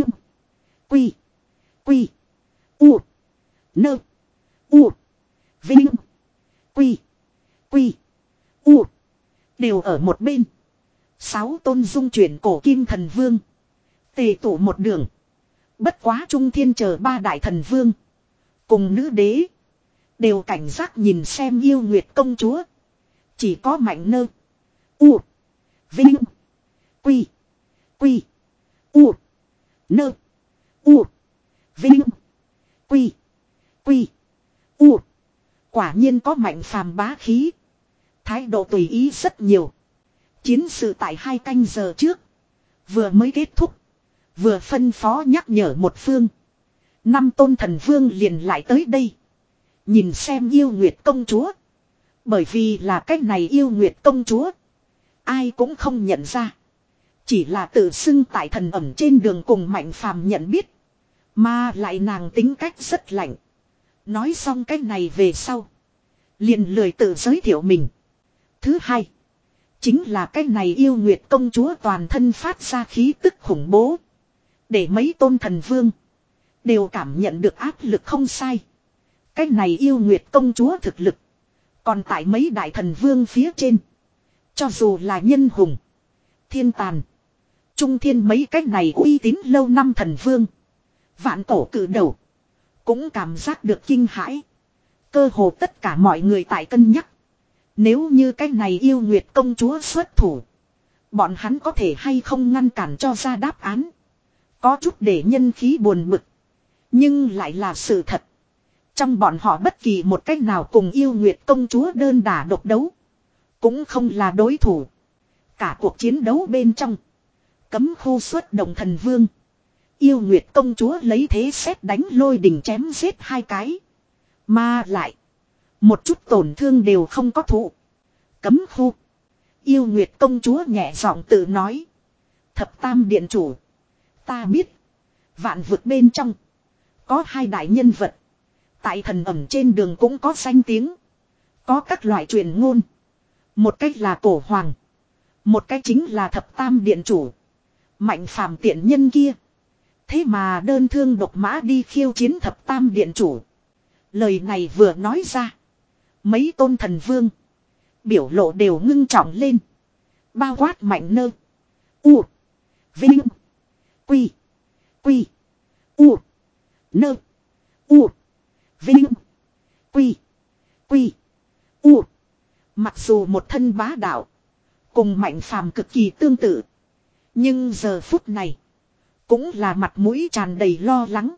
Quy. Quy. U. Nơ. U. Vinh. Quy. Quy. U. Đều ở một bên. Sáu tôn dung chuyển cổ kim thần vương. Tề tụ một đường. Bất quá trung thiên chờ ba đại thần vương. Cùng nữ đế. Đều cảnh giác nhìn xem yêu nguyệt công chúa. Chỉ có mạnh nơ. U. Vinh. Quy. Quy. U. Nơ. U. Vinh. Quy. Quy. U. Quả nhiên có mạnh phàm bá khí. Thái độ tùy ý rất nhiều. Chiến sự tại hai canh giờ trước. Vừa mới kết thúc. Vừa phân phó nhắc nhở một phương. Năm tôn thần vương liền lại tới đây. Nhìn xem yêu nguyệt công chúa. Bởi vì là cách này yêu nguyệt công chúa. Ai cũng không nhận ra. Chỉ là tự xưng tại thần ẩm trên đường cùng mạnh phàm nhận biết. Mà lại nàng tính cách rất lạnh. Nói xong cách này về sau. Liền lười tự giới thiệu mình. Thứ hai. Chính là cái này yêu nguyệt công chúa toàn thân phát ra khí tức khủng bố. Để mấy tôn thần vương. Đều cảm nhận được áp lực không sai. Cái này yêu nguyệt công chúa thực lực. Còn tại mấy đại thần vương phía trên. Cho dù là nhân hùng, thiên tàn, trung thiên mấy cái này uy tín lâu năm thần vương. Vạn cổ cử đầu. Cũng cảm giác được kinh hãi. Cơ hồ tất cả mọi người tại cân nhắc. Nếu như cái này yêu nguyệt công chúa xuất thủ. Bọn hắn có thể hay không ngăn cản cho ra đáp án. Có chút để nhân khí buồn bực. Nhưng lại là sự thật. Trong bọn họ bất kỳ một cách nào cùng yêu nguyệt công chúa đơn đả độc đấu. Cũng không là đối thủ. Cả cuộc chiến đấu bên trong. Cấm khu xuất động thần vương. Yêu nguyệt công chúa lấy thế xét đánh lôi đỉnh chém giết hai cái. Mà lại. Một chút tổn thương đều không có thụ. Cấm khu. Yêu nguyệt công chúa nhẹ giọng tự nói. Thập tam điện chủ. Ta biết. Vạn vực bên trong. Có hai đại nhân vật. Tại thần ẩm trên đường cũng có danh tiếng. Có các loại truyền ngôn. Một cách là cổ hoàng. Một cách chính là thập tam điện chủ. Mạnh phàm tiện nhân kia. Thế mà đơn thương độc mã đi khiêu chiến thập tam điện chủ. Lời này vừa nói ra. Mấy tôn thần vương. Biểu lộ đều ngưng trọng lên. Bao quát mạnh nơ. U. Vinh. Quy. Quy. U. Nơ. U. Vinh. Quy. Quy. U. Mặc dù một thân bá đạo. Cùng mạnh phàm cực kỳ tương tự. Nhưng giờ phút này. Cũng là mặt mũi tràn đầy lo lắng.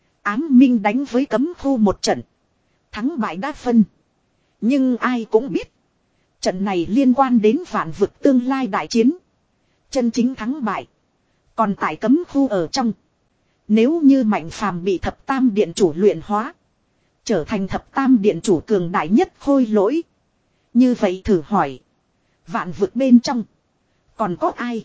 Ám minh đánh với cấm khu một trận. Thắng bại đã phân. Nhưng ai cũng biết. Trận này liên quan đến vạn vực tương lai đại chiến. Chân chính thắng bại. Còn tại cấm khu ở trong. Nếu như mạnh phàm bị thập tam điện chủ luyện hóa. Trở thành thập tam điện chủ cường đại nhất khôi lỗi. Như vậy thử hỏi. Vạn vực bên trong. Còn có ai?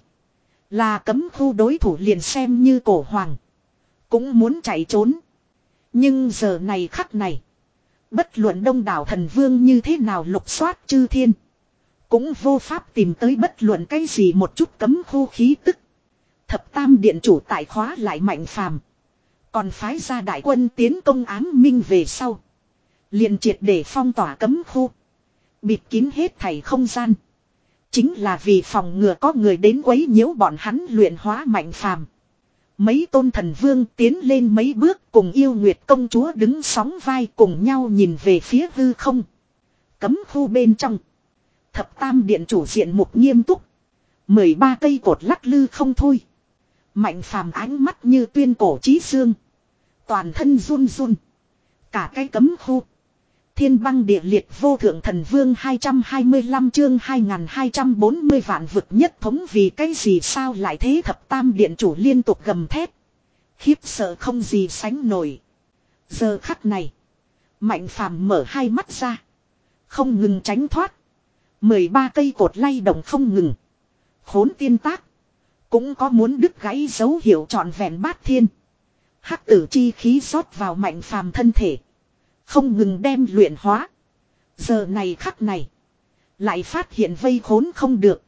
Là cấm khu đối thủ liền xem như cổ hoàng. Cũng muốn chạy trốn. Nhưng giờ này khắc này. Bất luận đông đảo thần vương như thế nào lục soát chư thiên. Cũng vô pháp tìm tới bất luận cái gì một chút cấm khu khí tức. Thập tam điện chủ tại khóa lại mạnh phàm. Còn phái ra đại quân tiến công ám minh về sau. Liền triệt để phong tỏa cấm khu. Bịt kín hết thảy không gian. Chính là vì phòng ngừa có người đến quấy nhiễu bọn hắn luyện hóa mạnh phàm. Mấy tôn thần vương tiến lên mấy bước cùng yêu nguyệt công chúa đứng sóng vai cùng nhau nhìn về phía hư không. Cấm khu bên trong. Thập tam điện chủ diện mục nghiêm túc. mười ba cây cột lắc lư không thôi. Mạnh phàm ánh mắt như tuyên cổ chí xương. Toàn thân run run. Cả cái cấm khu. Thiên băng địa liệt vô thượng thần vương hai trăm hai mươi lăm chương hai nghìn hai trăm bốn mươi vạn vực nhất thống vì cái gì sao lại thế thập tam điện chủ liên tục gầm thét. Khiếp sợ không gì sánh nổi. Giờ khắc này. Mạnh phàm mở hai mắt ra. Không ngừng tránh thoát. mười ba cây cột lay động không ngừng. Khốn tiên tác. Cũng có muốn đứt gãy dấu hiệu trọn vẹn bát thiên. Hắc tử chi khí rót vào mạnh phàm thân thể. Không ngừng đem luyện hóa. Giờ này khắc này. Lại phát hiện vây khốn không được.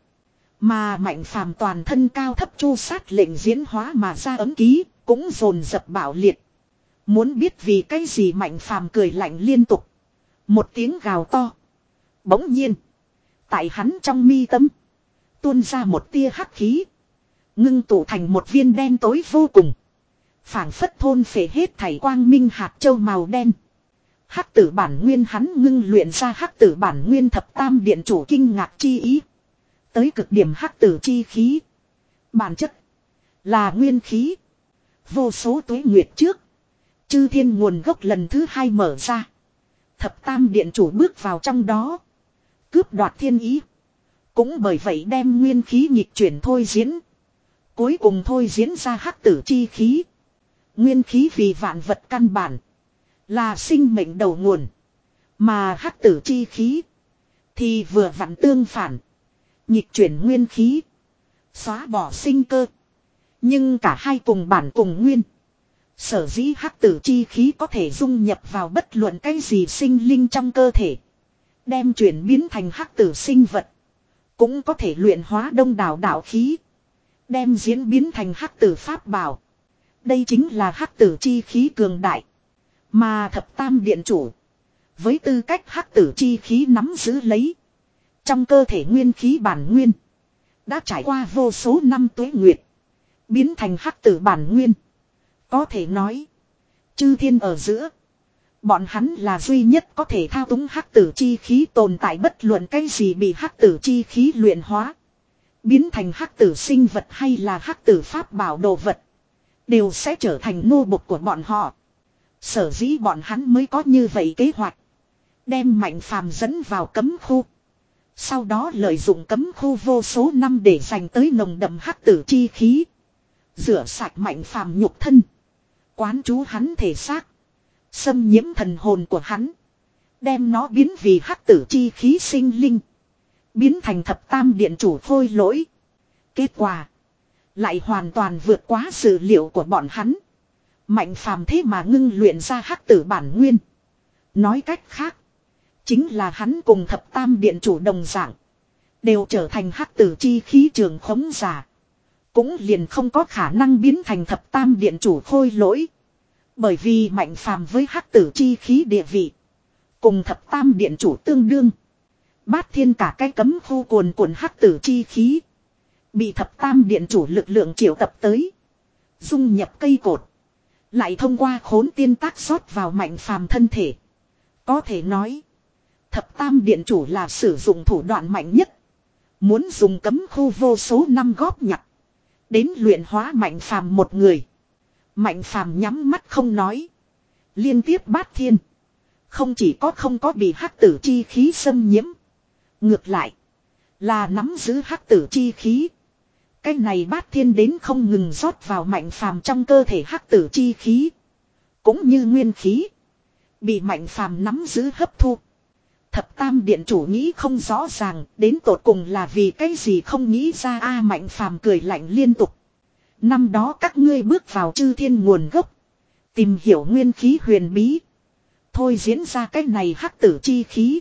Mà mạnh phàm toàn thân cao thấp chu sát lệnh diễn hóa mà ra ấm ký. Cũng dồn dập bạo liệt. Muốn biết vì cái gì mạnh phàm cười lạnh liên tục. Một tiếng gào to. Bỗng nhiên. Tại hắn trong mi tâm. Tuôn ra một tia hắc khí. Ngưng tụ thành một viên đen tối vô cùng. Phảng phất thôn phệ hết thảy quang minh hạt châu màu đen. Hắc tử bản nguyên hắn ngưng luyện ra hắc tử bản nguyên thập tam điện chủ kinh ngạc chi ý. Tới cực điểm hắc tử chi khí. Bản chất. Là nguyên khí. Vô số tuế nguyệt trước. Chư thiên nguồn gốc lần thứ hai mở ra. Thập tam điện chủ bước vào trong đó. Cướp đoạt thiên ý. Cũng bởi vậy đem nguyên khí nhịp chuyển thôi diễn. Cuối cùng thôi diễn ra hắc tử chi khí. Nguyên khí vì vạn vật căn bản. Là sinh mệnh đầu nguồn. Mà hắc tử chi khí. Thì vừa vặn tương phản. Nhịp chuyển nguyên khí. Xóa bỏ sinh cơ. Nhưng cả hai cùng bản cùng nguyên. Sở dĩ hắc tử chi khí có thể dung nhập vào bất luận cái gì sinh linh trong cơ thể. Đem chuyển biến thành hắc tử sinh vật. Cũng có thể luyện hóa đông đảo đạo khí. Đem diễn biến thành hắc tử pháp bảo. Đây chính là hắc tử chi khí cường đại. Mà thập tam điện chủ. Với tư cách hắc tử chi khí nắm giữ lấy. Trong cơ thể nguyên khí bản nguyên. Đã trải qua vô số năm tuế nguyệt. Biến thành hắc tử bản nguyên. Có thể nói. Chư thiên ở giữa. Bọn hắn là duy nhất có thể thao túng hắc tử chi khí tồn tại, bất luận cái gì bị hắc tử chi khí luyện hóa. Biến thành hắc tử sinh vật hay là hắc tử pháp bảo đồ vật. Đều sẽ trở thành nô bộc của bọn họ. Sở dĩ bọn hắn mới có như vậy kế hoạch. Đem Mạnh Phàm dẫn vào cấm khu. Sau đó lợi dụng cấm khu vô số năm để giành tới nồng đậm hắc tử chi khí. Rửa sạch Mạnh Phàm nhục thân. Quán chú hắn thể xác. Xâm nhiễm thần hồn của hắn. Đem nó biến vì hắc tử chi khí sinh linh. Biến thành thập tam điện chủ khôi lỗi. Kết quả. Lại hoàn toàn vượt quá dự liệu của bọn hắn. Mạnh Phàm thế mà ngưng luyện ra hắc tử bản nguyên. Nói cách khác. Chính là hắn cùng thập tam điện chủ đồng dạng. Đều trở thành hắc tử chi khí trường khống giả. Cũng liền không có khả năng biến thành thập tam điện chủ khôi lỗi. Bởi vì Mạnh Phàm với hắc tử chi khí địa vị. Cùng thập tam điện chủ tương đương. Bát thiên cả cái cấm khu cuồn cuộn hắc tử chi khí. Bị thập tam điện chủ lực lượng triệu tập tới. Dung nhập cây cột. Lại thông qua khốn tiên tác rót vào Mạnh Phàm thân thể. Có thể nói. Thập tam điện chủ là sử dụng thủ đoạn mạnh nhất. Muốn dùng cấm khu vô số năm góp nhặt. Đến luyện hóa Mạnh Phàm một người. Mạnh Phàm nhắm mắt không nói. Liên tiếp bát thiên. Không chỉ có không có bị hắc tử chi khí xâm nhiễm. Ngược lại. Là nắm giữ hắc tử chi khí. Cái này bát thiên đến không ngừng rót vào Mạnh Phàm trong cơ thể hắc tử chi khí. Cũng như nguyên khí. Bị Mạnh Phàm nắm giữ hấp thu. Thập tam điện chủ nghĩ không rõ ràng. Đến tột cùng là vì cái gì không nghĩ ra. A Mạnh Phàm cười lạnh liên tục. Năm đó các ngươi bước vào chư thiên nguồn gốc. Tìm hiểu nguyên khí huyền bí. Thôi diễn ra cái này hắc tử chi khí.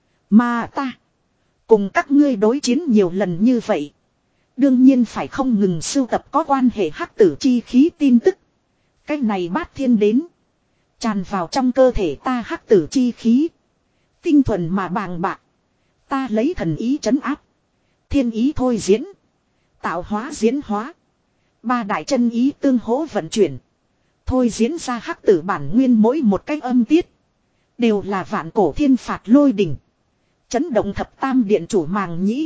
Mà ta. Cùng các ngươi đối chiến nhiều lần như vậy. Đương nhiên phải không ngừng sưu tập có quan hệ hắc tử chi khí tin tức. Cái này bát thiên đến. Tràn vào trong cơ thể ta hắc tử chi khí. Tinh thuần mà bàng bạc. Ta lấy thần ý trấn áp. Thiên ý thôi diễn. Tạo hóa diễn hóa. Ba đại chân ý tương hỗ vận chuyển. Thôi diễn ra hắc tử bản nguyên mỗi một cái âm tiết. Đều là vạn cổ thiên phạt lôi đỉnh. Chấn động thập tam điện chủ màng nhĩ.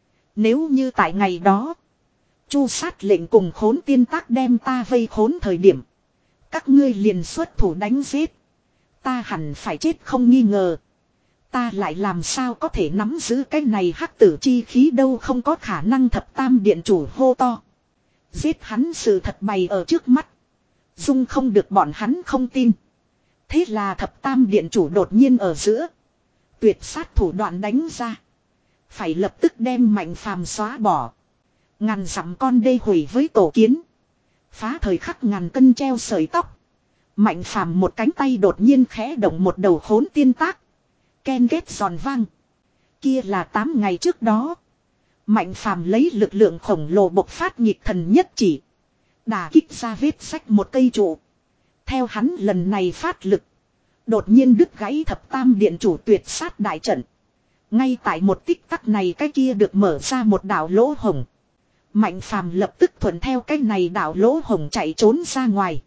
Nếu như tại ngày đó. Chu sát lệnh cùng khốn tiên tác đem ta vây khốn thời điểm. Các ngươi liền xuất thủ đánh giết. Ta hẳn phải chết không nghi ngờ. Ta lại làm sao có thể nắm giữ cái này hắc tử chi khí đâu, không có khả năng. Thập tam điện chủ hô to. Giết hắn, sự thật bày ở trước mắt. Dung không được bọn hắn không tin. Thế là thập tam điện chủ đột nhiên ở giữa. Tuyệt sát thủ đoạn đánh ra. Phải lập tức đem Mạnh Phàm xóa bỏ. Ngàn dặm con đê hủy với tổ kiến. Phá thời khắc ngàn cân treo sợi tóc. Mạnh Phàm một cánh tay đột nhiên khẽ động một đầu khốn tiên tác. Ken ghét giòn vang. Kia là tám ngày trước đó. Mạnh Phàm lấy lực lượng khổng lồ bộc phát nghịch thần nhất chỉ. Đả kích ra vết sách một cây trụ. Theo hắn lần này phát lực. Đột nhiên đứt gãy thập tam điện chủ tuyệt sát đại trận. Ngay tại một tích tắc này cái kia được mở ra một đạo lỗ hồng. Mạnh Phàm lập tức thuận theo cái này đạo lỗ hồng chạy trốn ra ngoài.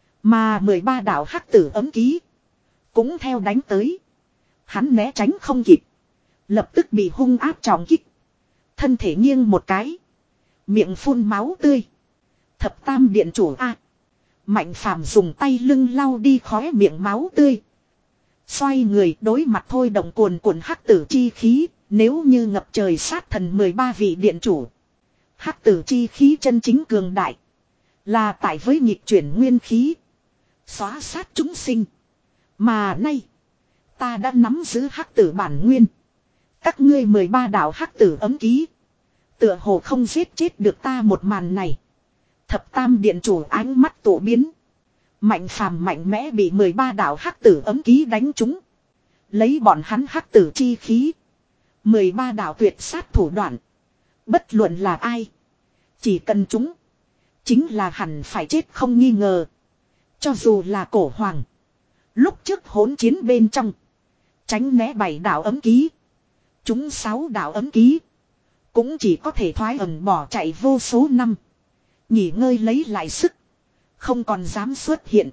Mà mười ba đạo hắc tử ấm ký. Cũng theo đánh tới. Hắn né tránh không kịp. Lập tức bị hung áp trọng kích. Thân thể nghiêng một cái. Miệng phun máu tươi. Thập tam điện chủ A. Mạnh Phàm dùng tay lưng lau đi khóe miệng máu tươi. Xoay người đối mặt thôi động cuồn cuộn hắc tử chi khí. Nếu như ngập trời sát thần mười ba vị điện chủ. Hắc tử chi khí chân chính cường đại. Là tại với nhịp chuyển nguyên khí. Xóa sát chúng sinh. Mà nay. Ta đã nắm giữ hắc tử bản nguyên. Các ngươi mười ba đạo hắc tử ấm ký. Tựa hồ không giết chết được ta một màn này. Thập tam điện chủ ánh mắt tổ biến. Mạnh Phàm mạnh mẽ bị mười ba đạo hắc tử ấm ký đánh trúng. Lấy bọn hắn hắc tử chi khí. mười ba đạo tuyệt sát thủ đoạn. Bất luận là ai. Chỉ cần chúng. Chính là hẳn phải chết không nghi ngờ. Cho dù là cổ hoàng. Lúc trước hỗn chiến bên trong. Tránh né bảy đạo ấm ký. Chúng sáu đạo ấm ký. Cũng chỉ có thể thoái ẩn bỏ chạy vô số năm. Nghỉ ngơi lấy lại sức. Không còn dám xuất hiện.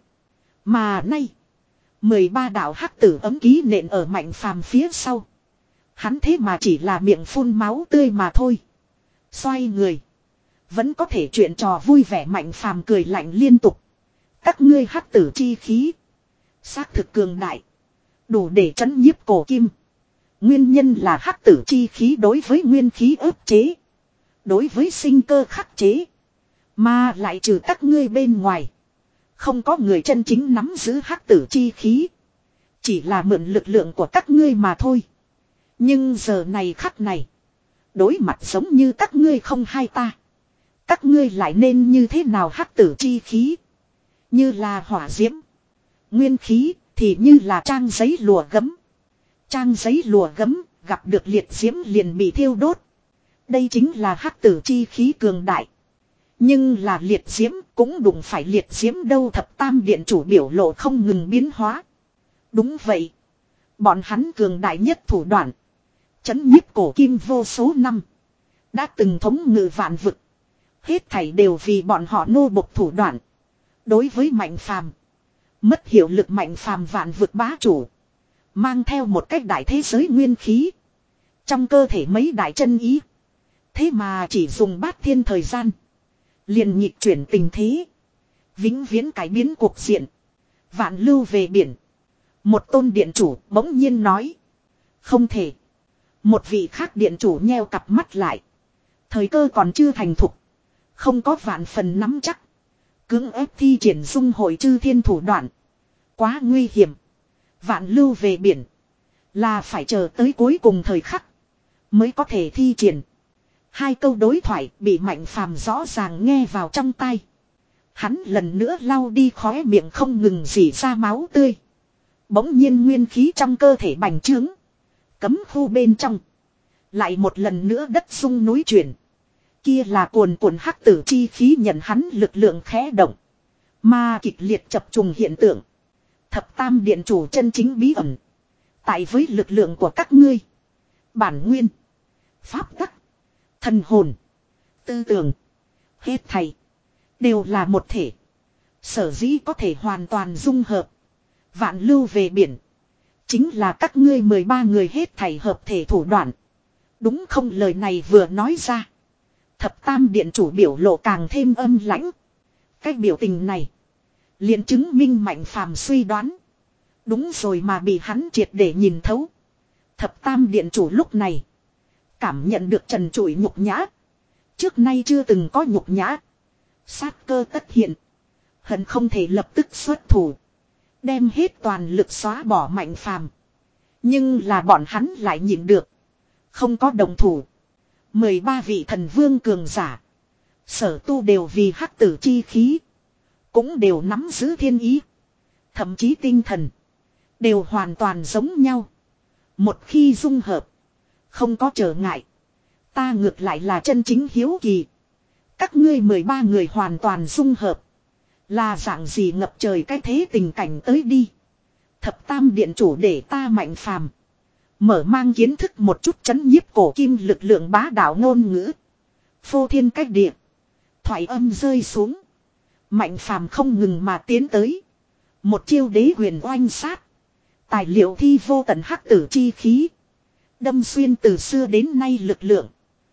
Mà nay. mười ba đạo hắc tử ấm ký nện ở Mạnh Phàm phía sau. Hắn thế mà chỉ là miệng phun máu tươi mà thôi. Xoay người. Vẫn có thể chuyện trò vui vẻ. Mạnh Phàm cười lạnh liên tục. Các ngươi hắc tử chi khí. Xác thực cường đại. Đủ để trấn nhiếp cổ kim. Nguyên nhân là hắc tử chi khí đối với nguyên khí ức chế. Đối với sinh cơ khắc chế. Mà lại trừ các ngươi bên ngoài. Không có người chân chính nắm giữ hắc tử chi khí. Chỉ là mượn lực lượng của các ngươi mà thôi. Nhưng giờ này khắc này. Đối mặt giống như các ngươi không hay ta. Các ngươi lại nên như thế nào hắc tử chi khí. Như là hỏa diễm. Nguyên khí thì như là trang giấy lụa gấm. Trang giấy lụa gấm gặp được liệt diễm liền bị thiêu đốt. Đây chính là hắc tử chi khí cường đại. Nhưng là liệt diễm cũng đụng phải liệt diễm đâu. Thập tam điện chủ biểu lộ không ngừng biến hóa. Đúng vậy. Bọn hắn cường đại nhất thủ đoạn. Chấn nhiếp cổ kim vô số năm. Đã từng thống ngự vạn vực. Hết thảy đều vì bọn họ nô bộc thủ đoạn. Đối với Mạnh Phàm. Mất hiệu lực Mạnh Phàm vạn vực bá chủ. Mang theo một cách đại thế giới nguyên khí. Trong cơ thể mấy đại chân ý. Thế mà chỉ dùng bát thiên thời gian. Liền nhịp chuyển tình thế. Vĩnh viễn cải biến cuộc diện. Vạn lưu về biển. Một tôn điện chủ bỗng nhiên nói. Không thể. Một vị khác điện chủ nheo cặp mắt lại. Thời cơ còn chưa thành thục. Không có vạn phần nắm chắc. Cưỡng ép thi triển dung hội chư thiên thủ đoạn. Quá nguy hiểm. Vạn lưu về biển. Là phải chờ tới cuối cùng thời khắc. Mới có thể thi triển. Hai câu đối thoại bị Mạnh Phàm rõ ràng nghe vào trong tai. Hắn lần nữa lau đi khóe miệng không ngừng rỉ ra máu tươi. Bỗng nhiên nguyên khí trong cơ thể bành trướng. Cấm khu bên trong. Lại một lần nữa đất rung núi chuyển. Kia là cuồn cuộn hắc tử chi khí nhận hắn lực lượng khẽ động. Mà kịch liệt chập trùng hiện tượng. Thập tam điện chủ chân chính bí ẩn. Tại với lực lượng của các ngươi. Bản nguyên. Pháp tắc. Thần hồn. Tư tưởng. Hết thảy. Đều là một thể. Sở dĩ có thể hoàn toàn dung hợp. Vạn lưu về biển. Chính là các ngươi mười ba người hết thảy hợp thể thủ đoạn. Đúng không lời này vừa nói ra. Thập tam điện chủ biểu lộ càng thêm âm lãnh. Cái biểu tình này. Liền chứng minh Mạnh Phàm suy đoán. Đúng rồi mà bị hắn triệt để nhìn thấu. Thập tam điện chủ lúc này. Cảm nhận được trần trụi nhục nhã. Trước nay chưa từng có nhục nhã. Sát cơ tất hiện. Hận không thể lập tức xuất thủ. Đem hết toàn lực xóa bỏ Mạnh Phàm. Nhưng là bọn hắn lại nhịn được. Không có đồng thủ. mười ba vị thần vương cường giả. Sở tu đều vì hắc tử chi khí. Cũng đều nắm giữ thiên ý. Thậm chí tinh thần. Đều hoàn toàn giống nhau. Một khi dung hợp. Không có trở ngại. Ta ngược lại là chân chính hiếu kỳ. Các ngươi mười ba người hoàn toàn dung hợp. Là dạng gì ngập trời cái thế tình cảnh tới đi. Thập tam điện chủ để ta Mạnh Phàm. Mở mang kiến thức một chút chấn nhiếp cổ kim lực lượng bá đạo ngôn ngữ. Phô thiên cách địa. Thoại âm rơi xuống. Mạnh Phàm không ngừng mà tiến tới. Một chiêu đế huyền oanh sát. Tài liệu thi vô tận hắc tử chi khí. Đâm xuyên từ xưa đến nay lực lượng.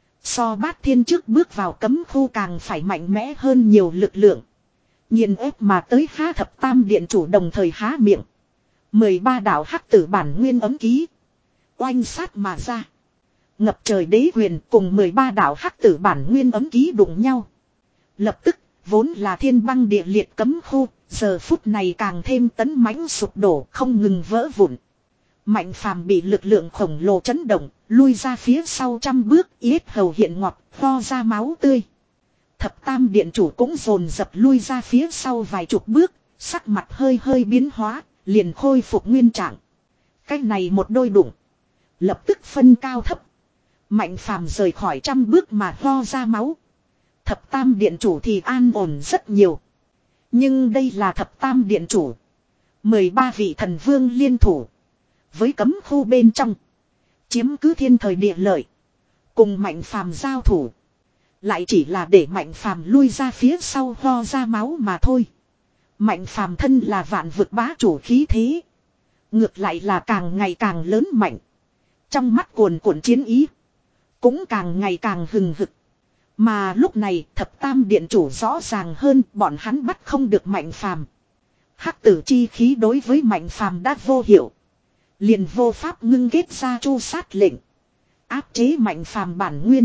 So bát thiên trước bước vào cấm khu càng phải mạnh mẽ hơn nhiều lực lượng. Nhìn ép mà tới há thập tam điện chủ đồng thời há miệng. mười ba đạo hắc tử bản nguyên ấm ký. Oanh sát mà ra. Ngập trời đế huyền cùng mười ba đạo hắc tử bản nguyên ấm ký đụng nhau. Lập tức, vốn là thiên băng địa liệt cấm khu, giờ phút này càng thêm tấn mãnh sụp đổ không ngừng vỡ vụn. Mạnh Phàm bị lực lượng khổng lồ chấn động, lui ra phía sau trăm bước, yết hầu hiện ngọt, ho ra máu tươi. Thập tam điện chủ cũng dồn dập lui ra phía sau vài chục bước, sắc mặt hơi hơi biến hóa, liền khôi phục nguyên trạng. Cái này một đôi đụng. Lập tức phân cao thấp. Mạnh Phàm rời khỏi trăm bước mà ho ra máu. Thập tam điện chủ thì an ổn rất nhiều. Nhưng đây là thập tam điện chủ. mười ba vị thần vương liên thủ. Với cấm khu bên trong. Chiếm cứ thiên thời địa lợi. Cùng Mạnh Phàm giao thủ. Lại chỉ là để Mạnh Phàm lui ra phía sau ho ra máu mà thôi. Mạnh Phàm thân là vạn vực bá chủ khí thế. Ngược lại là càng ngày càng lớn mạnh. Trong mắt cuồn cuộn chiến ý. Cũng càng ngày càng hừng hực. Mà lúc này thập tam điện chủ rõ ràng hơn, bọn hắn bắt không được Mạnh Phàm. Hắc tử chi khí đối với Mạnh Phàm đã vô hiệu. Liền vô pháp ngưng kết ra chu sát lệnh. Áp chế Mạnh Phàm bản nguyên.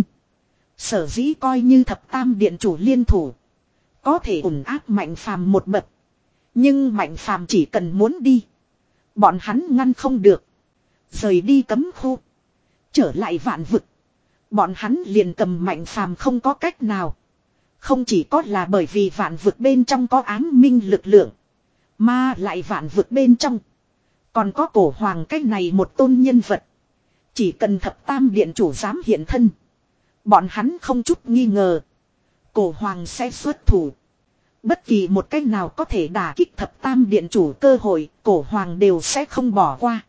Sở dĩ coi như thập tam điện chủ liên thủ. Có thể ủng áp Mạnh Phàm một bậc. Nhưng Mạnh Phàm chỉ cần muốn đi. Bọn hắn ngăn không được. Rời đi cấm khu. Trở lại vạn vực. Bọn hắn liền cầm Mạnh Phàm không có cách nào. Không chỉ có là bởi vì vạn vực bên trong có ám minh lực lượng. Mà lại vạn vực bên trong. Còn có cổ hoàng cách này một tôn nhân vật. Chỉ cần thập tam điện chủ dám hiện thân. Bọn hắn không chút nghi ngờ. Cổ hoàng sẽ xuất thủ. Bất kỳ một cách nào có thể đả kích thập tam điện chủ cơ hội. Cổ hoàng đều sẽ không bỏ qua.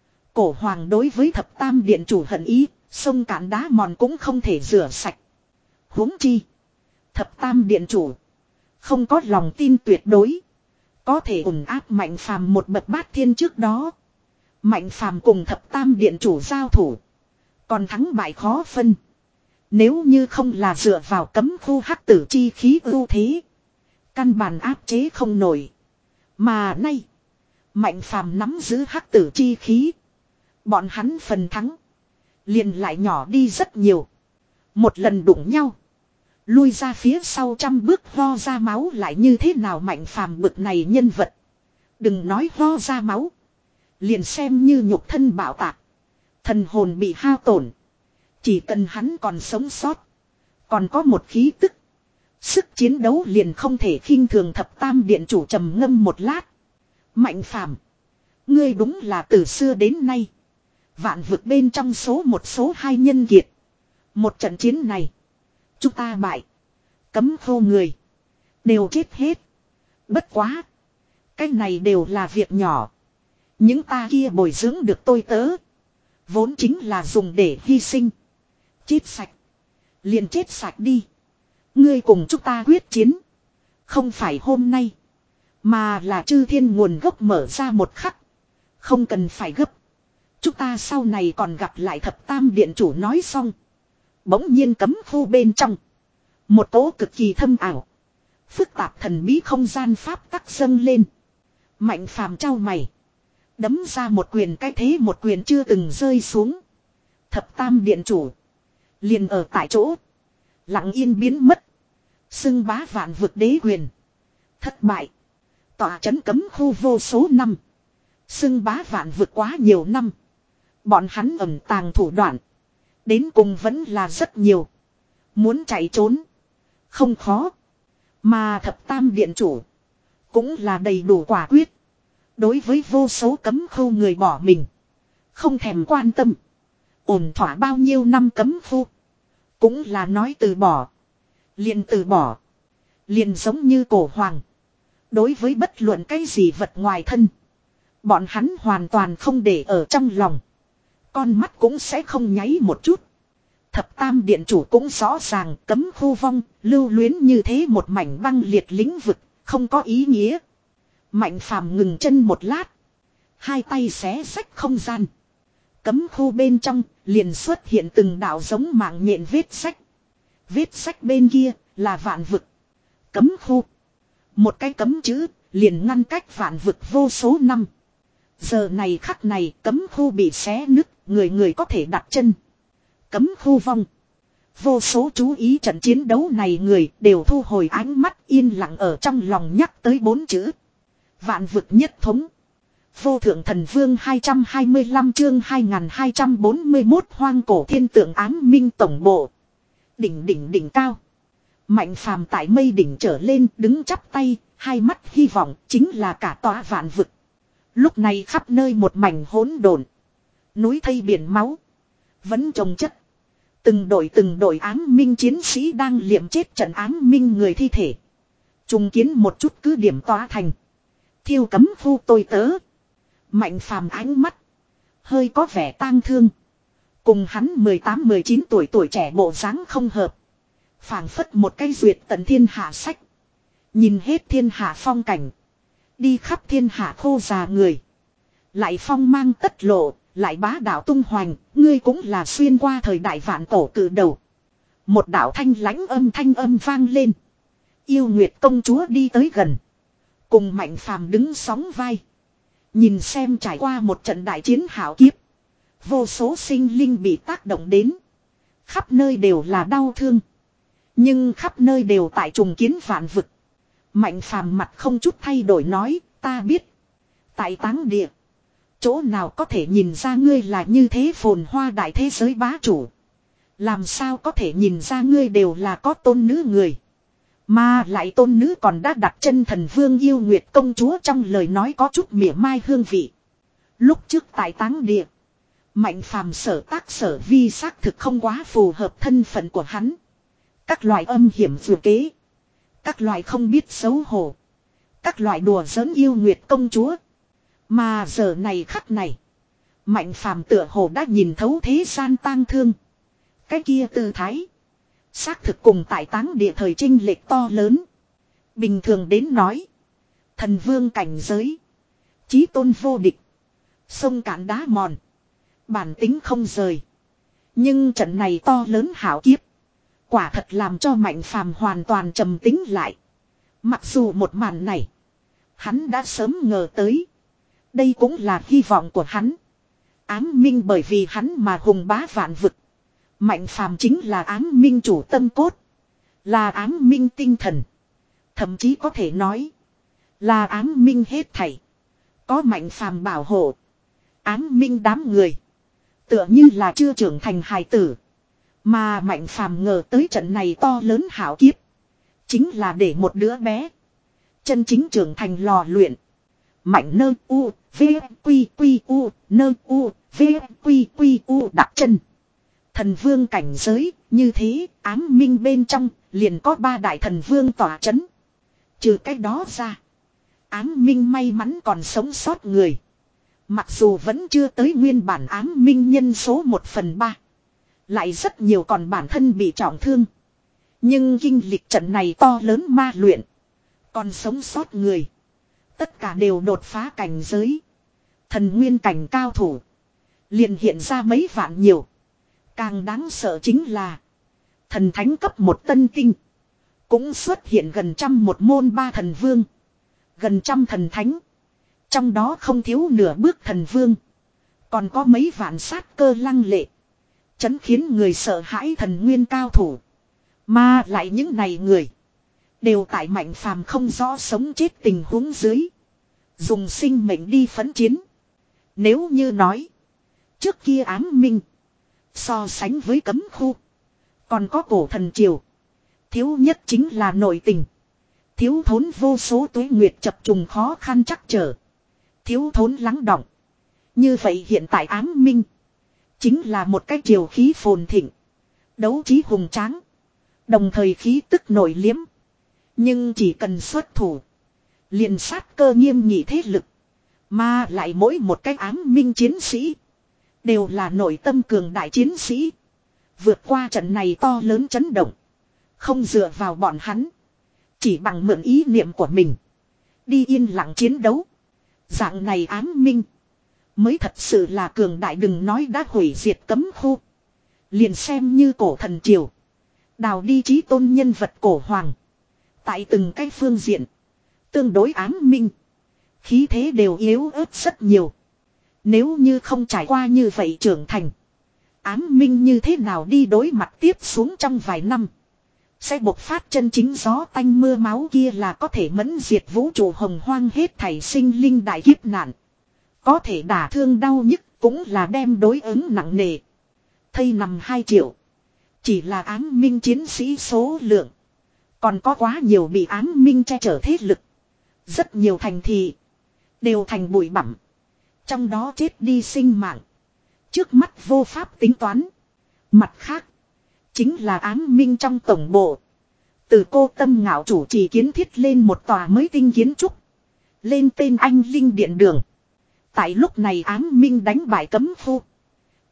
Cổ hoàng đối với thập tam điện chủ hận ý. Sông cạn đá mòn cũng không thể rửa sạch. Huống chi. Thập tam điện chủ. Không có lòng tin tuyệt đối. Có thể ủng áp Mạnh Phàm một bậc bát thiên trước đó. Mạnh Phàm cùng thập tam điện chủ giao thủ. Còn thắng bại khó phân. Nếu như không là dựa vào cấm khu hắc tử chi khí ưu thế. Căn bản áp chế không nổi. Mà nay. Mạnh Phàm nắm giữ hắc tử chi khí. Bọn hắn phần thắng. Liền lại nhỏ đi rất nhiều. Một lần đụng nhau. Lui ra phía sau trăm bước ho ra máu lại như thế nào Mạnh Phàm bực này nhân vật. Đừng nói ho ra máu. Liền xem như nhục thân bạo tạc. Thần hồn bị hao tổn. Chỉ cần hắn còn sống sót. Còn có một khí tức. Sức chiến đấu liền không thể khinh thường thập tam điện chủ trầm ngâm một lát. Mạnh Phàm, ngươi đúng là từ xưa đến nay. Vạn vực bên trong số một số hai nhân kiệt. Một trận chiến này. Chúng ta bại. Cấm khô người. Đều chết hết. Bất quá. Cái này đều là việc nhỏ. Những ta kia bồi dưỡng được tôi tớ. Vốn chính là dùng để hy sinh. Chết sạch. Liền chết sạch đi. Ngươi cùng chúng ta quyết chiến. Không phải hôm nay. Mà là chư thiên nguồn gốc mở ra một khắc. Không cần phải gấp. Chúng ta sau này còn gặp lại thập tam điện chủ nói xong. Bỗng nhiên cấm khu bên trong. Một tố cực kỳ thâm ảo. Phức tạp thần bí không gian pháp tắc dâng lên. Mạnh Phàm trao mày. Đấm ra một quyền cái thế một quyền chưa từng rơi xuống. Thập tam điện chủ. Liền ở tại chỗ. Lặng yên biến mất. Xưng bá vạn vực đế quyền. Thất bại. Tỏa chấn cấm khu vô số năm. Xưng bá vạn vực quá nhiều năm. Bọn hắn ẩn tàng thủ đoạn. Đến cùng vẫn là rất nhiều. Muốn chạy trốn. Không khó. Mà thập tam điện chủ. Cũng là đầy đủ quả quyết. Đối với vô số cấm khu người bỏ mình. Không thèm quan tâm. Ổn thỏa bao nhiêu năm cấm khu. Cũng là nói từ bỏ. Liền từ bỏ. Liền giống như cổ hoàng. Đối với bất luận cái gì vật ngoài thân. Bọn hắn hoàn toàn không để ở trong lòng. Con mắt cũng sẽ không nháy một chút. Thập tam điện chủ cũng rõ ràng cấm khu vong, lưu luyến như thế một mảnh băng liệt lĩnh vực, không có ý nghĩa. Mạnh Phàm ngừng chân một lát. Hai tay xé xách không gian. Cấm khu bên trong, liền xuất hiện từng đạo giống mạng nhện vết sách. Vết sách bên kia, là vạn vực. Cấm khu. Một cái cấm chữ, liền ngăn cách vạn vực vô số năm. Giờ này khắc này, cấm khu bị xé nứt, người người có thể đặt chân. Cấm khu vong. Vô số chú ý trận chiến đấu này người đều thu hồi ánh mắt yên lặng ở trong lòng nhắc tới bốn chữ. Vạn vực nhất thống. Vô thượng thần vương hai trăm hai mươi lăm chương hai nghìn hai trăm bốn mươi mốt hoang cổ thiên tượng ám minh tổng bộ. Đỉnh đỉnh đỉnh cao. Mạnh Phàm tại mây đỉnh trở lên đứng chắp tay, hai mắt hy vọng chính là cả tòa vạn vực. Lúc này khắp nơi một mảnh hỗn độn. Núi thây biển máu. Vẫn chồng chất. Từng đội từng đội ám minh chiến sĩ đang liệm chết trận ám minh người thi thể. Trùng kiến một chút cứ điểm tỏa thành. Thiêu cấm khu tôi tớ. Mạnh Phàm ánh mắt. Hơi có vẻ tang thương. Cùng hắn mười tám mười chín tuổi tuổi trẻ bộ dáng không hợp. Phảng phất một cây duyệt tận thiên hạ sách. Nhìn hết thiên hạ phong cảnh. Đi khắp thiên hạ khô già người. Lại phong mang tất lộ, lại bá đạo tung hoành, ngươi cũng là xuyên qua thời đại vạn cổ cử đầu. Một đạo thanh lãnh âm thanh âm vang lên. Yêu Nguyệt công chúa đi tới gần. Cùng Mạnh Phàm đứng sóng vai. Nhìn xem trải qua một trận đại chiến hảo kiếp. Vô số sinh linh bị tác động đến. Khắp nơi đều là đau thương. Nhưng khắp nơi đều tại trùng kiến vạn vực. Mạnh Phàm mặt không chút thay đổi nói, ta biết. Tại táng địa. Chỗ nào có thể nhìn ra ngươi là như thế phồn hoa đại thế giới bá chủ. Làm sao có thể nhìn ra ngươi đều là có tôn nữ người. Mà lại tôn nữ còn đã đặt chân thần vương yêu Nguyệt công chúa trong lời nói có chút mỉa mai hương vị. Lúc trước tại táng địa. Mạnh Phàm sở tác sở vi xác thực không quá phù hợp thân phận của hắn. Các loại âm hiểm vừa kế. Các loại không biết xấu hổ. Các loại đùa giỡn yêu Nguyệt công chúa. Mà giờ này khắc này. Mạnh Phàm tựa hồ đã nhìn thấu thế gian tang thương. Cái kia tư thái. Xác thực cùng tại táng địa thời trinh lệch to lớn. Bình thường đến nói. Thần vương cảnh giới. Chí tôn vô địch. Sông cạn đá mòn. Bản tính không rời. Nhưng trận này to lớn hảo kiếp. Quả thật làm cho Mạnh Phàm hoàn toàn trầm tính lại. Mặc dù một màn này. Hắn đã sớm ngờ tới. Đây cũng là hy vọng của hắn. Ám minh bởi vì hắn mà hùng bá vạn vực. Mạnh Phàm chính là ám minh chủ tâm cốt. Là ám minh tinh thần. Thậm chí có thể nói. Là ám minh hết thảy. Có Mạnh Phàm bảo hộ. Ám minh đám người. Tựa như là chưa trưởng thành hài tử. Mà Mạnh Phàm ngờ tới trận này to lớn hảo kiếp. Chính là để một đứa bé. Chân chính trưởng thành lò luyện. Mạnh nơ u, v, quy quy u, nơ u, v, quy quy u đặt chân. Thần vương cảnh giới, như thế, ám minh bên trong, liền có ba đại thần vương tỏa chấn. Trừ cái đó ra. Ám minh may mắn còn sống sót người. Mặc dù vẫn chưa tới nguyên bản ám minh nhân số một phần ba. Lại rất nhiều còn bản thân bị trọng thương. Nhưng kinh lịch trận này to lớn ma luyện. Còn sống sót người. Tất cả đều đột phá cảnh giới. Thần nguyên cảnh cao thủ. Liền hiện ra mấy vạn nhiều. Càng đáng sợ chính là. Thần thánh cấp một tân tinh. Cũng xuất hiện gần trăm một môn ba thần vương. Gần trăm thần thánh. Trong đó không thiếu nửa bước thần vương. Còn có mấy vạn sát cơ lăng lệ. Chấn khiến người sợ hãi thần nguyên cao thủ. Mà lại những này người. Đều tại Mạnh Phàm không rõ sống chết tình huống dưới. Dùng sinh mệnh đi phấn chiến. Nếu như nói. Trước kia ám minh. So sánh với cấm khu. Còn có cổ thần triều. Thiếu nhất chính là nội tình. Thiếu thốn vô số tuế nguyệt chập trùng khó khăn chắc trở. Thiếu thốn lắng đọng. Như vậy hiện tại ám minh. Chính là một cái triều khí phồn thịnh. Đấu trí hùng tráng. Đồng thời khí tức nổi liếm. Nhưng chỉ cần xuất thủ. Liền sát cơ nghiêm nghị thế lực. Mà lại mỗi một cái ám minh chiến sĩ. Đều là nội tâm cường đại chiến sĩ. Vượt qua trận này to lớn chấn động. Không dựa vào bọn hắn. Chỉ bằng mượn ý niệm của mình. Đi yên lặng chiến đấu. Dạng này ám minh. Mới thật sự là cường đại, đừng nói đã hủy diệt cấm khu. Liền xem như cổ thần triều. Đào đi chí tôn nhân vật cổ hoàng. Tại từng cái phương diện. Tương đối ám minh. Khí thế đều yếu ớt rất nhiều. Nếu như không trải qua như vậy trưởng thành. Ám minh như thế nào đi đối mặt tiếp xuống trong vài năm. Sẽ bộc phát chân chính gió tanh mưa máu kia là có thể mẫn diệt vũ trụ hồng hoang hết thảy sinh linh đại kiếp nạn. Có thể đả thương đau nhức cũng là đem đối ứng nặng nề. Thây nằm hai triệu. Chỉ là ám minh chiến sĩ số lượng. Còn có quá nhiều bị ám minh che chở thế lực. Rất nhiều thành thị. Đều thành bụi bặm. Trong đó chết đi sinh mạng. Trước mắt vô pháp tính toán. Mặt khác. Chính là ám minh trong tổng bộ. Từ cô Tâm Ngạo chủ trì kiến thiết lên một tòa mới tinh kiến trúc. Lên tên Anh Linh Điện Đường. Tại lúc này ám minh đánh bại cấm khu.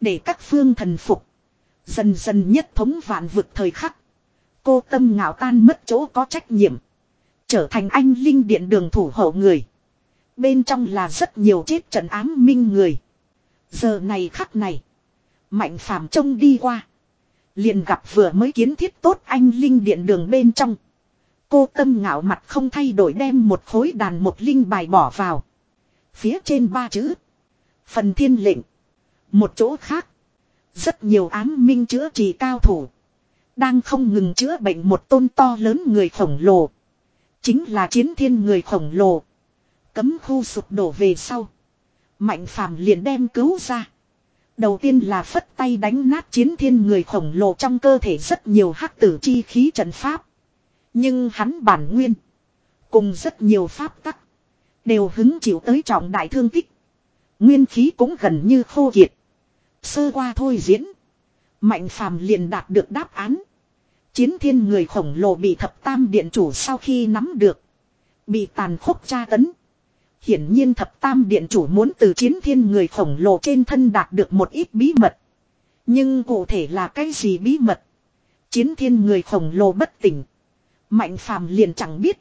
Để các phương thần phục. Dần dần nhất thống vạn vực thời khắc. Cô Tâm Ngạo tan mất chỗ có trách nhiệm. Trở thành anh linh điện đường thủ hộ người. Bên trong là rất nhiều chết trận ám minh người. Giờ này khắc này. Mạnh phàm trông đi qua. Liền gặp vừa mới kiến thiết tốt anh linh điện đường bên trong. Cô Tâm Ngạo mặt không thay đổi đem một khối đàn một linh bài bỏ vào. Phía trên ba chữ. Phần thiên lệnh. Một chỗ khác. Rất nhiều ám minh chữa trị cao thủ. Đang không ngừng chữa bệnh một tôn to lớn người khổng lồ. Chính là chiến thiên người khổng lồ. Cấm khu sụp đổ về sau. Mạnh phàm liền đem cứu ra. Đầu tiên là phất tay đánh nát chiến thiên người khổng lồ trong cơ thể rất nhiều hắc tử chi khí trận pháp. Nhưng hắn bản nguyên. Cùng rất nhiều pháp tắc. Đều hứng chịu tới trọng đại thương tích. Nguyên khí cũng gần như khô kiệt. Sơ qua thôi diễn. Mạnh phàm liền đạt được đáp án. Chiến thiên người khổng lồ bị thập tam điện chủ sau khi nắm được. Bị tàn khốc tra tấn. Hiển nhiên thập tam điện chủ muốn từ chiến thiên người khổng lồ trên thân đạt được một ít bí mật. Nhưng cụ thể là cái gì bí mật? Chiến thiên người khổng lồ bất tỉnh. Mạnh phàm liền chẳng biết.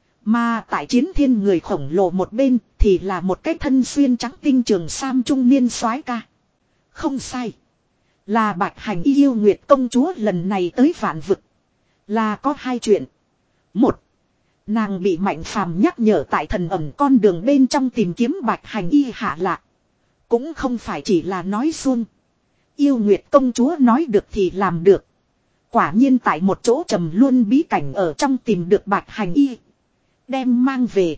Mà tại chiến thiên người khổng lồ một bên thì là một cái thân xuyên trắng tinh trường sam trung niên soái ca. Không sai. Là Bạch Hành yêu Nguyệt công chúa lần này tới vạn vực. Là có hai chuyện. Một. Nàng bị Mạnh phàm nhắc nhở tại thần ẩn con đường bên trong tìm kiếm Bạch Hành y hạ lạc. Cũng không phải chỉ là nói suông. Yêu Nguyệt công chúa nói được thì làm được. Quả nhiên tại một chỗ trầm luôn bí cảnh ở trong tìm được Bạch Hành y. Đem mang về.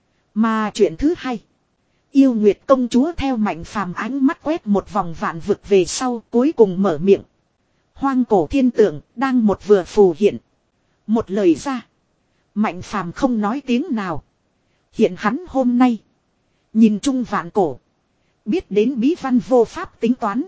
Mà chuyện thứ hai. Yêu Nguyệt công chúa theo Mạnh phàm ánh mắt quét một vòng vạn vực về sau cuối cùng mở miệng. Hoang cổ thiên tượng đang một vừa phù hiện. Một lời ra. Mạnh phàm không nói tiếng nào. Hiện hắn hôm nay. Nhìn chung vạn cổ. Biết đến bí văn vô pháp tính toán.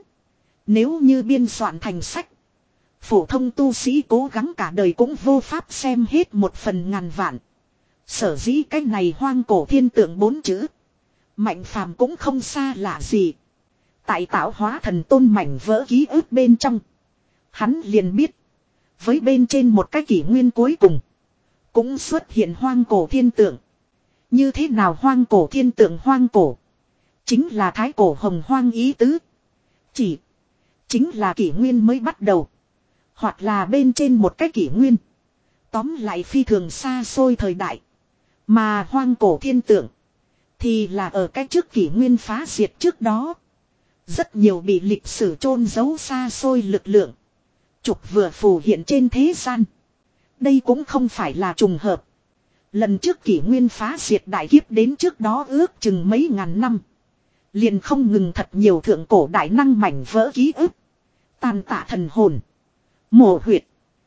Nếu như biên soạn thành sách. Phổ thông tu sĩ cố gắng cả đời cũng vô pháp xem hết một phần ngàn vạn. Sở dĩ cái này hoang cổ thiên tượng bốn chữ. Mạnh phàm cũng không xa lạ gì. Tại tạo hóa thần tôn mảnh vỡ ký ức bên trong. Hắn liền biết. Với bên trên một cái kỷ nguyên cuối cùng. Cũng xuất hiện hoang cổ thiên tượng. Như thế nào hoang cổ thiên tượng hoang cổ. Chính là thái cổ hồng hoang ý tứ. Chỉ. Chính là kỷ nguyên mới bắt đầu. Hoặc là bên trên một cái kỷ nguyên. Tóm lại phi thường xa xôi thời đại. Mà hoang cổ thiên tượng. Thì là ở cái trước kỷ nguyên phá diệt trước đó. Rất nhiều bị lịch sử chôn giấu xa xôi lực lượng. Trục vừa phù hiện trên thế gian. Đây cũng không phải là trùng hợp. Lần trước kỷ nguyên phá diệt đại kiếp đến trước đó ước chừng mấy ngàn năm. Liền không ngừng thật nhiều thượng cổ đại năng mảnh vỡ ký ức. Tàn tạ thần hồn. Mổ huyệt.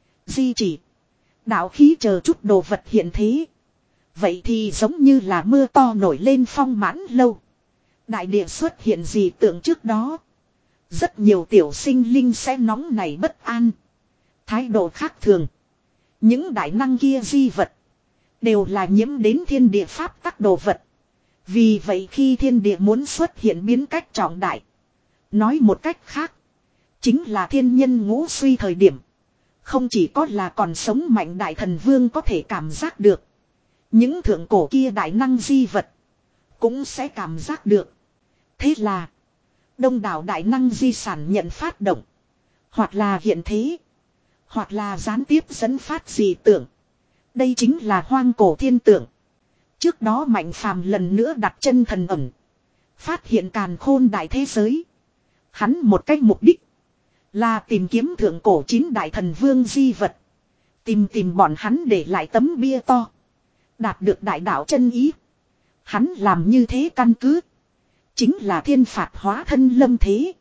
Di chỉ. Đạo khí chờ chút đồ vật hiện thế. Vậy thì giống như là mưa to nổi lên phong mãn lâu. Đại địa xuất hiện gì tượng trước đó. Rất nhiều tiểu sinh linh sẽ nóng nảy bất an. Thái độ khác thường. Những đại năng kia di vật. Đều là nhiễm đến thiên địa pháp tắc đồ vật. Vì vậy khi thiên địa muốn xuất hiện biến cách trọng đại. Nói một cách khác. Chính là thiên nhân ngũ suy thời điểm. Không chỉ có là còn sống mạnh đại thần vương có thể cảm giác được. Những thượng cổ kia đại năng di vật. Cũng sẽ cảm giác được. Thế là. Đông đảo đại năng di sản nhận phát động. Hoặc là hiện thế. Hoặc là gián tiếp dẫn phát dị tượng. Đây chính là hoang cổ thiên tượng. Trước đó Mạnh phàm lần nữa đặt chân thần ẩn. Phát hiện càn khôn đại thế giới. Hắn một cách mục đích. Là tìm kiếm thượng cổ chín đại thần vương di vật. Tìm tìm bọn hắn để lại tấm bia to. Đạt được đại đạo chân ý. Hắn làm như thế căn cứ. Chính là thiên phạt hóa thân lâm thế.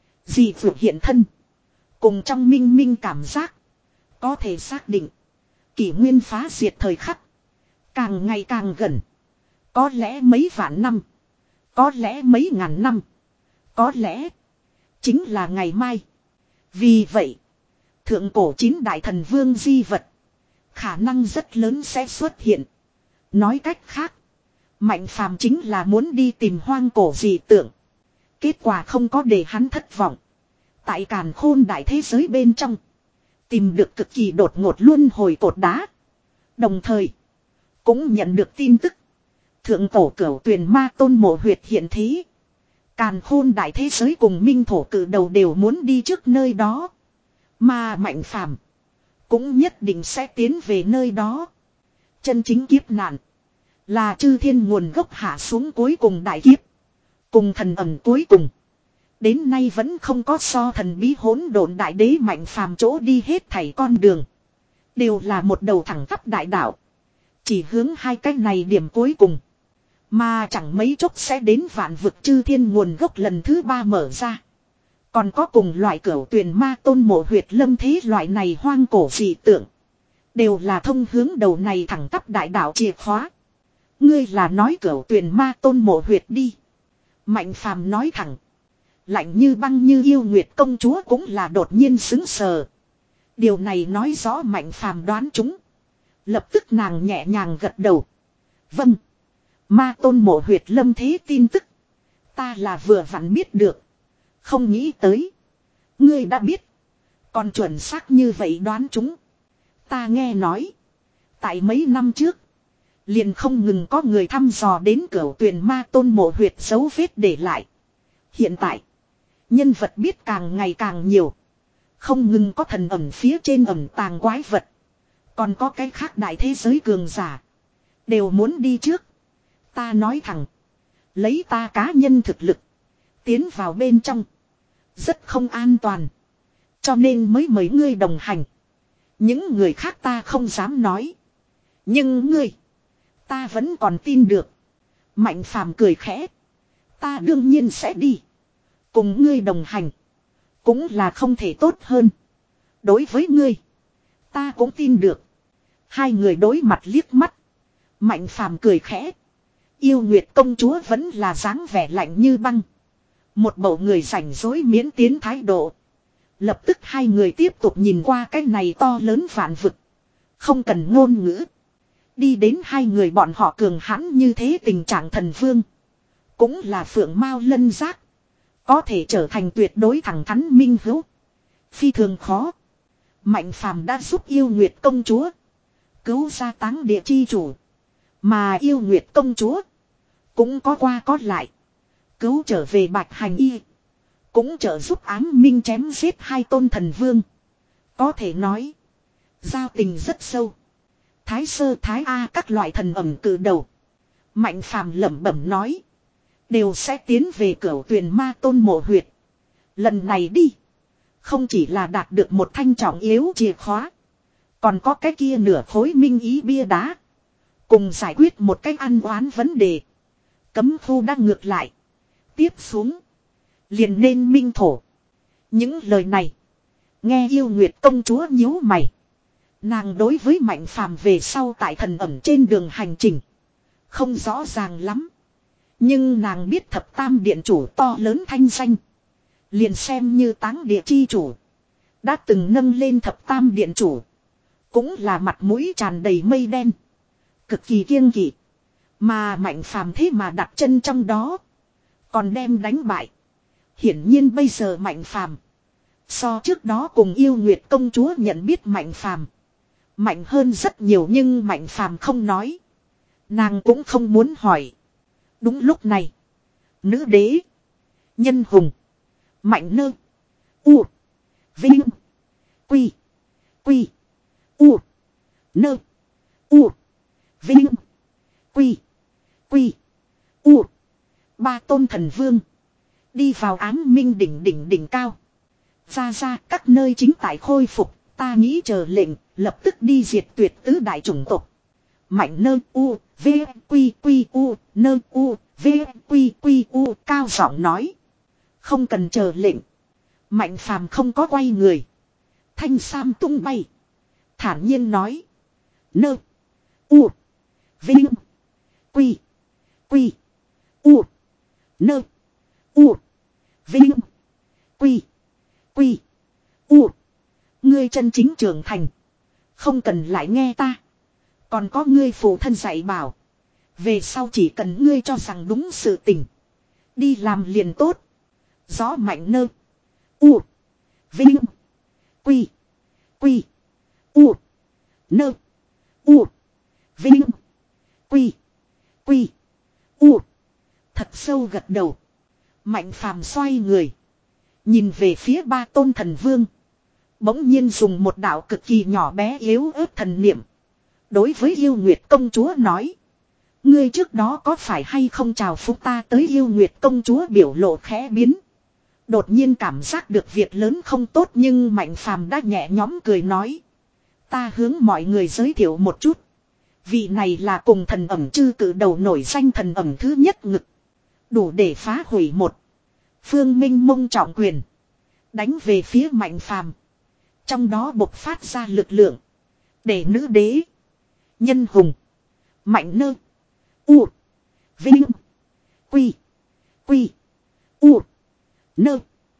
Dị vượt hiện thân. Cùng trong minh minh cảm giác. Có thể xác định. Kỷ nguyên phá diệt thời khắc. Càng ngày càng gần. Có lẽ mấy vạn năm. Có lẽ mấy ngàn năm. Có lẽ. Chính là ngày mai. Vì vậy. Thượng cổ chín đại thần vương di vật. Khả năng rất lớn sẽ xuất hiện. Nói cách khác. Mạnh phàm chính là muốn đi tìm hoang cổ dị tượng. Kết quả không có để hắn thất vọng. tại càn khôn đại thế giới bên trong. Tìm được cực kỳ đột ngột luân hồi cột đá. Đồng thời. Cũng nhận được tin tức. Thượng tổ cửu tuyền ma tôn mộ huyệt hiện thế. Càn khôn đại thế giới cùng minh thổ cử đầu đều muốn đi trước nơi đó. Mà Mạnh Phàm cũng nhất định sẽ tiến về nơi đó. Chân chính kiếp nạn. Là chư thiên nguồn gốc hạ xuống cuối cùng đại kiếp. Cùng thần ẩm cuối cùng. Đến nay vẫn không có so thần bí hỗn độn đại đế Mạnh Phàm chỗ đi hết thảy con đường. Đều là một đầu thẳng tắp đại đạo. Chỉ hướng hai cái này điểm cuối cùng. Mà chẳng mấy chốc sẽ đến vạn vực chư thiên nguồn gốc lần thứ ba mở ra. Còn có cùng loại cửu tuyền ma tôn mộ huyệt lâm thế loại này hoang cổ dị tượng. Đều là thông hướng đầu này thẳng tắp đại đạo chìa khóa. Ngươi là nói cửu tuyền ma tôn mộ huyệt đi. Mạnh Phàm nói thẳng. Lạnh như băng như yêu nguyệt công chúa cũng là đột nhiên xứng sờ. Điều này nói rõ Mạnh Phàm đoán chúng. Lập tức nàng nhẹ nhàng gật đầu. Vâng. Ma tôn mộ huyệt lâm thế tin tức. Ta là vừa vặn biết được. Không nghĩ tới. Ngươi đã biết. Còn chuẩn xác như vậy đoán chúng. Ta nghe nói. Tại mấy năm trước. Liền không ngừng có người thăm dò đến cửu tuyền ma tôn mộ huyệt dấu vết để lại. Hiện tại. Nhân vật biết càng ngày càng nhiều. Không ngừng có thần ẩn phía trên ẩn tàng quái vật. Còn có cái khác đại thế giới cường giả. Đều muốn đi trước. Ta nói thẳng. Lấy ta cá nhân thực lực. Tiến vào bên trong. Rất không an toàn. Cho nên mới mời ngươi đồng hành. Những người khác ta không dám nói. Nhưng ngươi. Ta vẫn còn tin được. Mạnh Phàm cười khẽ. Ta đương nhiên sẽ đi. Cùng ngươi đồng hành. Cũng là không thể tốt hơn. Đối với ngươi. Ta cũng tin được. Hai người đối mặt liếc mắt. Mạnh Phàm cười khẽ. Yêu Nguyệt công chúa vẫn là dáng vẻ lạnh như băng. Một bầu người rảnh rỗi miễn tiến thái độ. Lập tức hai người tiếp tục nhìn qua cái này to lớn vạn vực. Không cần ngôn ngữ. Đi đến hai người bọn họ cường hãn như thế tình trạng thần vương. Cũng là phượng mao lân giác. Có thể trở thành tuyệt đối thẳng thắn minh hữu. Phi thường khó. Mạnh Phàm đã giúp Yêu Nguyệt công chúa. Cứu ra táng địa chi chủ. Mà Yêu Nguyệt công chúa. Cũng có qua có lại. Cứu trở về Bạch Hành Y. Cũng trợ giúp ám minh chém giết hai tôn thần vương. Có thể nói. Giao tình rất sâu. Thái sơ thái A các loại thần ẩm cử đầu. Mạnh Phàm lẩm bẩm nói. Đều sẽ tiến về cửu tuyền ma tôn mộ huyệt. Lần này đi. Không chỉ là đạt được một thanh trọng yếu chìa khóa. Còn có cái kia nửa khối minh ý bia đá. Cùng giải quyết một cách ăn oán vấn đề. Cấm khu đã ngược lại. Tiếp xuống. Liền nên minh thổ. Những lời này. Nghe Yêu Nguyệt công chúa nhíu mày. Nàng đối với Mạnh Phàm về sau tại thần ẩm trên đường hành trình. Không rõ ràng lắm. Nhưng nàng biết thập tam điện chủ to lớn thanh danh. Liền xem như táng địa chi chủ. Đã từng nâng lên thập tam điện chủ. Cũng là mặt mũi tràn đầy mây đen. Cực kỳ kiêng kỵ. Mà Mạnh Phàm thế mà đặt chân trong đó. Còn đem đánh bại. Hiển nhiên bây giờ Mạnh Phàm so trước đó cùng Yêu Nguyệt công chúa nhận biết Mạnh Phàm mạnh hơn rất nhiều, nhưng Mạnh Phàm không nói. Nàng cũng không muốn hỏi. Đúng lúc này. Nữ đế. Nhân hùng. Mạnh nơ. U. Vinh. Quy. Quy. U. Nơ. U. Vinh. Quy. Quy. U. Ba tôn thần vương. Đi vào ám minh đỉnh đỉnh đỉnh cao. Ra ra các nơi chính tại khôi phục. Ta nghĩ chờ lệnh. Lập tức đi diệt tuyệt tứ đại chủng tộc. Mạnh nơ u. V. Quy. Quy. U. Nơ u. V. Quy. Quy. U. Cao giọng nói. Không cần chờ lệnh. Mạnh Phàm không có quay người. Thanh sam tung bay. Thản nhiên nói. Nơ. U. Vinh. Quy. Quy. U. Nơ. U. Vinh. Quy. Quy. U. Ngươi chân chính trưởng thành. Không cần lại nghe ta. Còn có ngươi phụ thân dạy bảo. Về sau chỉ cần ngươi cho rằng đúng sự tình. Đi làm liền tốt. Gió mạnh nơ. U. Vinh. Quy. Quy. U. Nơ. U. Vinh. Quy. Quy. U. Thật sâu gật đầu. Mạnh phàm xoay người. Nhìn về phía ba tôn thần vương. Bỗng nhiên dùng một đạo cực kỳ nhỏ bé yếu ớt thần niệm. Đối với yêu nguyệt công chúa nói. Ngươi trước đó có phải hay không chào phúc ta tới yêu nguyệt công chúa biểu lộ khẽ biến. Đột nhiên cảm giác được việc lớn không tốt nhưng Mạnh phàm đã nhẹ nhõm cười nói. Ta hướng mọi người giới thiệu một chút. Vị này là cùng thần ẩm chư cử đầu nổi danh thần ẩm thứ nhất ngực. Đủ để phá hủy một. Phương Minh mông trọng quyền. Đánh về phía Mạnh phàm. Trong đó bộc phát ra lực lượng. Để nữ đế. Nhân hùng. Mạnh nơ. U. Vinh. Quy. Quy. U. Nơ.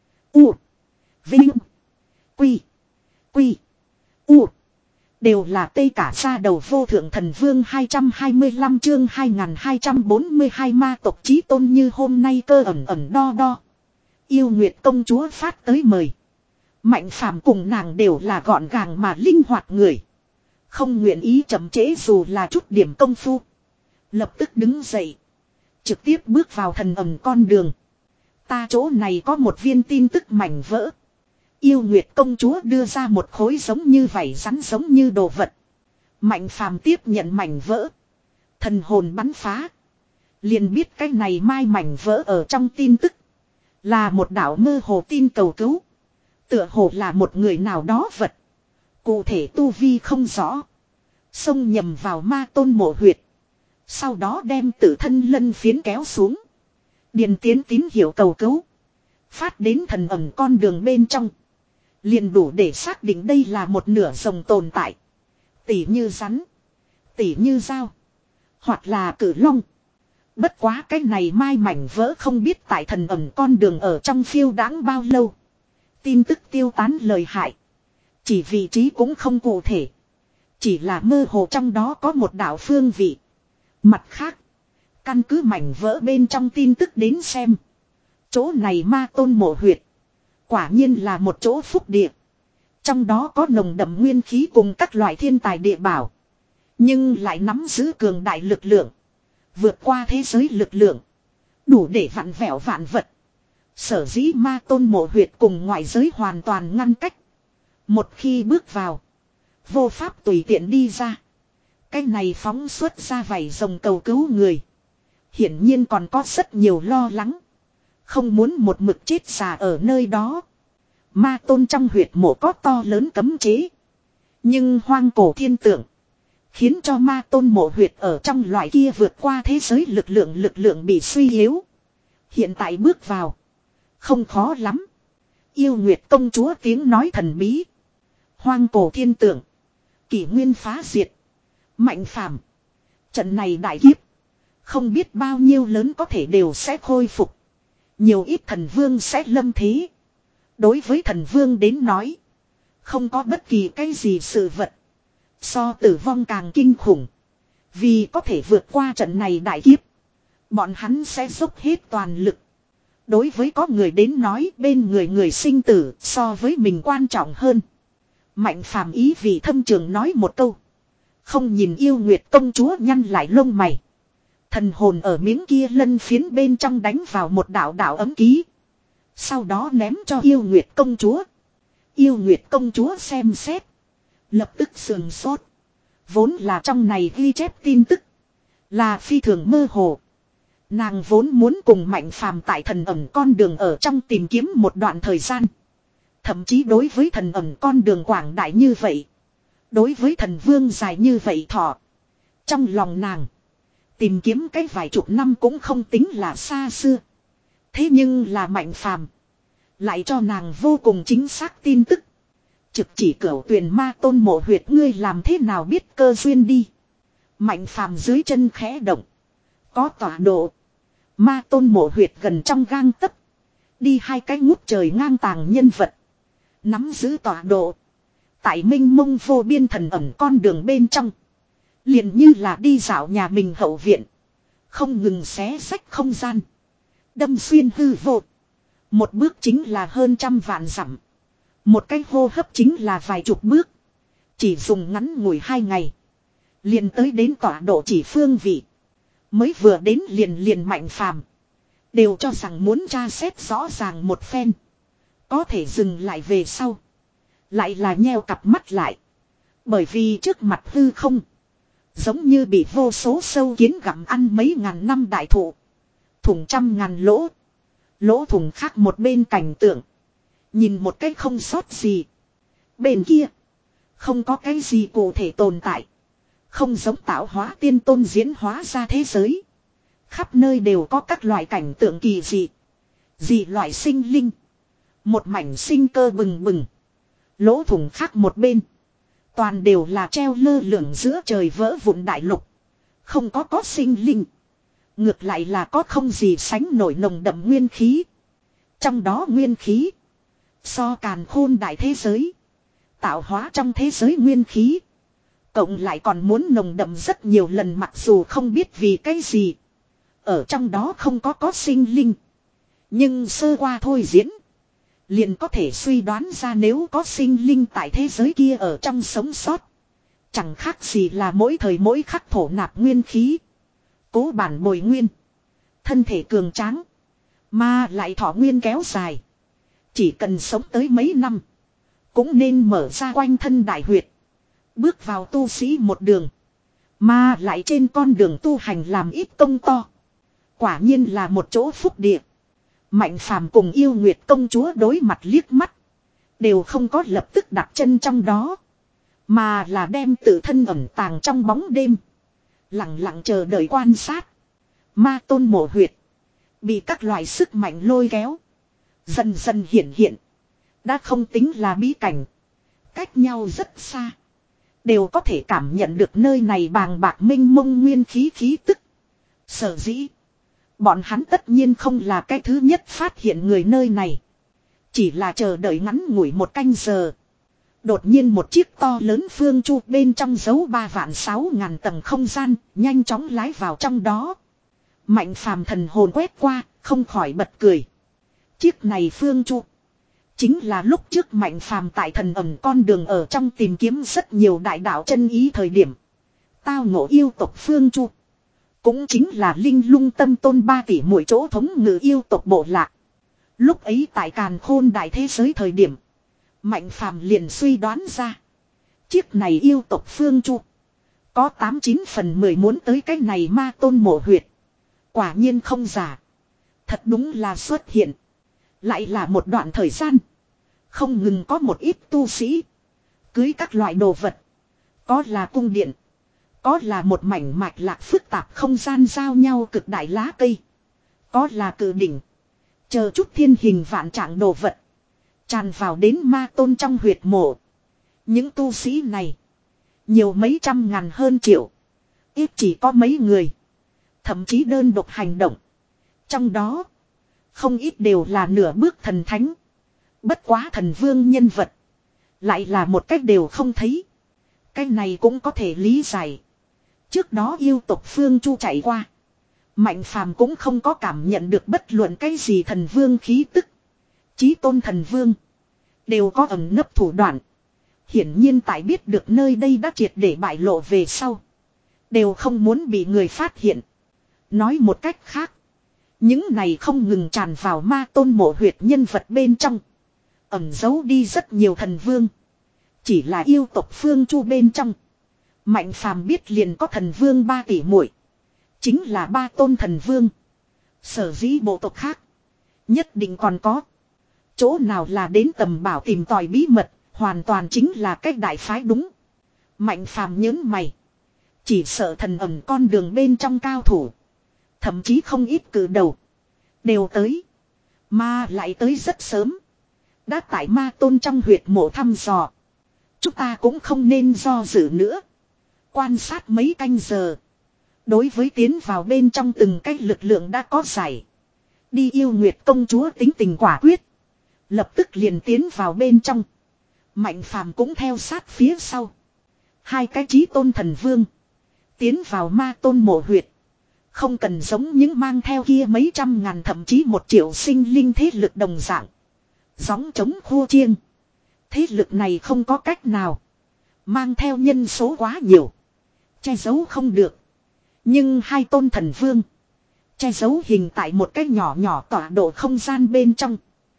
U. Vinh. Quy. Quy. U. Đều là tây cả ra đầu vô thượng thần vương hai trăm hai mươi lăm chương hai nghìn hai trăm bốn mươi hai ma tộc chí tôn như hôm nay cơ ẩn ẩn đo đo. Yêu Nguyệt công chúa phát tới mời. Mạnh phàm cùng nàng đều là gọn gàng mà linh hoạt người. Không nguyện ý chậm trễ dù là chút điểm công phu. Lập tức đứng dậy. Trực tiếp bước vào thần ẩm con đường. Ta chỗ này có một viên tin tức mảnh vỡ. Yêu Nguyệt công chúa đưa ra một khối giống như vảy rắn giống như đồ vật. Mạnh phàm tiếp nhận mảnh vỡ. Thần hồn bắn phá. Liền biết cái này mai mảnh vỡ ở trong tin tức. Là một đạo mơ hồ tin cầu cứu. Tựa hồ là một người nào đó vật. Cụ thể tu vi không rõ. Xông nhầm vào ma tôn mộ huyệt. Sau đó đem tự thân lân phiến kéo xuống. Điền tiến tín hiệu cầu cứu. Phát đến thần ẩm con đường bên trong. Liền đủ để xác định đây là một nửa rồng tồn tại. Tỉ như rắn. Tỉ như dao. Hoặc là cử long. Bất quá cái này mai mảnh vỡ không biết tại thần ẩm con đường ở trong phiêu đãng bao lâu. Tin tức tiêu tán lời hại. Chỉ vị trí cũng không cụ thể. Chỉ là mơ hồ trong đó có một đạo phương vị. Mặt khác. Căn cứ mảnh vỡ bên trong tin tức đến xem. Chỗ này ma tôn mộ huyệt. Quả nhiên là một chỗ phúc địa. Trong đó có nồng đậm nguyên khí cùng các loại thiên tài địa bảo. Nhưng lại nắm giữ cường đại lực lượng. Vượt qua thế giới lực lượng. Đủ để vặn vẹo vạn vật. Sở dĩ ma tôn mộ huyệt cùng ngoại giới hoàn toàn ngăn cách. Một khi bước vào. Vô pháp tùy tiện đi ra. Cái này phóng xuất ra vảy rồng cầu cứu người. Hiển nhiên còn có rất nhiều lo lắng. Không muốn một mực chết già ở nơi đó. Ma tôn trong huyệt mộ có to lớn cấm chế. Nhưng hoang cổ thiên tượng. Khiến cho ma tôn mộ huyệt ở trong loại kia vượt qua thế giới lực lượng lực lượng bị suy yếu. Hiện tại bước vào. Không khó lắm. Yêu Nguyệt công chúa tiếng nói thần bí. Hoang cổ thiên tượng. Kỷ nguyên phá diệt. Mạnh phàm. Trận này đại kiếp. Không biết bao nhiêu lớn có thể đều sẽ khôi phục. Nhiều ít thần vương sẽ lâm thế. Đối với thần vương đến nói. Không có bất kỳ cái gì sự vật. So tử vong càng kinh khủng. Vì có thể vượt qua trận này đại kiếp. Bọn hắn sẽ dốc hết toàn lực. Đối với có người đến nói bên người người sinh tử so với mình quan trọng hơn. Mạnh phàm ý vì thâm trường nói một câu. Không nhìn yêu Nguyệt công chúa nhăn lại lông mày. Thần hồn ở miếng kia lân phiến bên trong đánh vào một đạo đạo ấm ký. Sau đó ném cho yêu Nguyệt công chúa. Yêu Nguyệt công chúa xem xét. Lập tức sườn sốt. Vốn là trong này ghi chép tin tức. Là phi thường mơ hồ. Nàng vốn muốn cùng Mạnh phàm tại thần ẩm con đường ở trong tìm kiếm một đoạn thời gian. Thậm chí đối với thần ẩm con đường quảng đại như vậy. Đối với thần vương dài như vậy thọ. Trong lòng nàng. Tìm kiếm cái vài chục năm cũng không tính là xa xưa. Thế nhưng là Mạnh phàm. Lại cho nàng vô cùng chính xác tin tức. Trực chỉ cửu tuyền ma tôn mộ huyệt ngươi làm thế nào biết cơ duyên đi. Mạnh phàm dưới chân khẽ động. Có tọa độ. Ma tôn mộ huyệt gần trong gang tấc. Đi hai cái ngút trời ngang tàng nhân vật. Nắm giữ tọa độ. Tại minh mông vô biên thần ẩm con đường bên trong. Liền như là đi dạo nhà mình hậu viện. Không ngừng xé rách không gian. Đâm xuyên hư vô. Một bước chính là hơn trăm vạn dặm. Một cái hô hấp chính là vài chục bước. Chỉ dùng ngắn ngủi hai ngày. Liền tới đến tọa độ chỉ phương vị. Mới vừa đến liền liền Mạnh Phàm đều cho rằng muốn tra xét rõ ràng một phen. Có thể dừng lại về sau. Lại là nheo cặp mắt lại. Bởi vì trước mặt hư không. Giống như bị vô số sâu kiến gặm ăn mấy ngàn năm đại thụ. Thủng trăm ngàn lỗ. Lỗ thủng khác một bên cảnh tượng. Nhìn một cách không sót gì. Bên kia. Không có cái gì cụ thể tồn tại. Không giống tạo hóa tiên tôn diễn hóa ra thế giới. Khắp nơi đều có các loại cảnh tượng kỳ dị. Dị loại sinh linh. Một mảnh sinh cơ bừng bừng. Lỗ thủng khác một bên. Toàn đều là treo lơ lửng giữa trời vỡ vụn đại lục. Không có có sinh linh. Ngược lại là có không gì sánh nổi nồng đậm nguyên khí. Trong đó nguyên khí. So càn khôn đại thế giới. Tạo hóa trong thế giới nguyên khí. Cộng lại còn muốn nồng đậm rất nhiều lần mặc dù không biết vì cái gì. Ở trong đó không có có sinh linh. Nhưng sơ qua thôi diễn. Liền có thể suy đoán ra nếu có sinh linh tại thế giới kia ở trong sống sót. Chẳng khác gì là mỗi thời mỗi khắc thổ nạp nguyên khí. Cố bản bồi nguyên. Thân thể cường tráng. Mà lại thọ nguyên kéo dài. Chỉ cần sống tới mấy năm. Cũng nên mở ra quanh thân đại huyệt. Bước vào tu sĩ một đường. Mà lại trên con đường tu hành làm ít công to. Quả nhiên là một chỗ phúc địa. Mạnh Phàm cùng Yêu Nguyệt công chúa đối mặt liếc mắt. Đều không có lập tức đặt chân trong đó. Mà là đem tự thân ẩn tàng trong bóng đêm. Lặng lặng chờ đợi quan sát. Ma tôn mộ huyệt. Bị các loại sức mạnh lôi kéo. Dần dần hiện hiện. Đã không tính là bí cảnh. Cách nhau rất xa. Đều có thể cảm nhận được nơi này bàng bạc minh mông nguyên khí khí tức. Sở dĩ. Bọn hắn tất nhiên không là cái thứ nhất phát hiện người nơi này. Chỉ là chờ đợi ngắn ngủi một canh giờ. Đột nhiên một chiếc to lớn phương chu bên trong giấu ba vạn sáu ngàn tầng không gian. Nhanh chóng lái vào trong đó. Mạnh Phàm thần hồn quét qua. Không khỏi bật cười. Chiếc này phương chu. Chính là lúc trước Mạnh Phàm tại thần ẩm con đường ở trong tìm kiếm rất nhiều đại đạo chân ý thời điểm. Tao ngộ yêu tộc phương chu. Cũng chính là linh lung tâm tôn ba tỷ mỗi chỗ thống ngự yêu tộc bộ lạc. Lúc ấy tại càn khôn đại thế giới thời điểm. Mạnh Phàm liền suy đoán ra. Chiếc này yêu tộc phương chu. Có tám chín phần mười muốn tới cái này ma tôn mộ huyệt. Quả nhiên không giả. Thật đúng là xuất hiện. Lại là một đoạn thời gian. Không ngừng có một ít tu sĩ. Cưới các loại đồ vật. Có là cung điện. Có là một mảnh mạch lạc phức tạp không gian giao nhau cực đại lá cây. Có là cự đỉnh. Chờ chút thiên hình vạn trạng đồ vật. Tràn vào đến ma tôn trong huyệt mộ. Những tu sĩ này. Nhiều mấy trăm ngàn hơn triệu. Ít chỉ có mấy người. Thậm chí đơn độc hành động. Trong đó. Không ít đều là nửa bước thần thánh. Bất quá thần vương nhân vật. Lại là một cách đều không thấy. Cái này cũng có thể lý giải. Trước đó yêu tộc phương chu chạy qua. Mạnh Phàm cũng không có cảm nhận được bất luận cái gì thần vương khí tức. Chí tôn thần vương. Đều có ẩn nấp thủ đoạn. Hiển nhiên tại biết được nơi đây đã triệt để bại lộ về sau. Đều không muốn bị người phát hiện. Nói một cách khác. Những này không ngừng tràn vào ma tôn mộ huyệt nhân vật bên trong. Ẩn giấu đi rất nhiều thần vương. Chỉ là yêu tộc phương chu bên trong. Mạnh Phàm biết liền có thần vương ba tỷ muội. Chính là ba tôn thần vương. Sở dĩ bộ tộc khác. Nhất định còn có. Chỗ nào là đến tầm bảo tìm tòi bí mật. Hoàn toàn chính là cách đại phái đúng. Mạnh Phàm nhớn mày. Chỉ sợ thần ẩn con đường bên trong cao thủ. Thậm chí không ít cử đầu. Đều tới. Mà lại tới rất sớm. Đã tại ma tôn trong huyệt mộ thăm dò. Chúng ta cũng không nên do dự nữa. Quan sát mấy canh giờ. Đối với tiến vào bên trong từng cách lực lượng đã có giải. Đi yêu Nguyệt công chúa tính tình quả quyết. Lập tức liền tiến vào bên trong. Mạnh Phàm cũng theo sát phía sau. Hai cái chí tôn thần vương. Tiến vào ma tôn mộ huyệt. Không cần giống những mang theo kia mấy trăm ngàn thậm chí một triệu sinh linh thế lực đồng dạng. Gióng chống khua chiêng. Thế lực này không có cách nào. Mang theo nhân số quá nhiều. Che giấu không được. Nhưng hai tôn thần vương. Che giấu hình tại một cái nhỏ nhỏ tọa độ không gian bên trong.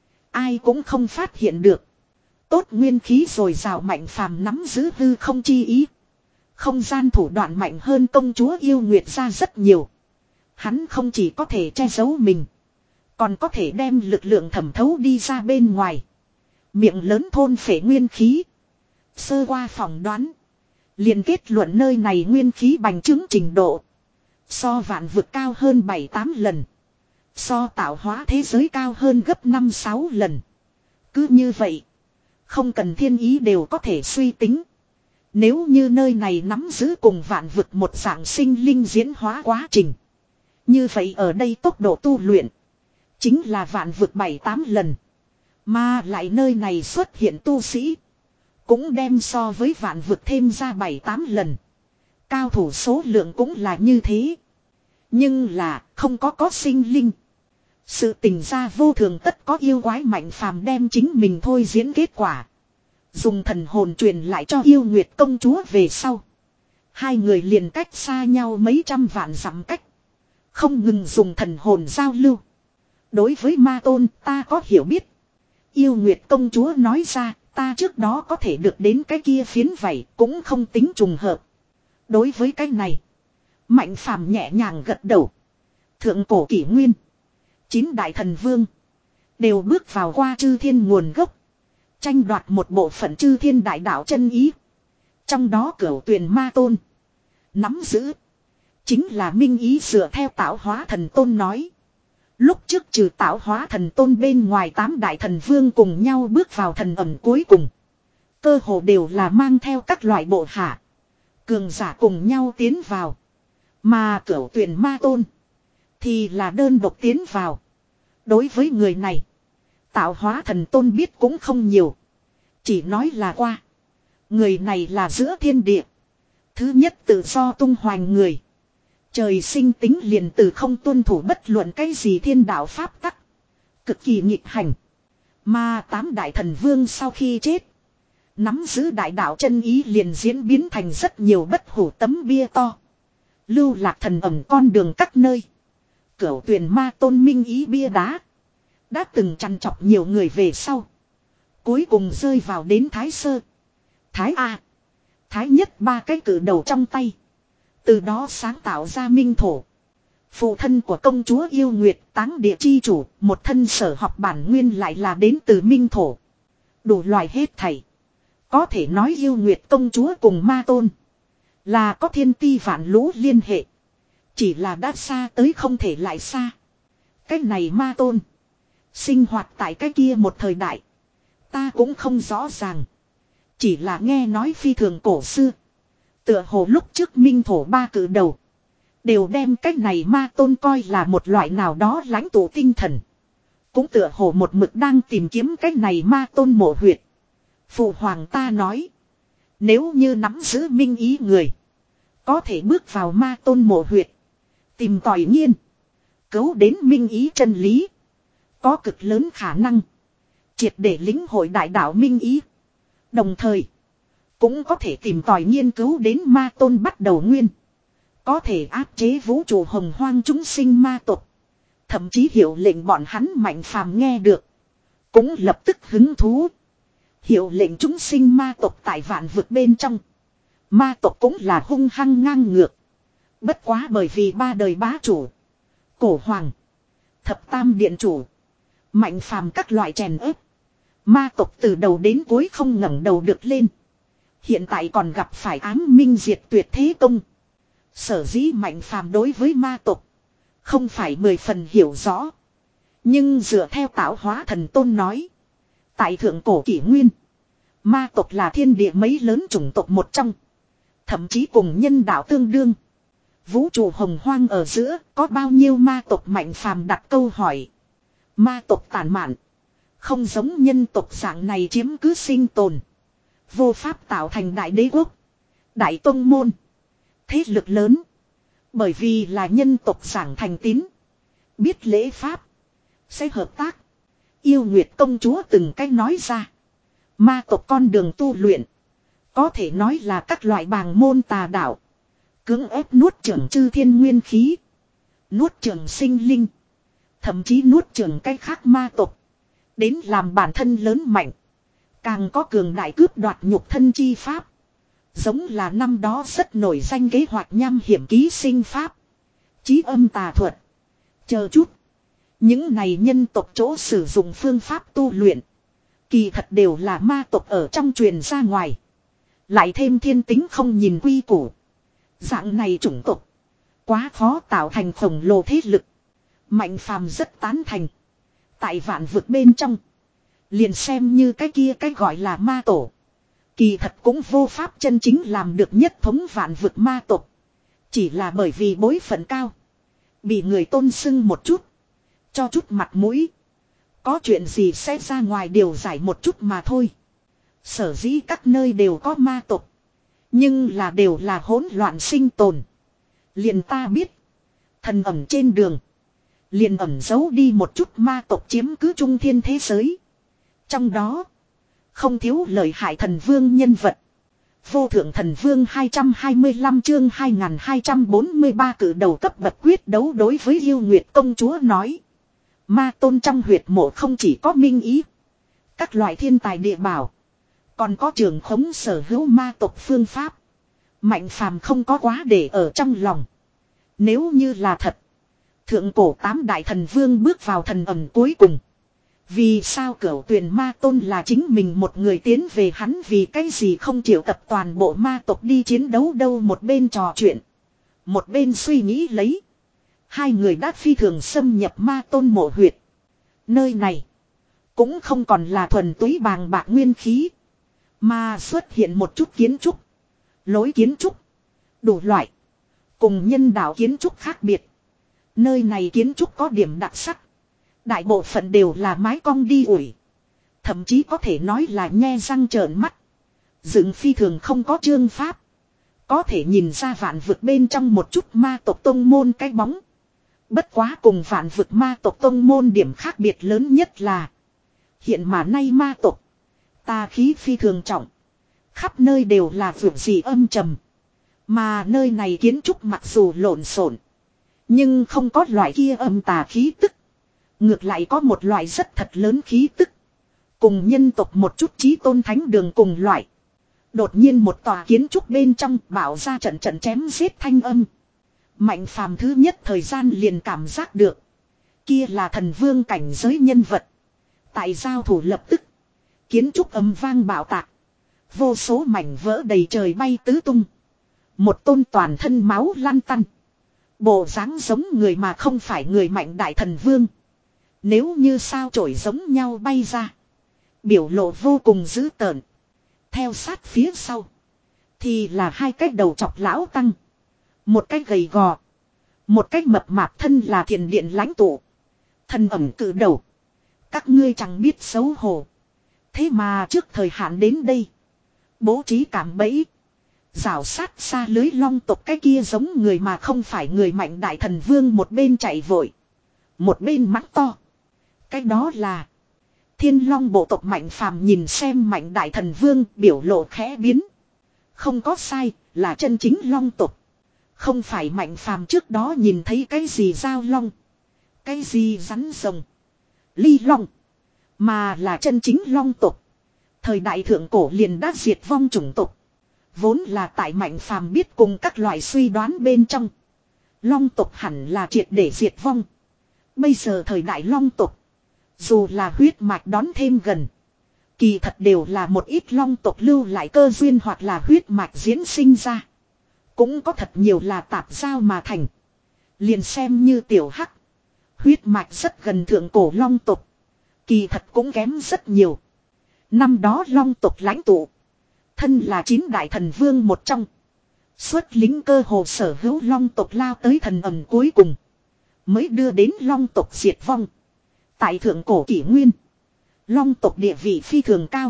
Ai cũng không phát hiện được. Tốt nguyên khí rồi rào mạnh phàm nắm giữ hư không chi ý. Không gian thủ đoạn mạnh hơn công chúa yêu nguyệt ra rất nhiều. Hắn không chỉ có thể che giấu mình. Còn có thể đem lực lượng thẩm thấu đi ra bên ngoài. Miệng lớn thôn phệ nguyên khí. Sơ qua phỏng đoán. Liền kết luận nơi này nguyên khí bành trướng trình độ. So vạn vực cao hơn bảy tám lần. So tạo hóa thế giới cao hơn gấp năm sáu lần. Cứ như vậy. Không cần thiên ý đều có thể suy tính. Nếu như nơi này nắm giữ cùng vạn vực một dạng sinh linh diễn hóa quá trình. Như vậy ở đây tốc độ tu luyện. Chính là vạn vực bảy tám lần. Mà lại nơi này xuất hiện tu sĩ. Cũng đem so với vạn vực thêm ra bảy tám lần. Cao thủ số lượng cũng là như thế. Nhưng là không có có sinh linh. Sự tình ra vô thường tất có yêu quái mạnh phàm đem chính mình thôi diễn kết quả. Dùng thần hồn truyền lại cho yêu nguyệt công chúa về sau. Hai người liền cách xa nhau mấy trăm vạn dặm cách. Không ngừng dùng thần hồn giao lưu. Đối với ma tôn ta có hiểu biết. Yêu nguyệt công chúa nói ra ta trước đó có thể được đến cái kia phiến vảy cũng không tính trùng hợp. Đối với cái này. Mạnh phàm nhẹ nhàng gật đầu. Thượng cổ kỷ nguyên. Chín đại thần vương. Đều bước vào qua chư thiên nguồn gốc. Tranh đoạt một bộ phận chư thiên đại đạo chân ý. Trong đó cửu tuyền ma tôn. Nắm giữ. Chính là minh ý dựa theo tạo hóa thần tôn nói. Lúc trước trừ tạo hóa thần tôn bên ngoài tám đại thần vương cùng nhau bước vào thần ẩm cuối cùng. Cơ hồ đều là mang theo các loại bộ hạ. Cường giả cùng nhau tiến vào. Mà cửu tuyền ma tôn. Thì là đơn độc tiến vào. Đối với người này. Tạo hóa thần tôn biết cũng không nhiều. Chỉ nói là qua. Người này là giữa thiên địa. Thứ nhất tự do tung hoành người. Trời sinh tính liền từ không tuân thủ bất luận cái gì thiên đạo pháp tắc. Cực kỳ nghịch hành. Mà tám đại thần vương sau khi chết. Nắm giữ đại đạo chân ý liền diễn biến thành rất nhiều bất hủ tấm bia to. Lưu lạc thần ẩm con đường các nơi. Cửu tuyền ma tôn minh ý bia đá. Đã từng chăn chọc nhiều người về sau. Cuối cùng rơi vào đến Thái Sơ. Thái A. Thái nhất ba cái cử đầu trong tay. Từ đó sáng tạo ra minh thổ. Phụ thân của công chúa yêu nguyệt táng địa chi chủ. Một thân sở học bản nguyên lại là đến từ minh thổ. Đủ loại hết thảy. Có thể nói yêu nguyệt công chúa cùng ma tôn. Là có thiên ti vạn lũ liên hệ. Chỉ là đã xa tới không thể lại xa. Cái này ma tôn. Sinh hoạt tại cái kia một thời đại. Ta cũng không rõ ràng. Chỉ là nghe nói phi thường cổ xưa. Tựa hồ lúc trước minh thổ ba cử đầu. Đều đem cái này ma tôn coi là một loại nào đó lãnh tụ tinh thần. Cũng tựa hồ một mực đang tìm kiếm cái này ma tôn mộ huyệt. Phụ hoàng ta nói. Nếu như nắm giữ minh ý người. Có thể bước vào ma tôn mộ huyệt. Tìm tòi nghiên. Cấu đến minh ý chân lý. Có cực lớn khả năng. Triệt để lĩnh hội đại đạo minh ý. Đồng thời. Cũng có thể tìm tòi nghiên cứu đến ma tôn bắt đầu nguyên. Có thể áp chế vũ trụ hồng hoang chúng sinh ma tộc. Thậm chí hiệu lệnh bọn hắn mạnh phàm nghe được. Cũng lập tức hứng thú. Hiệu lệnh chúng sinh ma tộc tại vạn vực bên trong. Ma tộc cũng là hung hăng ngang ngược. Bất quá bởi vì ba đời bá chủ. Cổ hoàng. Thập tam điện chủ. Mạnh phàm các loại chèn ép. Ma tộc từ đầu đến cuối không ngẩng đầu được lên. Hiện tại còn gặp phải ám minh diệt tuyệt thế công. Sở dĩ mạnh phàm đối với ma tộc. Không phải mười phần hiểu rõ. Nhưng dựa theo tạo hóa thần tôn nói. Tại thượng cổ kỷ nguyên. Ma tộc là thiên địa mấy lớn chủng tộc một trong. Thậm chí cùng nhân đạo tương đương. Vũ trụ hồng hoang ở giữa có bao nhiêu ma tộc mạnh phàm đặt câu hỏi. Ma tộc tàn mạn. Không giống nhân tộc dạng này chiếm cứ sinh tồn. Vô pháp tạo thành đại đế quốc. Đại tông môn. Thế lực lớn. Bởi vì là nhân tộc giảng thành tín. Biết lễ pháp. Sẽ hợp tác. Yêu Nguyệt công chúa từng cách nói ra. Ma tộc con đường tu luyện. Có thể nói là các loại bàng môn tà đạo. Cưỡng ép nuốt chửng chư thiên nguyên khí. Nuốt chửng sinh linh. Thậm chí nuốt chửng cái khác ma tộc. Đến làm bản thân lớn mạnh. Càng có cường đại cướp đoạt nhục thân chi pháp. Giống là năm đó rất nổi danh kế hoạch nham hiểm ký sinh pháp. Chí âm tà thuật. Chờ chút. Những này nhân tộc chỗ sử dụng phương pháp tu luyện. Kỳ thật đều là ma tộc ở trong truyền ra ngoài. Lại thêm thiên tính không nhìn quy củ. Dạng này chủng tộc. Quá khó tạo thành khổng lồ thế lực. Mạnh phàm rất tán thành. Tại vạn vực bên trong. Liền xem như cái kia cái gọi là ma tổ. Kỳ thật cũng vô pháp chân chính làm được nhất thống vạn vực ma tộc. Chỉ là bởi vì bối phận cao. Bị người tôn sưng một chút. Cho chút mặt mũi. Có chuyện gì sẽ ra ngoài điều giải một chút mà thôi. Sở dĩ các nơi đều có ma tộc. Nhưng là đều là hỗn loạn sinh tồn. Liền ta biết. Thần ẩm trên đường. Liền ẩm giấu đi một chút ma tộc chiếm cứ trung thiên thế giới. Trong đó. Không thiếu lợi hại thần vương nhân vật. Vô thượng thần vương hai trăm hai mươi lăm chương hai nghìn hai trăm bốn mươi ba cử đầu cấp bậc quyết đấu đối với yêu nguyệt công chúa nói. Ma tôn trong huyệt mộ không chỉ có minh ý. Các loại thiên tài địa bảo. Còn có trường khống sở hữu ma tộc phương pháp. Mạnh phàm không có quá để ở trong lòng. Nếu như là thật. Thượng cổ tám đại thần vương bước vào thần ẩm cuối cùng. Vì sao cửu tuyền ma tôn là chính mình một người tiến về hắn vì cái gì không chịu tập toàn bộ ma tộc đi chiến đấu đâu một bên trò chuyện. Một bên suy nghĩ lấy. Hai người đã phi thường xâm nhập ma tôn mộ huyệt. Nơi này. Cũng không còn là thuần túy bàng bạc nguyên khí. Mà xuất hiện một chút kiến trúc. Lối kiến trúc. Đủ loại. Cùng nhân đạo kiến trúc khác biệt. Nơi này kiến trúc có điểm đặc sắc. Đại bộ phận đều là mái cong đi ủi. Thậm chí có thể nói là nhe răng trợn mắt. Dựng phi thường không có chương pháp. Có thể nhìn ra vạn vực bên trong một chút ma tộc tông môn cái bóng. Bất quá cùng vạn vực ma tộc tông môn điểm khác biệt lớn nhất là. Hiện mà nay ma tộc. Tà khí phi thường trọng. Khắp nơi đều là vượt gì âm trầm. Mà nơi này kiến trúc mặc dù lộn xộn. Nhưng không có loại kia âm tà khí tức. Ngược lại có một loại rất thật lớn khí tức. Cùng nhân tộc một chút chí tôn thánh đường cùng loại. Đột nhiên một tòa kiến trúc bên trong bảo ra trận trận chém giết thanh âm. Mạnh phàm thứ nhất thời gian liền cảm giác được. Kia là thần vương cảnh giới nhân vật. Tại giao thủ lập tức. Kiến trúc âm vang bạo tạc. Vô số mảnh vỡ đầy trời bay tứ tung. Một tôn toàn thân máu lăn tăn. Bộ dáng giống người mà không phải người mạnh đại thần vương. Nếu như sao chổi giống nhau bay ra. Biểu lộ vô cùng dữ tợn. Theo sát phía sau. Thì là hai cái đầu chọc lão tăng. Một cái gầy gò. Một cái mập mạp thân là thiền điện lãnh tụ. Thần ẩm cử đầu. Các ngươi chẳng biết xấu hổ. Thế mà trước thời hạn đến đây. Bố trí cảm bẫy. Rào sát xa lưới long tộc cái kia giống người mà không phải người mạnh đại thần vương một bên chạy vội. Một bên mắng to. Cái đó là. Thiên long bộ tộc mạnh phàm nhìn xem mạnh đại thần vương biểu lộ khẽ biến. Không có sai là chân chính long tộc. Không phải mạnh phàm trước đó nhìn thấy cái gì giao long. Cái gì rắn rồng. Ly long. Mà là chân chính long tộc. Thời đại thượng cổ liền đã diệt vong chủng tộc. Vốn là tại mạnh phàm biết cùng các loại suy đoán bên trong. Long tộc hẳn là triệt để diệt vong. Bây giờ thời đại long tộc. Dù là huyết mạch đón thêm gần. Kỳ thật đều là một ít long tộc lưu lại cơ duyên hoặc là huyết mạch diễn sinh ra. Cũng có thật nhiều là tạp giao mà thành. Liền xem như tiểu hắc. Huyết mạch rất gần thượng cổ long tộc. Kỳ thật cũng kém rất nhiều. Năm đó long tộc lãnh tụ. Thân là chín đại thần vương một trong. Xuất lính cơ hồ sở hữu long tộc lao tới thần ẩm cuối cùng. Mới đưa đến long tộc diệt vong. Tại thượng cổ kỷ nguyên. Long tộc địa vị phi thường cao.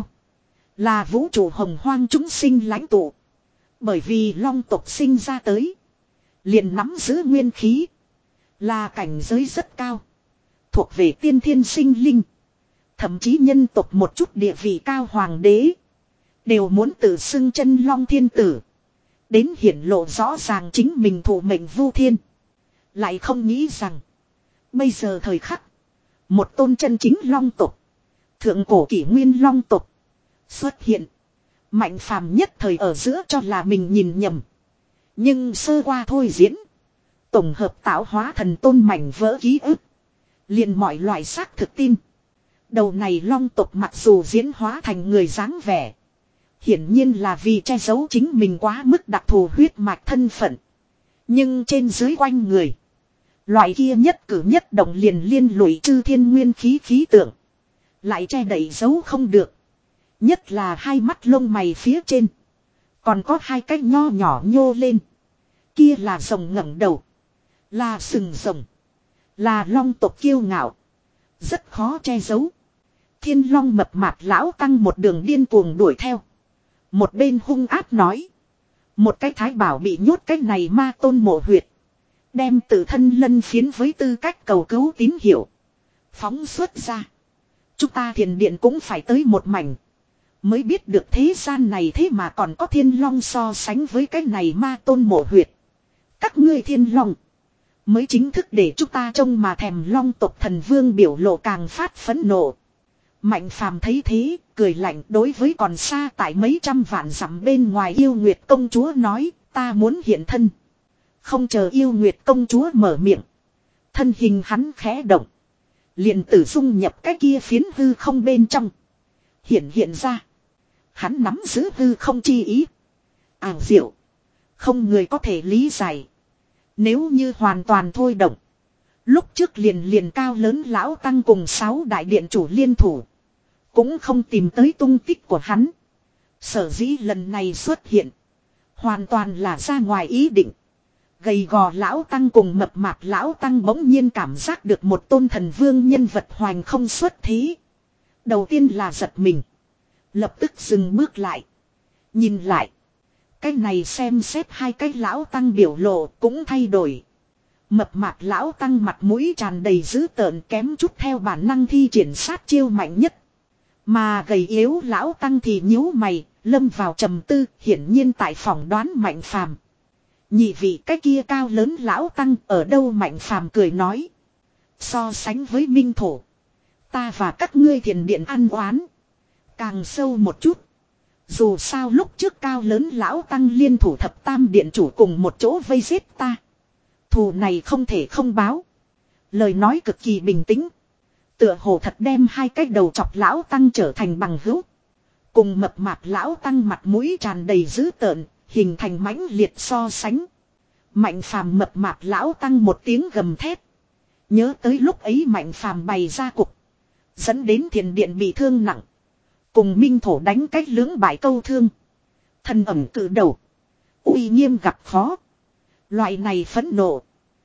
Là vũ trụ hồng hoang chúng sinh lãnh tụ. Bởi vì long tộc sinh ra tới. Liền nắm giữ nguyên khí. Là cảnh giới rất cao. Thuộc về tiên thiên sinh linh. Thậm chí nhân tộc một chút địa vị cao hoàng đế. Đều muốn tự xưng chân long thiên tử. Đến hiển lộ rõ ràng chính mình thủ mệnh vu thiên. Lại không nghĩ rằng. Bây giờ thời khắc. Một tôn chân chính long tộc. Thượng cổ kỷ nguyên long tộc. Xuất hiện. Mạnh phàm nhất thời ở giữa cho là mình nhìn nhầm. Nhưng sơ qua thôi diễn. Tổng hợp tạo hóa thần tôn mảnh vỡ ký ức. Liền mọi loại xác thực tin. Đầu này long tộc mặc dù diễn hóa thành người dáng vẻ. Hiển nhiên là vì che giấu chính mình quá mức đặc thù huyết mạch thân phận. Nhưng trên dưới quanh người. Loại kia nhất cử nhất động liền liên lụy chư thiên nguyên khí khí tượng. Lại che đậy giấu không được. Nhất là hai mắt lông mày phía trên. Còn có hai cái nho nhỏ nhô lên. Kia là rồng ngẩng đầu. Là sừng rồng. Là long tộc kiêu ngạo. Rất khó che giấu. Thiên long mập mạp lão tăng một đường điên cuồng đuổi theo. Một bên hung ác nói. Một cái thái bảo bị nhốt cái này ma tôn mộ huyệt. Đem tự thân lân phiến với tư cách cầu cứu tín hiệu. Phóng xuất ra. Chúng ta thiền điện cũng phải tới một mảnh. Mới biết được thế gian này thế mà còn có thiên long so sánh với cái này ma tôn mộ huyệt. Các ngươi thiên long. Mới chính thức để chúng ta trông mà thèm long tộc thần vương biểu lộ càng phát phẫn nộ. Mạnh phàm thấy thế, cười lạnh đối với còn xa tại mấy trăm vạn dặm bên ngoài yêu nguyệt công chúa nói, ta muốn hiện thân. Không chờ yêu nguyệt công chúa mở miệng. Thân hình hắn khẽ động. Liền tử dung nhập cái kia phiến hư không bên trong. Hiện hiện ra. Hắn nắm giữ hư không chi ý. Ảo diệu. Không người có thể lý giải. Nếu như hoàn toàn thôi động. Lúc trước liền liền cao lớn lão tăng cùng sáu đại điện chủ liên thủ. Cũng không tìm tới tung tích của hắn. Sở dĩ lần này xuất hiện. Hoàn toàn là ra ngoài ý định. Gầy gò lão tăng cùng mập mạp lão tăng bỗng nhiên cảm giác được một tôn thần vương nhân vật hoành không xuất thế. Đầu tiên là giật mình. Lập tức dừng bước lại. Nhìn lại. Cái này xem xét hai cái lão tăng biểu lộ cũng thay đổi. Mập mạp lão tăng mặt mũi tràn đầy dữ tợn kém chút theo bản năng thi triển sát chiêu mạnh nhất. Mà gầy yếu lão tăng thì nhíu mày, lâm vào trầm tư, hiển nhiên tại phỏng đoán Mạnh Phàm. Nhị vị cái kia cao lớn lão tăng ở đâu Mạnh Phàm cười nói. So sánh với minh thổ. Ta và các ngươi thiền điện ăn oán. Càng sâu một chút. Dù sao lúc trước cao lớn lão tăng liên thủ thập tam điện chủ cùng một chỗ vây giết ta. Thù này không thể không báo. Lời nói cực kỳ bình tĩnh. Tựa hồ thật đem hai cái đầu chọc lão tăng trở thành bằng hữu. Cùng mập mạp lão tăng mặt mũi tràn đầy dữ tợn, hình thành mãnh liệt so sánh. Mạnh Phàm mập mạp lão tăng một tiếng gầm thét. Nhớ tới lúc ấy Mạnh Phàm bày ra cục. Dẫn đến thiền điện bị thương nặng. Cùng minh thổ đánh cách lưỡng bại câu thương. Thần ẩm cử đầu. Uy nghiêm gặp khó. Loại này phẫn nộ.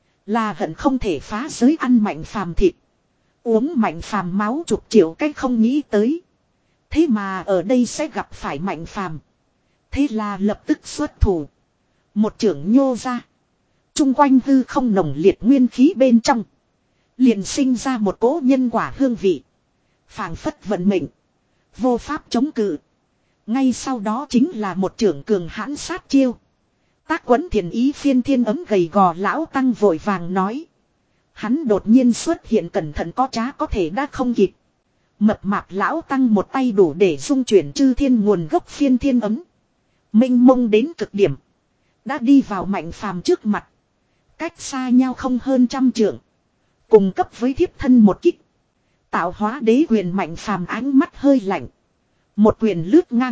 Là hận không thể phá giới ăn Mạnh Phàm thịt. Uống Mạnh Phàm máu chục triệu cách không nghĩ tới. Thế mà ở đây sẽ gặp phải Mạnh Phàm. Thế là lập tức xuất thủ. Một trưởng nhô ra. Trung quanh hư không nồng liệt nguyên khí bên trong. Liền sinh ra một cỗ nhân quả hương vị. Phảng phất vận mệnh. Vô pháp chống cự. Ngay sau đó chính là một trưởng cường hãn sát chiêu. Tác quấn thiền ý phiên thiên ấm gầy gò lão tăng vội vàng nói. Hắn đột nhiên xuất hiện cẩn thận có trá có thể đã không kịp. Mập mạp lão tăng một tay đủ để dung chuyển chư thiên nguồn gốc phiên thiên ấm. Minh mông đến cực điểm. Đã đi vào Mạnh Phàm trước mặt. Cách xa nhau không hơn trăm trượng. Cùng cấp với thiếp thân một kích. Tạo hóa đế quyền Mạnh Phàm ánh mắt hơi lạnh. Một quyền lướt ngang.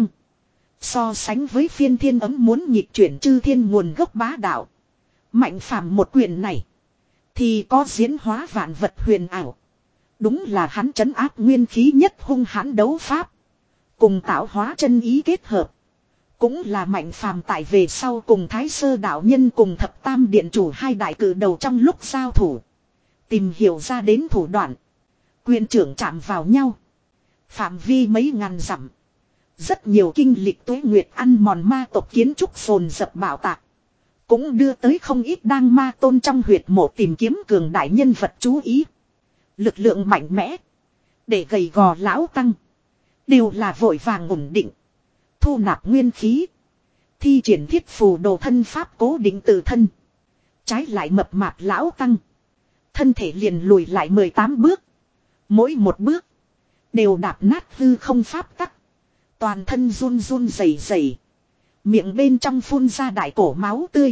So sánh với phiên thiên ấm muốn nhịp chuyển chư thiên nguồn gốc bá đạo. Mạnh Phàm một quyền này. Thì có diễn hóa vạn vật huyền ảo. Đúng là hắn trấn áp nguyên khí nhất hung hãn đấu pháp. Cùng tạo hóa chân ý kết hợp. Cũng là Mạnh Phàm tại về sau cùng Thái Sơ đạo nhân cùng thập tam điện chủ hai đại cử đầu trong lúc giao thủ. Tìm hiểu ra đến thủ đoạn. Quyền trưởng chạm vào nhau. Phạm vi mấy ngàn dặm. Rất nhiều kinh lịch tuế nguyệt ăn mòn ma tộc kiến trúc phồn dập bảo tạc. Cũng đưa tới không ít đang ma tôn trong huyệt mộ tìm kiếm cường đại nhân vật chú ý. Lực lượng mạnh mẽ. Để gầy gò lão tăng. Đều là vội vàng ổn định. Thu nạp nguyên khí. Thi triển thiết phù đồ thân pháp cố định tự thân. Trái lại mập mạp lão tăng. Thân thể liền lùi lại mười tám bước. Mỗi một bước. Đều đạp nát hư không pháp tắc. Toàn thân run run rẩy rẩy. Miệng bên trong phun ra đại cổ máu tươi.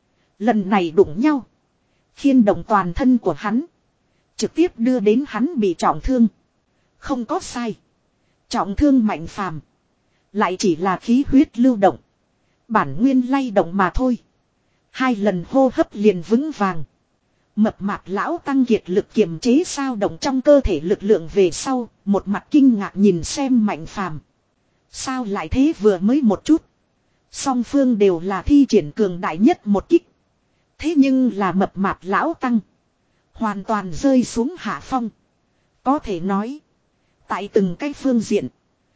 Lần này đụng nhau. Khiên động toàn thân của hắn. Trực tiếp đưa đến hắn bị trọng thương. Không có sai. Trọng thương Mạnh Phàm lại chỉ là khí huyết lưu động. Bản nguyên lay động mà thôi. Hai lần hô hấp liền vững vàng. Mập mạp lão tăng kiệt lực kiềm chế sao động trong cơ thể lực lượng về sau. Một mặt kinh ngạc nhìn xem Mạnh Phàm. Sao lại thế vừa mới một chút. Song phương đều là thi triển cường đại nhất một kích. Thế nhưng là mập mạp lão tăng. Hoàn toàn rơi xuống hạ phong. Có thể nói. Tại từng cái phương diện.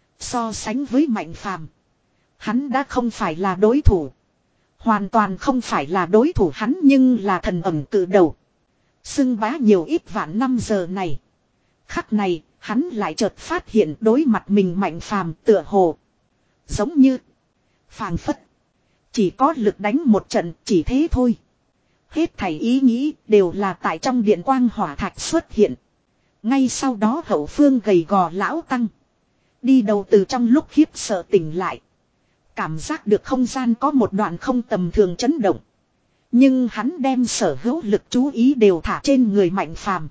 So sánh với Mạnh Phàm, hắn đã không phải là đối thủ. Hoàn toàn không phải là đối thủ hắn nhưng là thần ẩm cự đầu. Xưng bá nhiều ít vạn năm giờ này. Khắc này, hắn lại chợt phát hiện đối mặt mình Mạnh Phàm tựa hồ. Giống như phàng phất. Chỉ có lực đánh một trận, chỉ thế thôi. Hết thảy ý nghĩ đều là tại trong điện quang hỏa thạch xuất hiện. Ngay sau đó hậu phương gầy gò lão tăng. Đi đầu từ trong lúc khiếp sợ tỉnh lại. Cảm giác được không gian có một đoạn không tầm thường chấn động. Nhưng hắn đem sở hữu lực chú ý đều thả trên người Mạnh Phàm.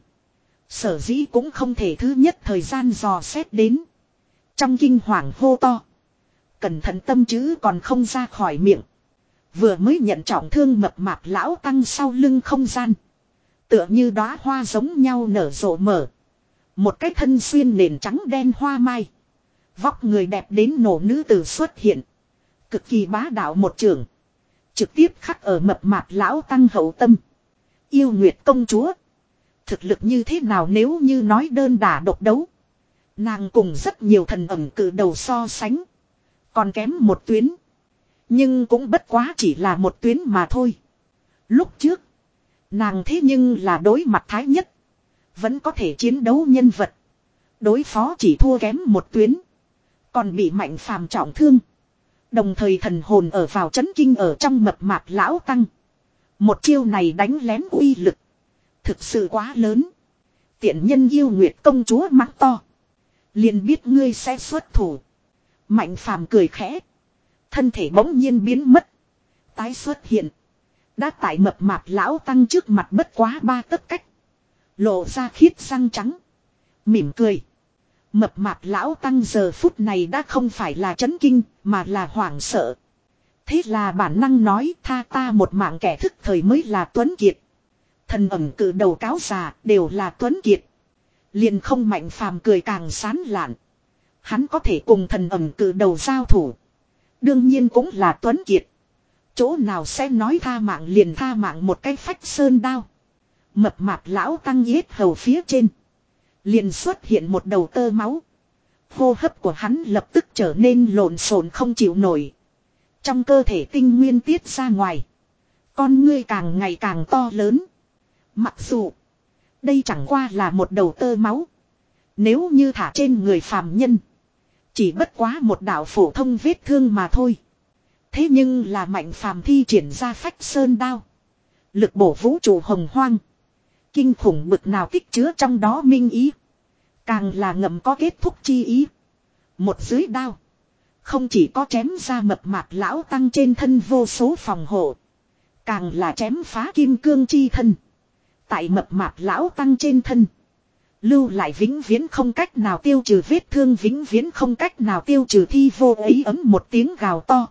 Sở dĩ cũng không thể thứ nhất thời gian dò xét đến. Trong kinh hoàng hô to. Cẩn thận tâm chữ còn không ra khỏi miệng. Vừa mới nhận trọng thương mập mạp lão tăng sau lưng không gian. Tựa như đóa hoa giống nhau nở rộ mở. Một cái thân xuyên nền trắng đen hoa mai. Vóc người đẹp đến nổ nữ tử xuất hiện. Cực kỳ bá đạo một trường. Trực tiếp khắc ở mập mạp lão tăng hậu tâm. Yêu Nguyệt công chúa. Thực lực như thế nào nếu như nói đơn đả độc đấu. Nàng cùng rất nhiều thần ẩm cự đầu so sánh. Còn kém một tuyến. Nhưng cũng bất quá chỉ là một tuyến mà thôi. Lúc trước. Nàng thế nhưng là đối mặt thái nhất. Vẫn có thể chiến đấu nhân vật. Đối phó chỉ thua kém một tuyến. Còn bị Mạnh Phàm trọng thương. Đồng thời thần hồn ở vào chấn kinh ở trong mập mạp lão tăng. Một chiêu này đánh lén uy lực. Thực sự quá lớn. Tiện nhân yêu Nguyệt công chúa mắng to. Liền biết ngươi sẽ xuất thủ. Mạnh Phàm cười khẽ. Thân thể bỗng nhiên biến mất. Tái xuất hiện. Đã tại mập mạp lão tăng trước mặt bất quá ba tấc cách. Lộ ra khiết răng trắng. Mỉm cười. Mập mạp lão tăng giờ phút này đã không phải là chấn kinh mà là hoảng sợ. Thế là bản năng nói tha ta một mạng kẻ thức thời mới là tuấn kiệt. Thần ẩm cự đầu cáo già đều là tuấn kiệt. Liền không Mạnh Phàm cười càng sán lạn. Hắn có thể cùng thần ẩm cự đầu giao thủ. Đương nhiên cũng là tuấn kiệt. Chỗ nào sẽ nói tha mạng liền tha mạng một cái phách sơn đao. Mập mạp lão tăng yết hầu phía trên. Liền xuất hiện một đầu tơ máu. Hô hấp của hắn lập tức trở nên lộn xộn không chịu nổi. Trong cơ thể tinh nguyên tiết ra ngoài. Con ngươi càng ngày càng to lớn. Mặc dù đây chẳng qua là một đầu tơ máu. Nếu như thả trên người phàm nhân. Chỉ bất quá một đạo phổ thông vết thương mà thôi. Thế nhưng là Mạnh Phàm thi triển ra phách sơn đao. Lực bổ vũ trụ hồng hoang. Kinh khủng bực nào tích chứa trong đó minh ý. Càng là ngầm có kết thúc chi ý. Một dưới đao. Không chỉ có chém ra mập mạp lão tăng trên thân vô số phòng hộ. Càng là chém phá kim cương chi thân. Tại mập mạp lão tăng trên thân. Lưu lại vĩnh viễn không cách nào tiêu trừ vết thương, vĩnh viễn không cách nào tiêu trừ thi vô ấy ấm một tiếng gào to.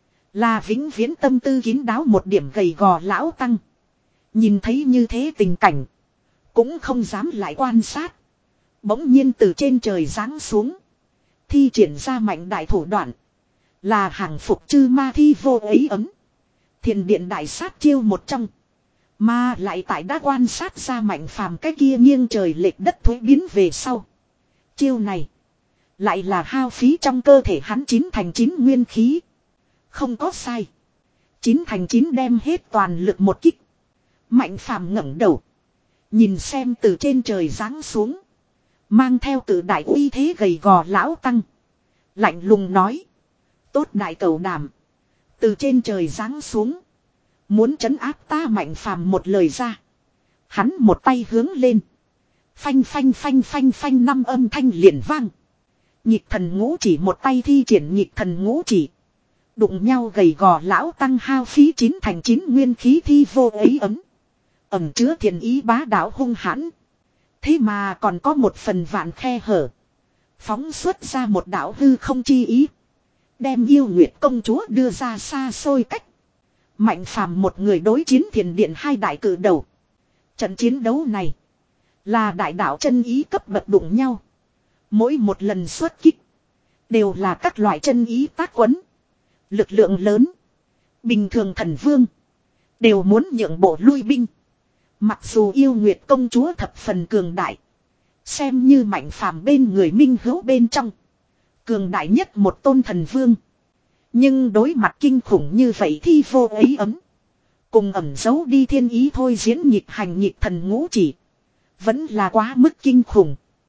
Là vĩnh viễn tâm tư kín đáo một điểm gầy gò lão tăng. Nhìn thấy như thế tình cảnh. Cũng không dám lại quan sát. Bỗng nhiên từ trên trời giáng xuống. Thi triển ra mạnh đại thủ đoạn. Là hàng phục chư ma thi vô ấy ấm. Thiền điện đại sát chiêu một trong. Mà lại tại đã quan sát ra Mạnh Phàm cái kia nghiêng trời lệch đất thối biến về sau. Chiêu này. Lại là hao phí trong cơ thể hắn chín thành chín nguyên khí. Không có sai. Chín thành chín đem hết toàn lực một kích. Mạnh Phàm ngẩng đầu. Nhìn xem từ trên trời giáng xuống. Mang theo cử đại uy thế gầy gò lão tăng. Lạnh lùng nói. Tốt đại cầu đảm. Từ trên trời giáng xuống. Muốn trấn áp ta Mạnh Phàm một lời ra. Hắn một tay hướng lên. Phanh phanh phanh phanh phanh năm âm thanh liền vang. Nhịp thần ngũ chỉ một tay thi triển nhịp thần ngũ chỉ. Đụng nhau gầy gò lão tăng hao phí chín thành chín nguyên khí thi vô ấy ấm. Ẩm chứa thiền ý bá đạo hung hãn. Thế mà còn có một phần vạn khe hở. Phóng xuất ra một đạo hư không chi ý. Đem yêu nguyệt công chúa đưa ra xa xôi cách. Mạnh Phàm một người đối chiến thiền điện hai đại cử đầu. Trận chiến đấu này. Là đại đạo chân ý cấp bậc đụng nhau. Mỗi một lần xuất kích. Đều là các loại chân ý tác quấn. Lực lượng lớn. Bình thường thần vương. Đều muốn nhượng bộ lui binh. Mặc dù yêu nguyệt công chúa thập phần cường đại. Xem như Mạnh Phàm bên người minh hữu bên trong. Cường đại nhất một tôn thần vương. Nhưng đối mặt kinh khủng như vậy thi vô ấy ấm. Cùng ẩm giấu đi thiên ý thôi diễn nhịp hành nhịp thần ngũ chỉ. Vẫn là quá mức kinh khủng.